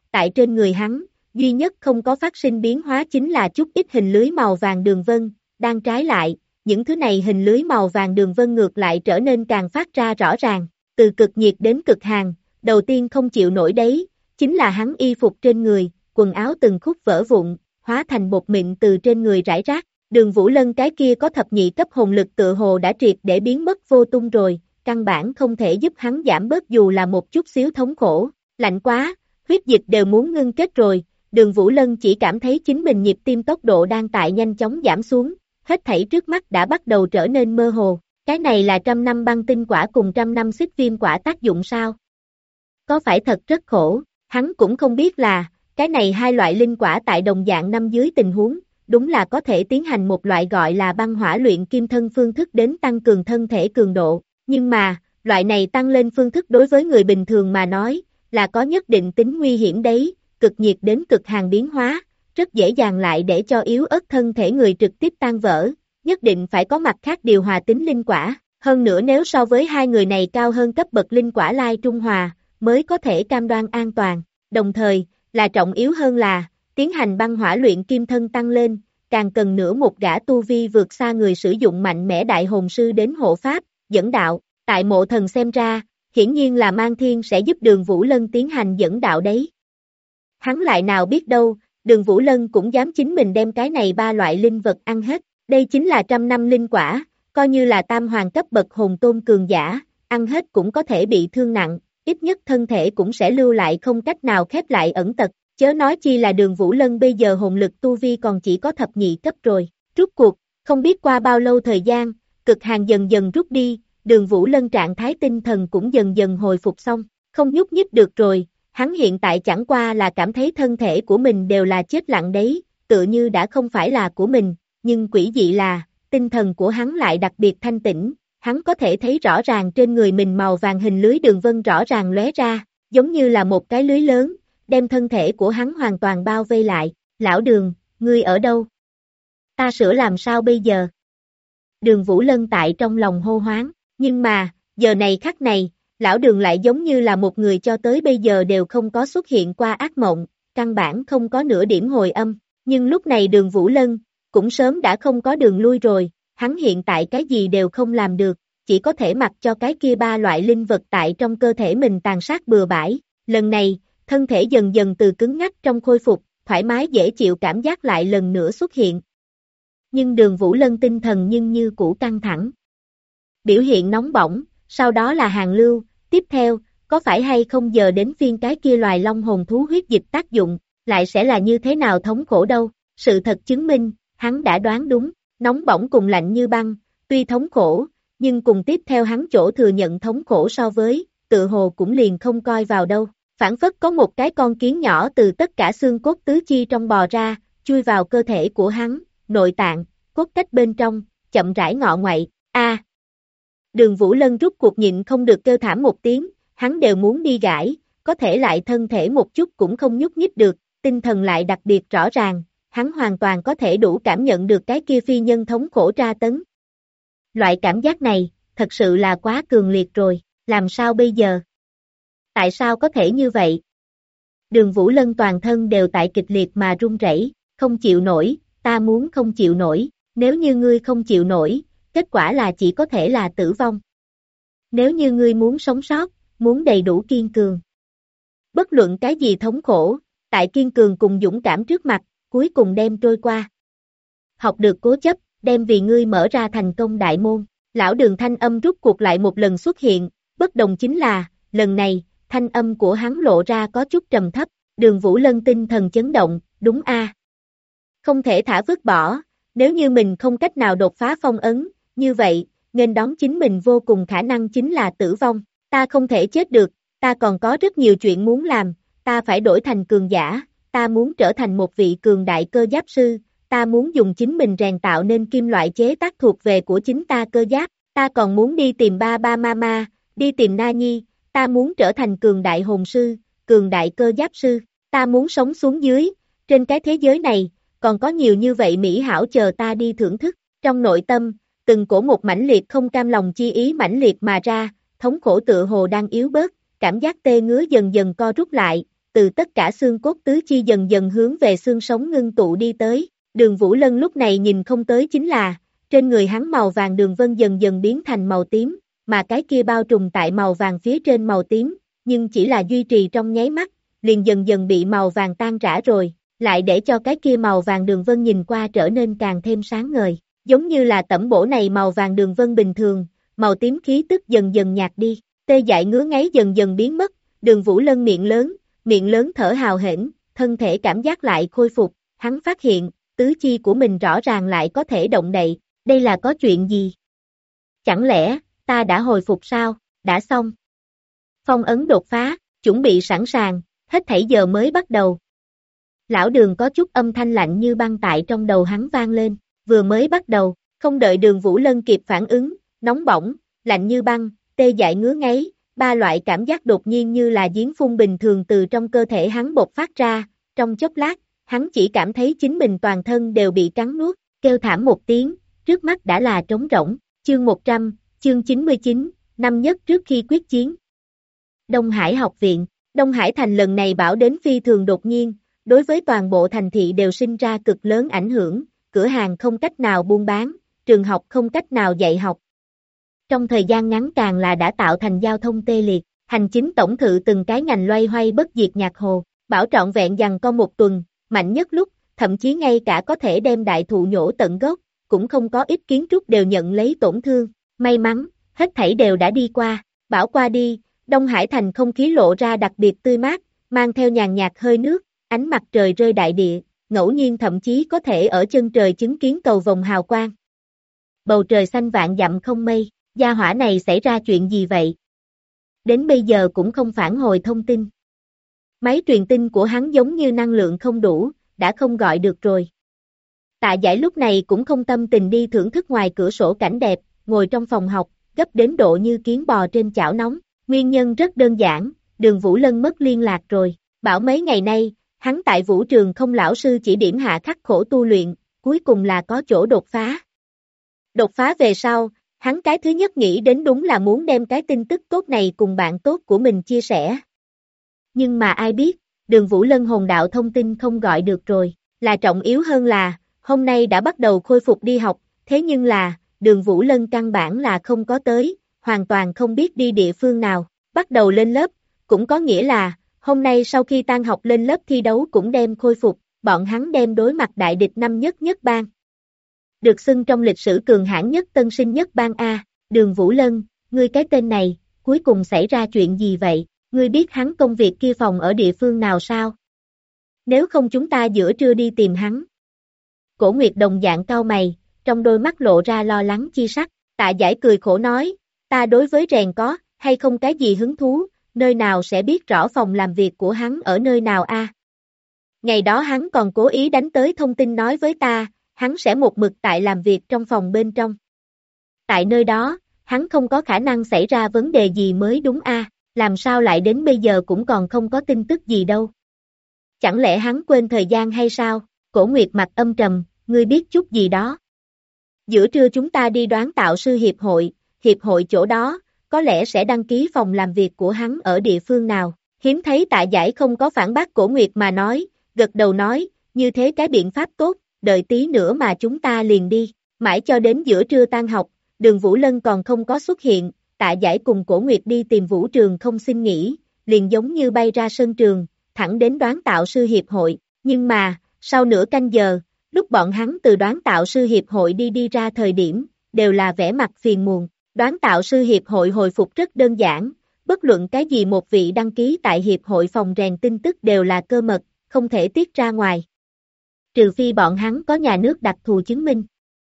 tại trên người hắn, duy nhất không có phát sinh biến hóa chính là chút ít hình lưới màu vàng đường vân, đang trái lại, những thứ này hình lưới màu vàng đường vân ngược lại trở nên càng phát ra rõ ràng, từ cực nhiệt đến cực hàn, đầu tiên không chịu nổi đấy, chính là hắn y phục trên người, quần áo từng khúc vỡ vụn, hóa thành bột mịn từ trên người rải rác, Đường Vũ Lân cái kia có thập nhị cấp hồn lực tựa hồ đã triệt để biến mất vô tung rồi, căn bản không thể giúp hắn giảm bớt dù là một chút xíu thống khổ, lạnh quá, huyết dịch đều muốn ngưng kết rồi, Đường Vũ Lân chỉ cảm thấy chính mình nhịp tim tốc độ đang tại nhanh chóng giảm xuống, hết thảy trước mắt đã bắt đầu trở nên mơ hồ, cái này là 100 năm băng tinh quả cùng 100 năm xích viêm quả tác dụng sao? Có phải thật rất khổ, hắn cũng không biết là, cái này hai loại linh quả tại đồng dạng năm dưới tình huống, đúng là có thể tiến hành một loại gọi là băng hỏa luyện kim thân phương thức đến tăng cường thân thể cường độ, nhưng mà, loại này tăng lên phương thức đối với người bình thường mà nói, là có nhất định tính nguy hiểm đấy, cực nhiệt đến cực hàn biến hóa, rất dễ dàng lại để cho yếu ớt thân thể người trực tiếp tan vỡ, nhất định phải có mặt khác điều hòa tính linh quả, hơn nữa nếu so với hai người này cao hơn cấp bậc linh quả lai trung hòa, mới có thể cam đoan an toàn, đồng thời, là trọng yếu hơn là, tiến hành băng hỏa luyện kim thân tăng lên, càng cần nữa một gã tu vi vượt xa người sử dụng mạnh mẽ đại hồn sư đến hộ pháp, dẫn đạo, tại Mộ Thần xem ra, hiển nhiên là Mang Thiên sẽ giúp Đường Vũ Lân tiến hành dẫn đạo đấy. Hắn lại nào biết đâu, Đường Vũ Lân cũng dám chính mình đem cái này ba loại linh vật ăn hết, đây chính là 100 năm linh quả, coi như là tam hoàng cấp bậc hồn tôn cường giả, ăn hết cũng có thể bị thương nặng, ít nhất thân thể cũng sẽ lưu lại không cách nào khép lại ẩn tật, chớ nói chi là Đường Vũ Lân bây giờ hồn lực tu vi còn chỉ có thập nhị cấp rồi, rút cuộc, không biết qua bao lâu thời gian, cực hàn dần dần rút đi, Đường Vũ Lân trạng thái tinh thần cũng dần dần hồi phục xong, không nhúc nhích được rồi, hắn hiện tại chẳng qua là cảm thấy thân thể của mình đều là chết lặng đấy, tựa như đã không phải là của mình, nhưng quỷ dị là, tinh thần của hắn lại đặc biệt thanh tĩnh, hắn có thể thấy rõ ràng trên người mình màu vàng hình lưới đường vân rõ ràng lóe ra, giống như là một cái lưới lớn, đem thân thể của hắn hoàn toàn bao vây lại, lão Đường, ngươi ở đâu? Ta sửa làm sao bây giờ? Đường Vũ Lân tại trong lòng hô hoáng, nhưng mà, giờ này khắc này, lão Đường lại giống như là một người cho tới bây giờ đều không có xuất hiện qua ác mộng, căn bản không có nửa điểm hồi âm, nhưng lúc này Đường Vũ Lân, cũng sớm đã không có đường lui rồi, hắn hiện tại cái gì đều không làm được, chỉ có thể mặc cho cái kia ba loại linh vật tại trong cơ thể mình tàn sát bừa bãi, lần này, thân thể dần dần từ cứng ngắc trong khôi phục, thoải mái dễ chịu cảm giác lại lần nữa xuất hiện. Nhưng Đường Vũ Lân tinh thần nhưng như cũ căng thẳng. Biểu hiện nóng bỏng, sau đó là hàn lưu, tiếp theo, có phải hay không giờ đến phiên cái kia loài long hồn thú huyết dịch tác dụng, lại sẽ là như thế nào thống khổ đâu, sự thật chứng minh, hắn đã đoán đúng, nóng bỏng cùng lạnh như băng, tuy thống khổ, nhưng cùng tiếp theo hắn chỗ thừa nhận thống khổ so với, tự hồ cũng liền không coi vào đâu. Phản phất có một cái con kiến nhỏ từ tất cả xương cốt tứ chi trong bò ra, chui vào cơ thể của hắn, nội tạng, cốt cách bên trong, chậm rãi ngọ ngoậy, Đường Vũ Lân rút cuộc nhịn không được kêu thảm một tiếng, hắn đều muốn đi gãi, có thể lại thân thể một chút cũng không nhúc nhích được, tinh thần lại đặc biệt rõ ràng, hắn hoàn toàn có thể đủ cảm nhận được cái kia phi nhân thống khổ tra tấn. Loại cảm giác này, thật sự là quá cường liệt rồi, làm sao bây giờ? Tại sao có thể như vậy? Đường Vũ Lân toàn thân đều tại kịch liệt mà run rẩy, không chịu nổi, ta muốn không chịu nổi, nếu như ngươi không chịu nổi, kết quả là chỉ có thể là tử vong. Nếu như ngươi muốn sống sót, muốn đầy đủ kiên cường. Bất luận cái gì thống khổ, tại kiên cường cùng dũng cảm trước mặt, cuối cùng đem trôi qua. Học được cố chấp, đem vì ngươi mở ra thành công đại môn. Lão Đường thanh âm rút cuộc lại một lần xuất hiện, bất đồng chính là, lần này, thanh âm của hắn lộ ra có chút trầm thấp, Đường Vũ Lân tinh thần chấn động, đúng a, không thể thả vứt bỏ, nếu như mình không cách nào đột phá phong ấn, như vậy, nghênh đón chính mình vô cùng khả năng chính là tử vong, ta không thể chết được, ta còn có rất nhiều chuyện muốn làm, ta phải đổi thành cường giả, ta muốn trở thành một vị cường đại cơ giáp sư, ta muốn dùng chính mình rèn tạo nên kim loại chế tác thuộc về của chính ta cơ giáp, ta còn muốn đi tìm ba ba mama, đi tìm Na Nhi, ta muốn trở thành cường đại hồn sư, cường đại cơ giáp sư, ta muốn sống xuống dưới, trên cái thế giới này, còn có nhiều như vậy mỹ hảo chờ ta đi thưởng thức, trong nội tâm, từng cổ một mãnh liệt không cam lòng chi ý mãnh liệt mà ra, thống khổ tựa hồ đang yếu bớt, cảm giác tê ngứa dần dần co rút lại, từ tất cả xương cốt tứ chi dần dần hướng về xương sống ngưng tụ đi tới. Đường Vũ Lân lúc này nhìn không tới chính là, trên người hắn màu vàng đường vân dần dần biến thành màu tím, mà cái kia bao trùm tại màu vàng phía trên màu tím, nhưng chỉ là duy trì trong nháy mắt, liền dần dần bị màu vàng tan rã rồi, lại để cho cái kia màu vàng đường vân nhìn qua trở nên càng thêm sáng ngời, giống như là tẩm bổ này màu vàng đường vân bình thường, màu tím khí tức dần dần nhạt đi, tê dại ngứa ngáy dần dần biến mất, Đường Vũ Lân miệng lớn thở hào hển, thân thể cảm giác lại khôi phục, hắn phát hiện, tứ chi của mình rõ ràng lại có thể động đậy, đây là có chuyện gì? Chẳng lẽ, ta đã hồi phục sao, đã xong. Phong ấn đột phá, chuẩn bị sẵn sàng, hết thảy giờ mới bắt đầu. Lão Đường có chút âm thanh lạnh như băng tại trong đầu hắn vang lên, vừa mới bắt đầu, không đợi Đường Vũ Lân kịp phản ứng, nóng bỏng, lạnh như băng, tê dại ngứa ngáy, ba loại cảm giác đột nhiên như là giếng phun bình thường từ trong cơ thể hắn bộc phát ra, trong chốc lát, hắn chỉ cảm thấy chính mình toàn thân đều bị cắn nuốt, kêu thảm một tiếng, trước mắt đã là trống rỗng, chương 100, chương 99, năm nhất trước khi quyết chiến. Đông Hải học viện, Đông Hải thành lần này bão đến phi thường đột nhiên, đối với toàn bộ thành thị đều sinh ra cực lớn ảnh hưởng, cửa hàng không cách nào buôn bán, trường học không cách nào dạy học. Trong thời gian ngắn càng là đã tạo thành giao thông tê liệt, hành chính tổng thự từng cái ngành loay hoay bất diệt nhạc hồ, bảo trọn vẹn giằng co một tuần, mạnh nhất lúc, thậm chí ngay cả có thể đem đại thụ nhổ tận gốc, cũng không có ít kiến trúc đều nhận lấy tổn thương, may mắn, hết thảy đều đã đi qua, bão qua đi, Đông Hải thành không khí lộ ra đặc biệt tươi mát, mang theo nhàn nhạt hơi nước, ánh mặt trời rơi đại địa, ngẫu nhiên thậm chí có thể ở chân trời chứng kiến cầu vồng hào quang. Bầu trời xanh vạn dặm không mây, gia hỏa này xảy ra chuyện gì vậy? Đến bây giờ cũng không phản hồi thông tin. Máy truyền tin của hắn giống như năng lượng không đủ, đã không gọi được rồi. Tạ Giải lúc này cũng không tâm tình đi thưởng thức ngoài cửa sổ cảnh đẹp, ngồi trong phòng học, gấp đến độ như kiến bò trên chảo nóng. Nguyên nhân rất đơn giản, Đường Vũ Lân mất liên lạc rồi. Bảo mấy ngày nay, hắn tại vũ trường không lão sư chỉ điểm hạ khắc khổ tu luyện, cuối cùng là có chỗ đột phá. Đột phá về sau, hắn cái thứ nhất nghĩ đến đúng là muốn đem cái tin tức tốt này cùng bạn tốt của mình chia sẻ. Nhưng mà ai biết, Đường Vũ Lân hồn đạo thông tin không gọi được rồi, là trọng yếu hơn là, hôm nay đã bắt đầu khôi phục đi học, thế nhưng là, Đường Vũ Lân căn bản là không có tới, hoàn toàn không biết đi địa phương nào, bắt đầu lên lớp, cũng có nghĩa là, hôm nay sau khi tan học lên lớp thi đấu cũng đem khôi phục, bọn hắn đem đối mặt đại địch năm nhất nhất bang. Được xưng trong lịch sử cường hãn nhất tân sinh nhất bang A, Đường Vũ Lân, ngươi cái tên này, cuối cùng xảy ra chuyện gì vậy, ngươi biết hắn công việc kia phòng ở địa phương nào sao? Nếu không chúng ta giữa trưa đi tìm hắn. Cổ Nguyệt đồng dạng cau mày, trong đôi mắt lộ ra lo lắng chi sắc, Tạ Giải cười khổ nói, ta đối với rèn có, hay không cái gì hứng thú, nơi nào sẽ biết rõ phòng làm việc của hắn ở nơi nào a? Ngày đó hắn còn cố ý đánh tới thông tin nói với ta, hắn sẽ một mực tại làm việc trong phòng bên trong. Tại nơi đó, hắn không có khả năng xảy ra vấn đề gì mới đúng a, làm sao lại đến bây giờ cũng còn không có tin tức gì đâu. Chẳng lẽ hắn quên thời gian hay sao? Cổ Nguyệt mặt âm trầm, ngươi biết chút gì đó. Giữa trưa chúng ta đi đoán tạo sư hiệp hội chỗ đó, có lẽ sẽ đăng ký phòng làm việc của hắn ở địa phương nào. Hiếm thấy Tạ Giải không có phản bác Cổ Nguyệt mà nói, gật đầu nói, như thế cái biện pháp tốt, đợi tí nữa mà chúng ta liền đi. Mãi cho đến giữa trưa tan học, Đường Vũ Lân còn không có xuất hiện, Tạ Giải cùng Cổ Nguyệt đi tìm vũ trường không xin nghỉ, liền giống như bay ra sân trường, thẳng đến đoán tạo sư hiệp hội. Nhưng mà, sau nửa canh giờ, lúc bọn hắn từ đoán tạo sư hiệp hội đi ra thời điểm, đều là vẻ mặt phiền muộn. Đoán tạo sư hiệp hội hồi phục rất đơn giản, bất luận cái gì một vị đăng ký tại hiệp hội phòng rèn tin tức đều là cơ mật, không thể tiết ra ngoài. Trừ phi bọn hắn có nhà nước đặc thù chứng minh.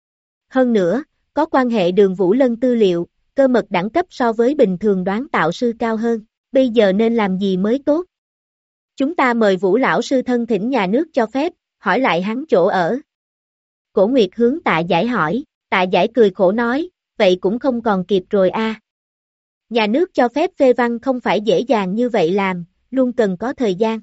Hơn nữa, có quan hệ Đường Vũ Lân tư liệu, cơ mật đẳng cấp so với bình thường đoán tạo sư cao hơn, bây giờ nên làm gì mới tốt? Chúng ta mời Vũ lão sư thân thỉnh nhà nước cho phép, hỏi lại hắn chỗ ở. Cổ Nguyệt hướng Tạ Giải hỏi, Tạ Giải cười khổ nói, vậy cũng không còn kịp rồi a. Nhà nước cho phép phê văn không phải dễ dàng như vậy làm, luôn cần có thời gian.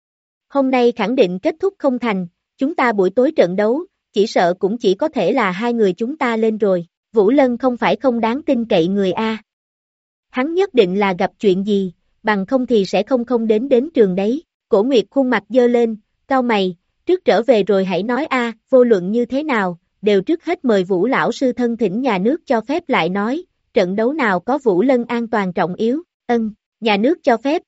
Hôm nay khẳng định kết thúc không thành, chúng ta buổi tối trận đấu, chỉ sợ cũng chỉ có thể là hai người chúng ta lên rồi. Vũ Lân không phải không đáng tin cậy người a. Hắn nhất định là gặp chuyện gì, bằng không thì sẽ không đến trường đấy. Cổ Nguyệt khuôn mặt dơ lên, cau mày, trước trở về rồi hãy nói a, vô luận như thế nào, đều trước hết mời Vũ lão sư thân thỉnh nhà nước cho phép lại nói, trận đấu nào có Vũ Lân an toàn trọng yếu, nhà nước cho phép.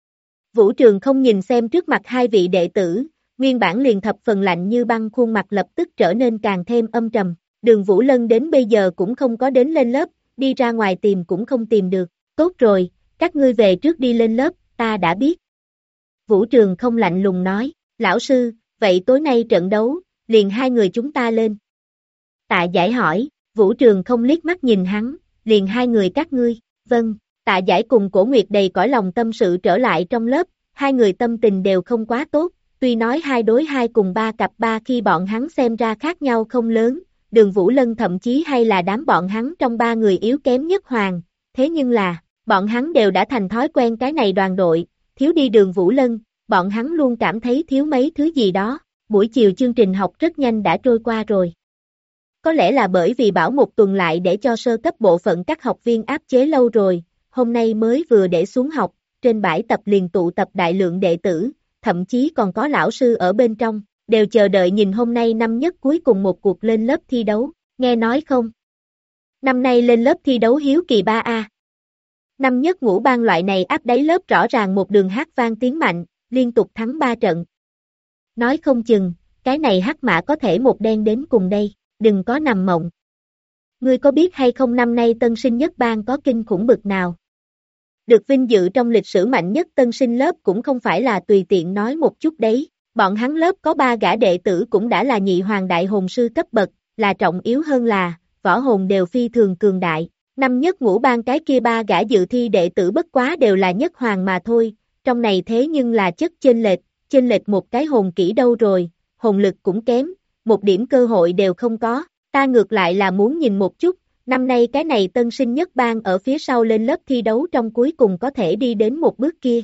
Vũ Trường không nhìn xem trước mặt hai vị đệ tử, nguyên bản liền thập phần lạnh như băng khuôn mặt lập tức trở nên càng thêm âm trầm, Đường Vũ Lân đến bây giờ cũng không có đến lên lớp, đi ra ngoài tìm cũng không tìm được, tốt rồi, các ngươi về trước đi lên lớp, ta đã biết. Vũ Trường không lạnh lùng nói, lão sư, vậy tối nay trận đấu, liền hai người chúng ta lên. Tạ Giải hỏi, Vũ Trường không liếc mắt nhìn hắn, liền hai người các ngươi, vâng, Tạ Giải cùng Cổ Nguyệt đầy cõi lòng tâm sự trở lại trong lớp, hai người tâm tình đều không quá tốt, tuy nói 2 đối 2 cùng 3 cặp 3 khi bọn hắn xem ra khác nhau không lớn, Đường Vũ Lân thậm chí hay là đám bọn hắn trong 3 người yếu kém nhất hoàng, thế nhưng là, bọn hắn đều đã thành thói quen cái này đoàn đội, thiếu đi Đường Vũ Lân, bọn hắn luôn cảm thấy thiếu mấy thứ gì đó, buổi chiều chương trình học rất nhanh đã trôi qua rồi. Có lẽ là bởi vì bảo một tuần lại để cho sơ cấp bộ phận các học viên áp chế lâu rồi, hôm nay mới vừa để xuống học, trên bãi tập liền tụ tập đại lượng đệ tử, thậm chí còn có lão sư ở bên trong, đều chờ đợi nhìn hôm nay năm nhất cuối cùng một cuộc lên lớp thi đấu, nghe nói không? Năm nay lên lớp thi đấu hiếu kỳ 3A. Năm nhất ngũ ban loại này áp đáy lớp rõ ràng một đường hát vang tiếng mạnh, liên tục thắng 3 trận. Nói không chừng, cái này hắc mã có thể một đen đến cùng đây, đừng có nằm mộng. Ngươi có biết hay không năm nay tân sinh nhất ban có kinh khủng bực nào? Được vinh dự trong lịch sử mạnh nhất tân sinh lớp cũng không phải là tùy tiện nói một chút đấy, bọn hắn lớp có 3 gã đệ tử cũng đã là nhị hoàng đại hồn sư cấp bậc, là trọng yếu hơn là, võ hồn đều phi thường cường đại, năm nhất ngũ ban cái kia 3 gã dự thi đệ tử bất quá đều là nhất hoàng mà thôi, trong này thế nhưng là chất chênh lệch một cái hồn kỹ đâu rồi, hồn lực cũng kém, một điểm cơ hội đều không có, ta ngược lại là muốn nhìn một chút, năm nay cái này tân sinh nhất ban ở phía sau lên lớp thi đấu trong cuối cùng có thể đi đến một bước kia.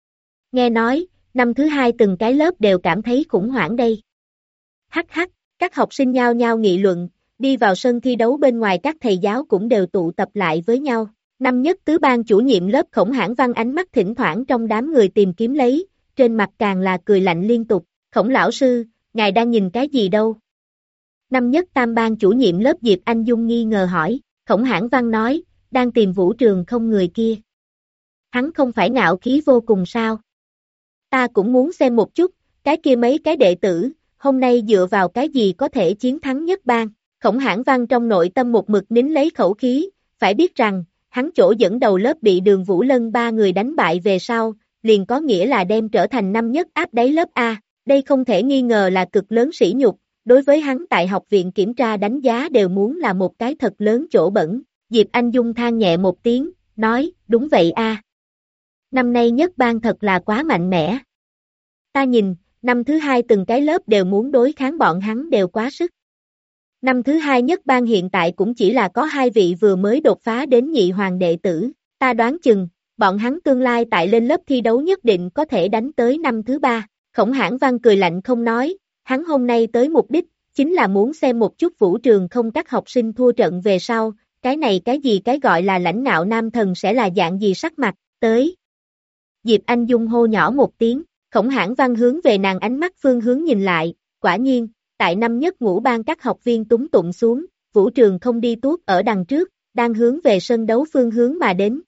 Nghe nói, năm thứ 2 từng cái lớp đều cảm thấy khủng hoảng đây. Hắc hắc, các học sinh nhao nhao nghị luận, đi vào sân thi đấu bên ngoài các thầy giáo cũng đều tụ tập lại với nhau. Năm nhất tứ ban chủ nhiệm lớp Khổng Hãn Văn ánh mắt thỉnh thoảng trong đám người tìm kiếm lấy, trên mặt càng là cười lạnh liên tục, Khổng lão sư, ngài đang nhìn cái gì đâu? Năm nhất tam ban chủ nhiệm lớp Diệp Anh Dung nghi ngờ hỏi, Khổng Hãn Văn nói, đang tìm Vũ Trường không người kia. Hắn không phải ngạo khí vô cùng sao? Ta cũng muốn xem một chút, cái kia mấy cái đệ tử, hôm nay dựa vào cái gì có thể chiến thắng nhất ban. Khổng Hãn Văn trong nội tâm một mực nín lấy khẩu khí, phải biết rằng, hắn chỗ dẫn đầu lớp bị Đường Vũ Lân 3 người đánh bại về sau, liền có nghĩa là đem trở thành năm nhất áp đáy lớp A, đây không thể nghi ngờ là cực lớn sỉ nhục, đối với hắn tại học viện kiểm tra đánh giá đều muốn là một cái thật lớn chỗ bẩn. Diệp Anh Dung than nhẹ một tiếng, nói, đúng vậy a. Năm nay nhất ban thật là quá mạnh mẽ. Ta nhìn, năm thứ 2 từng cái lớp đều muốn đối kháng bọn hắn đều quá sức. Năm thứ 2 nhất ban hiện tại cũng chỉ là có 2 vị vừa mới đột phá đến nhị hoàng đệ tử, ta đoán chừng, bọn hắn tương lai tại lên lớp thi đấu nhất định có thể đánh tới năm thứ 3. Khổng Hãn Văn cười lạnh không nói, hắn hôm nay tới mục đích, chính là muốn xem một chút Vũ Trường không các học sinh thua trận về sau, cái này cái gì cái gọi là lãnh ngạo nam thần sẽ là dạng gì sắc mặt, tới. Diệp Anh Dung hô nhỏ một tiếng, Khổng Hãn Văn hướng về nàng ánh mắt phương hướng nhìn lại, quả nhiên, tại năm nhất ngũ ban các học viên túng tụng xuống, Vũ Trường không đi tuốt ở đằng trước, đang hướng về sân đấu phương hướng mà đến.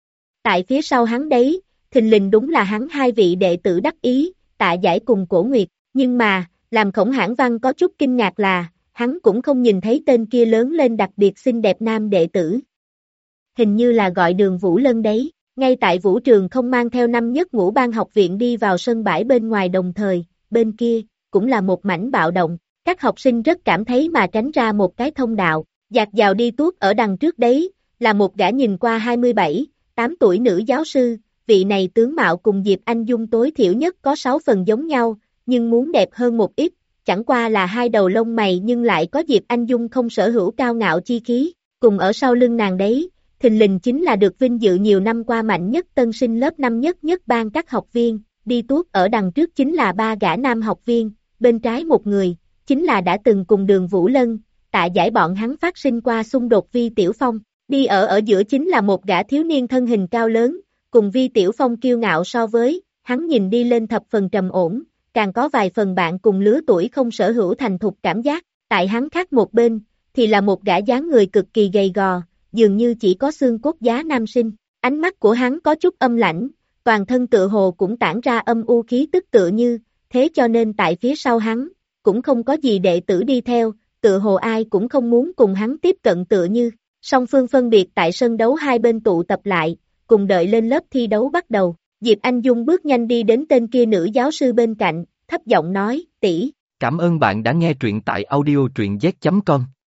Tại phía sau hắn đấy, thình lình đúng là hắn 2 vị đệ tử đắc ý, Tạ Giải cùng Cổ Nguyệt, nhưng mà, làm Khổng Hãn Văn có chút kinh ngạc là, hắn cũng không nhìn thấy tên kia lớn lên đặc biệt xinh đẹp nam đệ tử. Hình như là gọi Đường Vũ Lân đấy, ngay tại Vũ Trường không mang theo năm nhất ngũ ban học viện đi vào sân bãi bên ngoài đồng thời, bên kia, cũng là một mảnh bạo động, các học sinh rất cảm thấy mà tránh ra một cái thông đạo, dạt vào đi tuốt ở đằng trước đấy, là một gã nhìn qua 27, 8 tuổi nữ giáo sư, vị này tướng mạo cùng Diệp Anh Dung tối thiểu nhất có 6 phần giống nhau, nhưng muốn đẹp hơn một ít, chẳng qua là 2 đầu lông mày nhưng lại có Diệp Anh Dung không sở hữu cao ngạo chi khí, cùng ở sau lưng nàng đấy, thình lình chính là được vinh dự nhiều năm qua mạnh nhất tân sinh lớp năm nhất nhất ban các học viên, đi tuốt ở đằng trước chính là 3 gã nam học viên, bên trái một người, chính là đã từng cùng Đường Vũ Lân, Tạ Giải bọn hắn phát sinh qua xung đột Vi Tiểu Phong, đi ở giữa chính là một gã thiếu niên thân hình cao lớn, cùng Vi Tiểu Phong kiêu ngạo so với, hắn nhìn đi lên thập phần trầm ổn, càng có vài phần bạn cùng lứa tuổi không sở hữu thành thục cảm giác, tại hắn khác một bên, thì là một gã dáng người cực kỳ gầy gò, dường như chỉ có xương cốt giá nam sinh, ánh mắt của hắn có chút âm lãnh, toàn thân tựa hồ cũng tản ra âm u khí tức tựa như, thế cho nên tại phía sau hắn, cũng không có gì đệ tử đi theo, tựa hồ ai cũng không muốn cùng hắn tiếp cận tựa như, song phương phân biệt tại sân đấu hai bên tụ tập lại, cùng đợi lên lớp thi đấu bắt đầu. Diệp Anh Dung bước nhanh đi đến tên kia nữ giáo sư bên cạnh, thấp giọng nói, tỷ. Cảm ơn bạn đã nghe truyện tại audio truyện z.com.